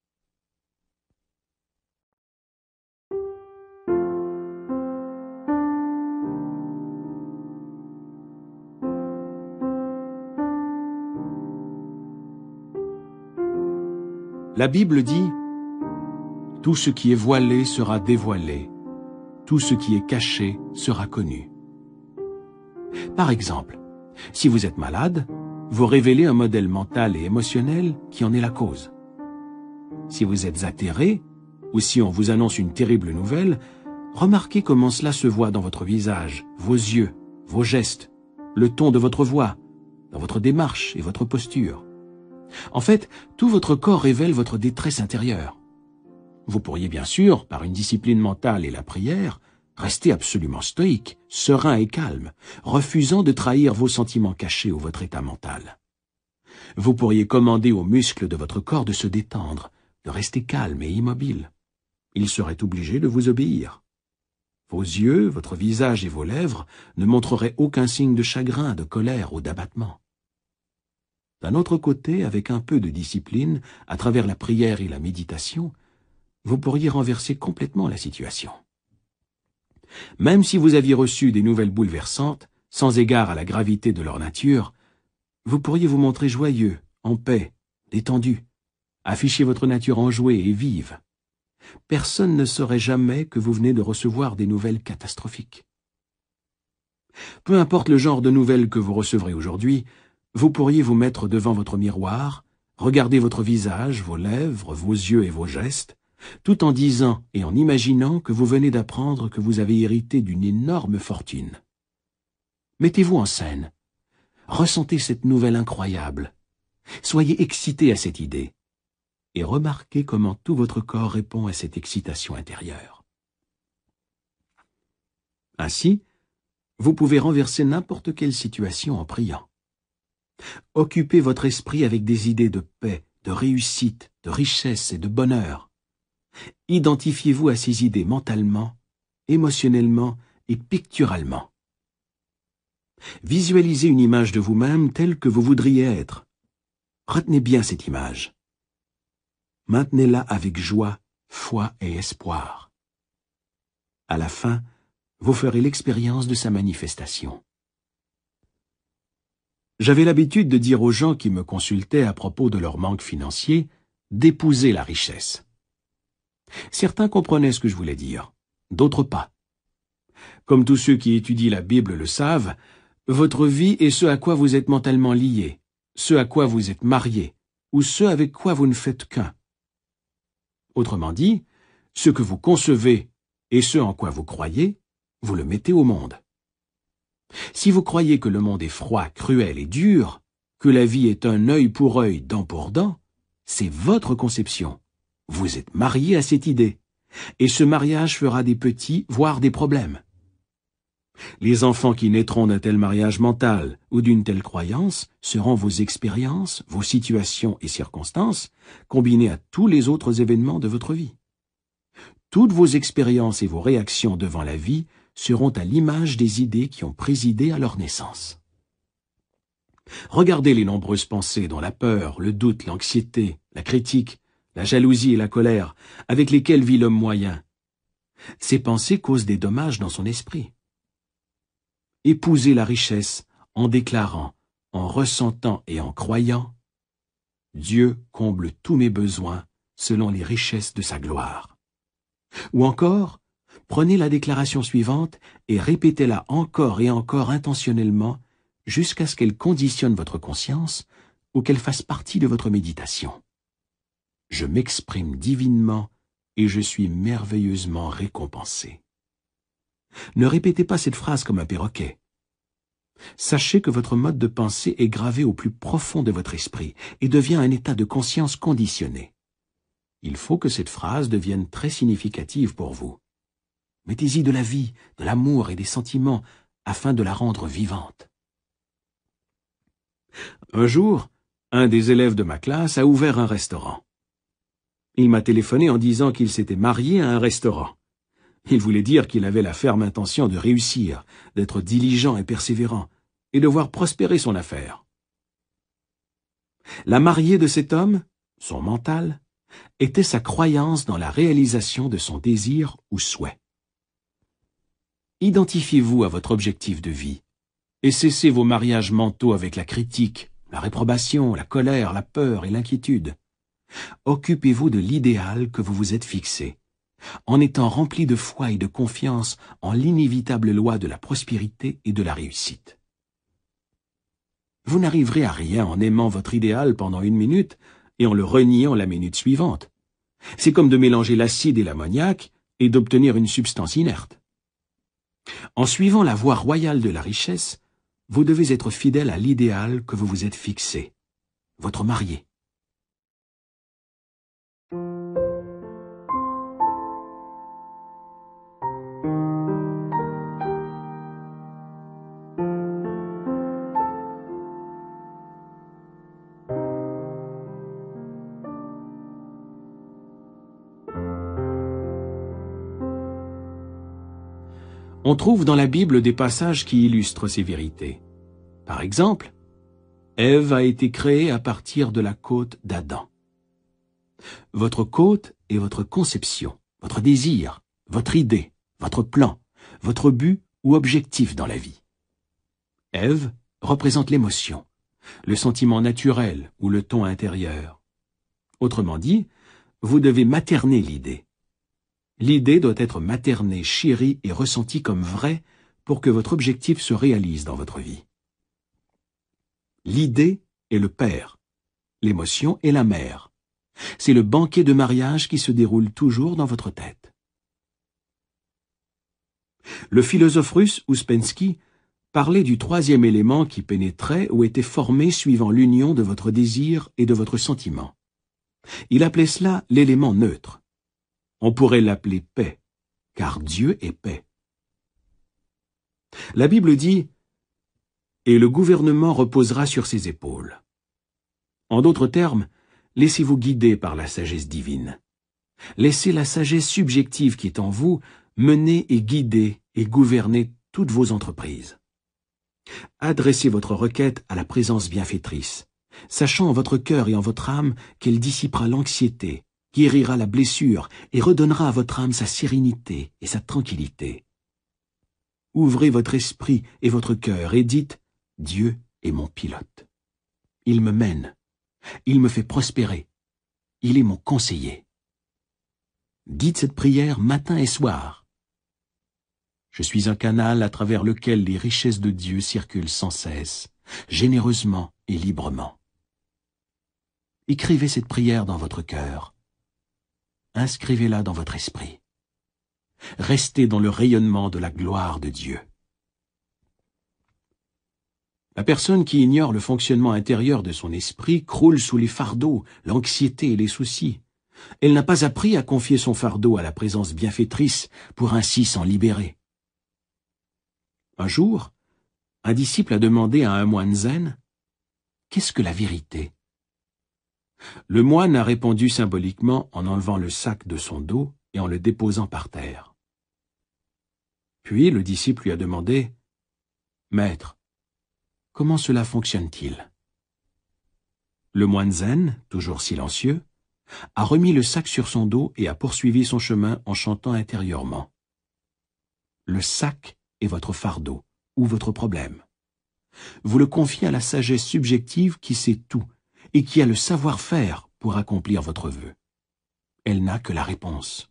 La Bible dit « Tout ce qui est voilé sera dévoilé, tout ce qui est caché sera connu. » Par exemple, si vous êtes malade, vous révélez un modèle mental et émotionnel qui en est la cause. Si vous êtes atterré, ou si on vous annonce une terrible nouvelle, remarquez comment cela se voit dans votre visage, vos yeux, vos gestes, le ton de votre voix, dans votre démarche et votre posture. En fait, tout votre corps révèle votre détresse intérieure. Vous pourriez bien sûr, par une discipline mentale et la prière, rester absolument stoïque, serein et calme, refusant de trahir vos sentiments cachés ou votre état mental. Vous pourriez commander aux muscles de votre corps de se détendre, de rester calme et immobile. Ils seraient obligés de vous obéir. Vos yeux, votre visage et vos lèvres ne montreraient aucun signe de chagrin, de colère ou d'abattement. D'un autre côté, avec un peu de discipline, à travers la prière et la méditation, vous pourriez renverser complètement la situation. Même si vous aviez reçu des nouvelles bouleversantes, sans égard à la gravité de leur nature, vous pourriez vous montrer joyeux, en paix, détendu, afficher votre nature enjouée et vive. Personne ne saurait jamais que vous venez de recevoir des nouvelles catastrophiques. Peu importe le genre de nouvelles que vous recevrez aujourd'hui, vous pourriez vous mettre devant votre miroir, regarder votre visage, vos lèvres, vos yeux et vos gestes, tout en disant et en imaginant que vous venez d'apprendre que vous avez hérité d'une énorme fortune. Mettez-vous en scène. Ressentez cette nouvelle incroyable. Soyez excité à cette idée. Et remarquez comment tout votre corps répond à cette excitation intérieure. Ainsi, vous pouvez renverser n'importe quelle situation en priant. Occupez votre esprit avec des idées de paix, de réussite, de richesse et de bonheur. Identifiez-vous à ces idées mentalement, émotionnellement et picturalement. Visualisez une image de vous-même telle que vous voudriez être. Retenez bien cette image. Maintenez-la avec joie, foi et espoir. À la fin, vous ferez l'expérience de sa manifestation. J'avais l'habitude de dire aux gens qui me consultaient à propos de leur manque financier d'épouser la richesse. Certains comprenaient ce que je voulais dire, d'autres pas. Comme tous ceux qui étudient la Bible le savent, votre vie est ce à quoi vous êtes mentalement lié, ce à quoi vous êtes marié, ou ce avec quoi vous ne faites qu'un. Autrement dit, ce que vous concevez et ce en quoi vous croyez, vous le mettez au monde. Si vous croyez que le monde est froid, cruel et dur, que la vie est un œil pour œil, dent pour dent, c'est votre conception. Vous êtes marié à cette idée, et ce mariage fera des petits, voire des problèmes. Les enfants qui naîtront d'un tel mariage mental ou d'une telle croyance seront vos expériences, vos situations et circonstances, combinées à tous les autres événements de votre vie. Toutes vos expériences et vos réactions devant la vie seront à l'image des idées qui ont présidé à leur naissance. Regardez les nombreuses pensées dont la peur, le doute, l'anxiété, la critique, la jalousie et la colère, avec lesquelles vit l'homme moyen. Ces pensées causent des dommages dans son esprit. Épousez la richesse en déclarant, en ressentant et en croyant « Dieu comble tous mes besoins selon les richesses de sa gloire ». Ou encore, prenez la déclaration suivante et répétez-la encore et encore intentionnellement jusqu'à ce qu'elle conditionne votre conscience ou qu'elle fasse partie de votre méditation. Je m'exprime divinement et je suis merveilleusement récompensé. Ne répétez pas cette phrase comme un perroquet. Sachez que votre mode de pensée est gravé au plus profond de votre esprit et devient un état de conscience conditionné. Il faut que cette phrase devienne très significative pour vous. Mettez-y de la vie, de l'amour et des sentiments afin de la rendre vivante. Un jour, un des élèves de ma classe a ouvert un restaurant. Il m'a téléphoné en disant qu'il s'était marié à un restaurant. Il voulait dire qu'il avait la ferme intention de réussir, d'être diligent et persévérant, et de voir prospérer son affaire. La mariée de cet homme, son mental, était sa croyance dans la réalisation de son désir ou souhait. Identifiez-vous à votre objectif de vie, et cessez vos mariages mentaux avec la critique, la réprobation, la colère, la peur et l'inquiétude. Occupez-vous de l'idéal que vous vous êtes fixé, en étant rempli de foi et de confiance en l'inévitable loi de la prospérité et de la réussite. Vous n'arriverez à rien en aimant votre idéal pendant une minute et en le reniant la minute suivante. C'est comme de mélanger l'acide et l'ammoniac et d'obtenir une substance inerte. En suivant la voie royale de la richesse, vous devez être fidèle à l'idéal que vous vous êtes fixé, votre marié. On trouve dans la Bible des passages qui illustrent ces vérités. Par exemple, Ève a été créée à partir de la côte d'Adam. Votre côte est votre conception, votre désir, votre idée, votre plan, votre but ou objectif dans la vie. Ève représente l'émotion, le sentiment naturel ou le ton intérieur. Autrement dit, vous devez materner l'idée. L'idée doit être maternée, chérie et ressentie comme vraie pour que votre objectif se réalise dans votre vie. L'idée est le père, l'émotion est la mère. C'est le banquet de mariage qui se déroule toujours dans votre tête. Le philosophe russe Ouspensky parlait du troisième élément qui pénétrait ou était formé suivant l'union de votre désir et de votre sentiment. Il appelait cela l'élément neutre. On pourrait l'appeler paix, car Dieu est paix. La Bible dit « Et le gouvernement reposera sur ses épaules ». En d'autres termes, laissez-vous guider par la sagesse divine. Laissez la sagesse subjective qui est en vous mener et guider et gouverner toutes vos entreprises. Adressez votre requête à la présence bienfaitrice, sachant en votre cœur et en votre âme qu'elle dissipera l'anxiété, guérira la blessure et redonnera à votre âme sa sérénité et sa tranquillité. Ouvrez votre esprit et votre cœur et dites « Dieu est mon pilote. Il me mène. Il me fait prospérer. Il est mon conseiller. » Dites cette prière matin et soir. Je suis un canal à travers lequel les richesses de Dieu circulent sans cesse, généreusement et librement. Écrivez cette prière dans votre cœur. Inscrivez-la dans votre esprit. Restez dans le rayonnement de la gloire de Dieu. La personne qui ignore le fonctionnement intérieur de son esprit croule sous les fardeaux, l'anxiété et les soucis. Elle n'a pas appris à confier son fardeau à la présence bienfaitrice pour ainsi s'en libérer. Un jour, un disciple a demandé à un moine zen « Qu'est-ce que la vérité ?» Le moine a répondu symboliquement en enlevant le sac de son dos et en le déposant par terre. Puis le disciple lui a demandé « Maître, comment cela fonctionne-t-il » Le moine zen, toujours silencieux, a remis le sac sur son dos et a poursuivi son chemin en chantant intérieurement. Le sac est votre fardeau ou votre problème. Vous le confiez à la sagesse subjective qui sait tout et qui a le savoir-faire pour accomplir votre vœu. Elle n'a que la réponse.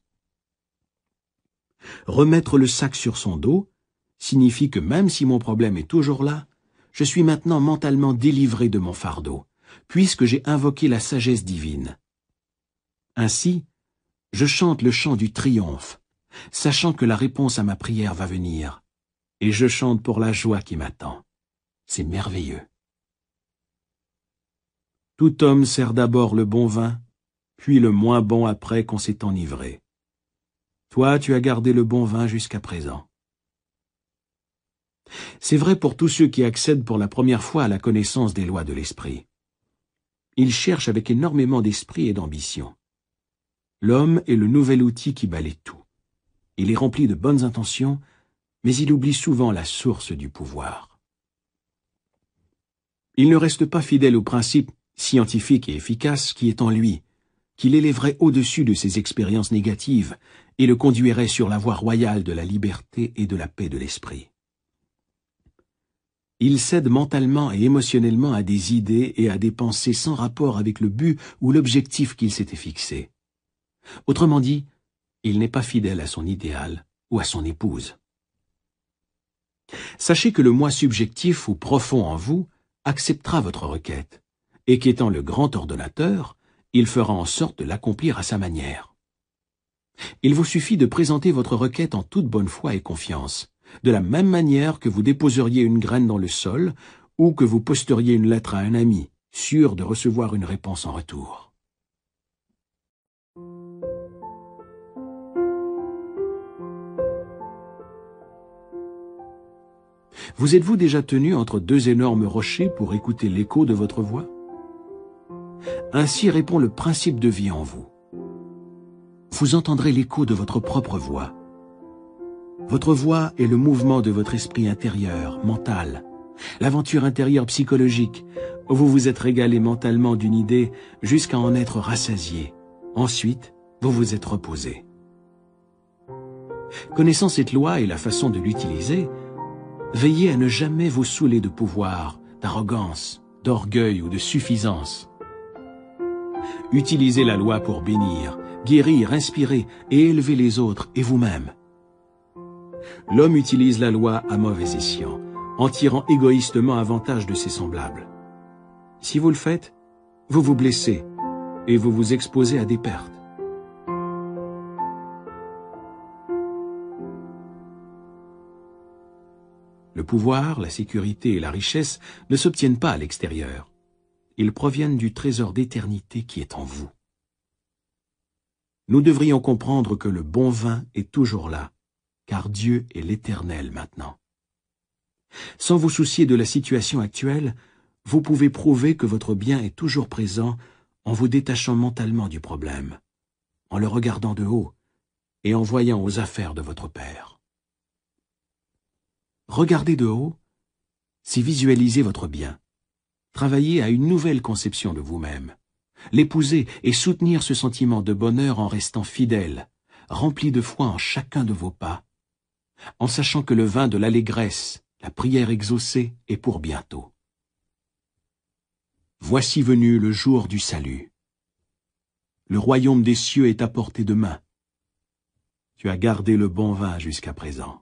Remettre le sac sur son dos signifie que même si mon problème est toujours là, je suis maintenant mentalement délivré de mon fardeau, puisque j'ai invoqué la sagesse divine. Ainsi, je chante le chant du triomphe, sachant que la réponse à ma prière va venir, et je chante pour la joie qui m'attend. C'est merveilleux. Tout homme sert d'abord le bon vin, puis le moins bon après qu'on s'est enivré. Toi, tu as gardé le bon vin jusqu'à présent. C'est vrai pour tous ceux qui accèdent pour la première fois à la connaissance des lois de l'esprit. Ils cherchent avec énormément d'esprit et d'ambition. L'homme est le nouvel outil qui balaie tout. Il est rempli de bonnes intentions, mais il oublie souvent la source du pouvoir. Il ne reste pas fidèle au principe scientifique et efficace qui est en lui, qui l'élèverait au-dessus de ses expériences négatives et le conduirait sur la voie royale de la liberté et de la paix de l'esprit. Il cède mentalement et émotionnellement à des idées et à des pensées sans rapport avec le but ou l'objectif qu'il s'était fixé. Autrement dit, il n'est pas fidèle à son idéal ou à son épouse. Sachez que le moi subjectif ou profond en vous acceptera votre requête, et qu'étant le grand ordonnateur, il fera en sorte de l'accomplir à sa manière. Il vous suffit de présenter votre requête en toute bonne foi et confiance, de la même manière que vous déposeriez une graine dans le sol ou que vous posteriez une lettre à un ami, sûr de recevoir une réponse en retour. Vous êtes-vous déjà tenu entre deux énormes rochers pour écouter l'écho de votre voix? Ainsi répond le principe de vie en vous. Vous entendrez l'écho de votre propre voix. Votre voix est le mouvement de votre esprit intérieur, mental, l'aventure intérieure psychologique, où vous vous êtes régalé mentalement d'une idée jusqu'à en être rassasié, Ensuite, vous vous êtes reposé. Connaissant cette loi et la façon de l'utiliser, veillez à ne jamais vous saouler de pouvoir, d'arrogance, d'orgueil ou de suffisance. Utilisez la loi pour bénir, guérir, inspirer et élever les autres et vous-même. L'homme utilise la loi à mauvais escient, en tirant égoïstement avantage de ses semblables. Si vous le faites, vous vous blessez et vous vous exposez à des pertes. Le pouvoir, la sécurité et la richesse ne s'obtiennent pas à l'extérieur. Ils proviennent du trésor d'éternité qui est en vous. Nous devrions comprendre que le bon vin est toujours là, car Dieu est l'Éternel maintenant. Sans vous soucier de la situation actuelle, vous pouvez prouver que votre bien est toujours présent en vous détachant mentalement du problème, en le regardant de haut et en voyant aux affaires de votre Père. Regarder de haut, c'est visualiser votre bien, travailler à une nouvelle conception de vous-même, l'épouser et soutenir ce sentiment de bonheur en restant fidèle, rempli de foi en chacun de vos pas, en sachant que le vin de l'allégresse, la prière exaucée est pour bientôt. Voici venu le jour du salut. Le royaume des cieux est à portée de main. Tu as gardé le bon vin jusqu'à présent.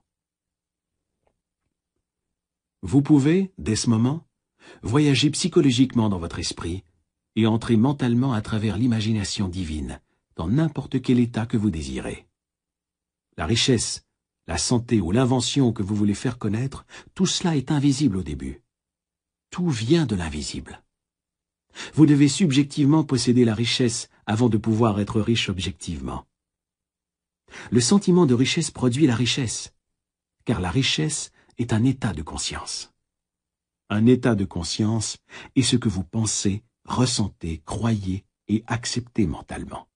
Vous pouvez, dès ce moment, voyager psychologiquement dans votre esprit et entrer mentalement à travers l'imagination divine, dans n'importe quel état que vous désirez. La richesse, la santé ou l'invention que vous voulez faire connaître, tout cela est invisible au début. Tout vient de l'invisible. Vous devez subjectivement posséder la richesse avant de pouvoir être riche objectivement. Le sentiment de richesse produit la richesse, car la richesse est un état de conscience. Un état de conscience est ce que vous pensez, ressentez, croyez et acceptez mentalement.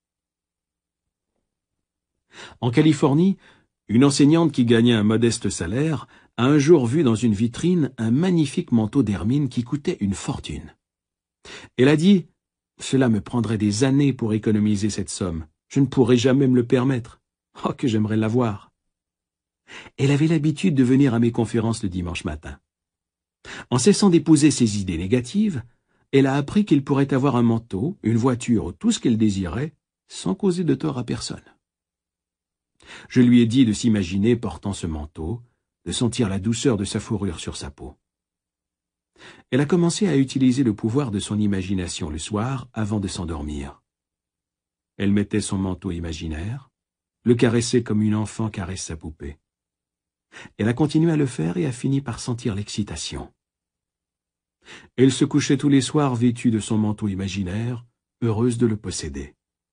En Californie, une enseignante qui gagnait un modeste salaire a un jour vu dans une vitrine un magnifique manteau d'hermine qui coûtait une fortune. Elle a dit « Cela me prendrait des années pour économiser cette somme. Je ne pourrais jamais me le permettre. Oh, que j'aimerais l'avoir !» Elle avait l'habitude de venir à mes conférences le dimanche matin. En cessant d'épouser ses idées négatives, elle a appris qu'il pourrait avoir un manteau, une voiture ou tout ce qu'elle désirait, sans causer de tort à personne. Je lui ai dit de s'imaginer portant ce manteau, de sentir la douceur de sa fourrure sur sa peau. Elle a commencé à utiliser le pouvoir de son imagination le soir avant de s'endormir. Elle mettait son manteau imaginaire, le caressait comme une enfant caresse sa poupée. Elle a continué à le faire et a fini par sentir l'excitation. Elle se couchait tous les soirs vêtue de son manteau imaginaire, heureuse de le posséder.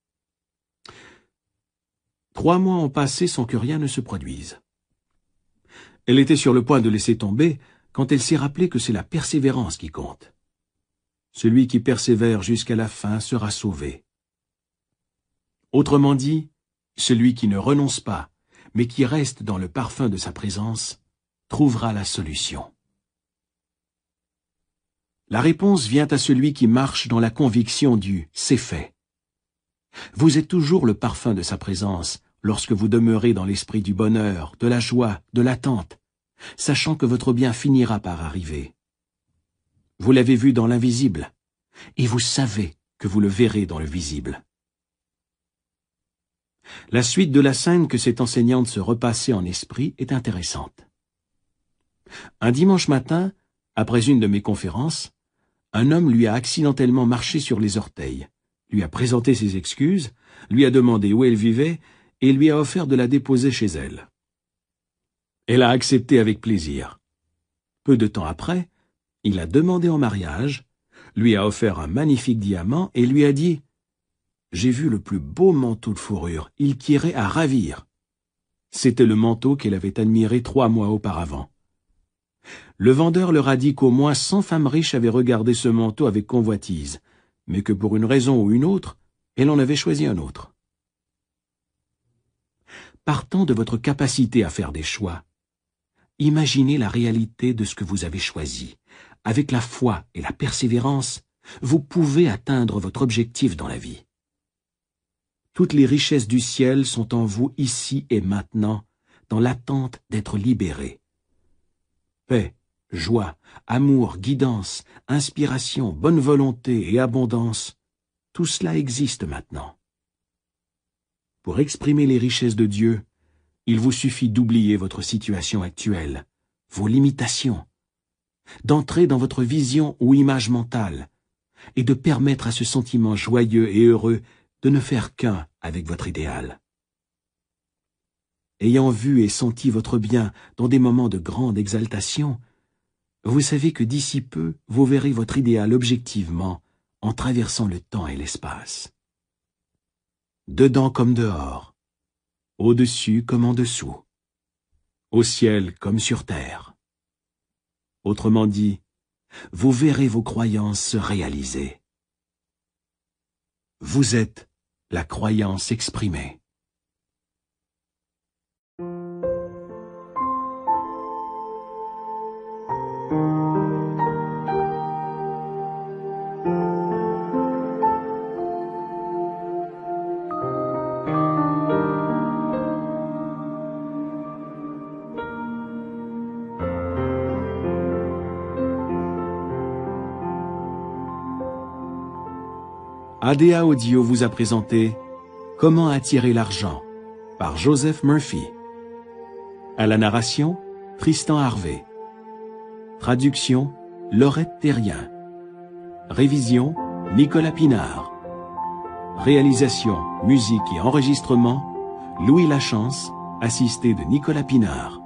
Trois mois ont passé sans que rien ne se produise. Elle était sur le point de laisser tomber quand elle s'est rappelée que c'est la persévérance qui compte. Celui qui persévère jusqu'à la fin sera sauvé. Autrement dit, celui qui ne renonce pas, mais qui reste dans le parfum de sa présence, trouvera la solution. La réponse vient à celui qui marche dans la conviction du « c'est fait ». Vous êtes toujours le parfum de sa présence lorsque vous demeurez dans l'esprit du bonheur, de la joie, de l'attente, sachant que votre bien finira par arriver. Vous l'avez vu dans l'invisible, et vous savez que vous le verrez dans le visible. La suite de la scène que cette enseignante se repassait en esprit est intéressante. Un dimanche matin, après une de mes conférences, un homme lui a accidentellement marché sur les orteils, lui a présenté ses excuses, lui a demandé où elle vivait et lui a offert de la déposer chez elle. Elle a accepté avec plaisir. Peu de temps après, il a demandé en mariage, lui a offert un magnifique diamant et lui a dit « J'ai vu le plus beau manteau de fourrure, il tirait à ravir. » C'était le manteau qu'elle avait admiré trois mois auparavant. Le vendeur leur a dit qu'au moins cent femmes riches avaient regardé ce manteau avec convoitise, mais que pour une raison ou une autre, elle en avait choisi un autre. Partant de votre capacité à faire des choix, imaginez la réalité de ce que vous avez choisi. Avec la foi et la persévérance, vous pouvez atteindre votre objectif dans la vie. Toutes les richesses du ciel sont en vous ici et maintenant, dans l'attente d'être libérées. Paix, joie, amour, guidance, inspiration, bonne volonté et abondance, tout cela existe maintenant. Pour exprimer les richesses de Dieu, il vous suffit d'oublier votre situation actuelle, vos limitations, d'entrer dans votre vision ou image mentale, et de permettre à ce sentiment joyeux et heureux de ne faire qu'un avec votre idéal. Ayant vu et senti votre bien dans des moments de grande exaltation, vous savez que d'ici peu, vous verrez votre idéal objectivement en traversant le temps et l'espace. Dedans comme dehors, au-dessus comme en dessous, au ciel comme sur terre. Autrement dit, vous verrez vos croyances se réaliser. Vous êtes la croyance exprimée. A D A Audio vous a présenté « Comment attirer l'argent » par Joseph Murphy. À la narration, Tristan Harvey. Traduction, Laurette Terrien. Révision, Nicolas Pinard. Réalisation, musique et enregistrement, Louis Lachance, assisté de Nicolas Pinard.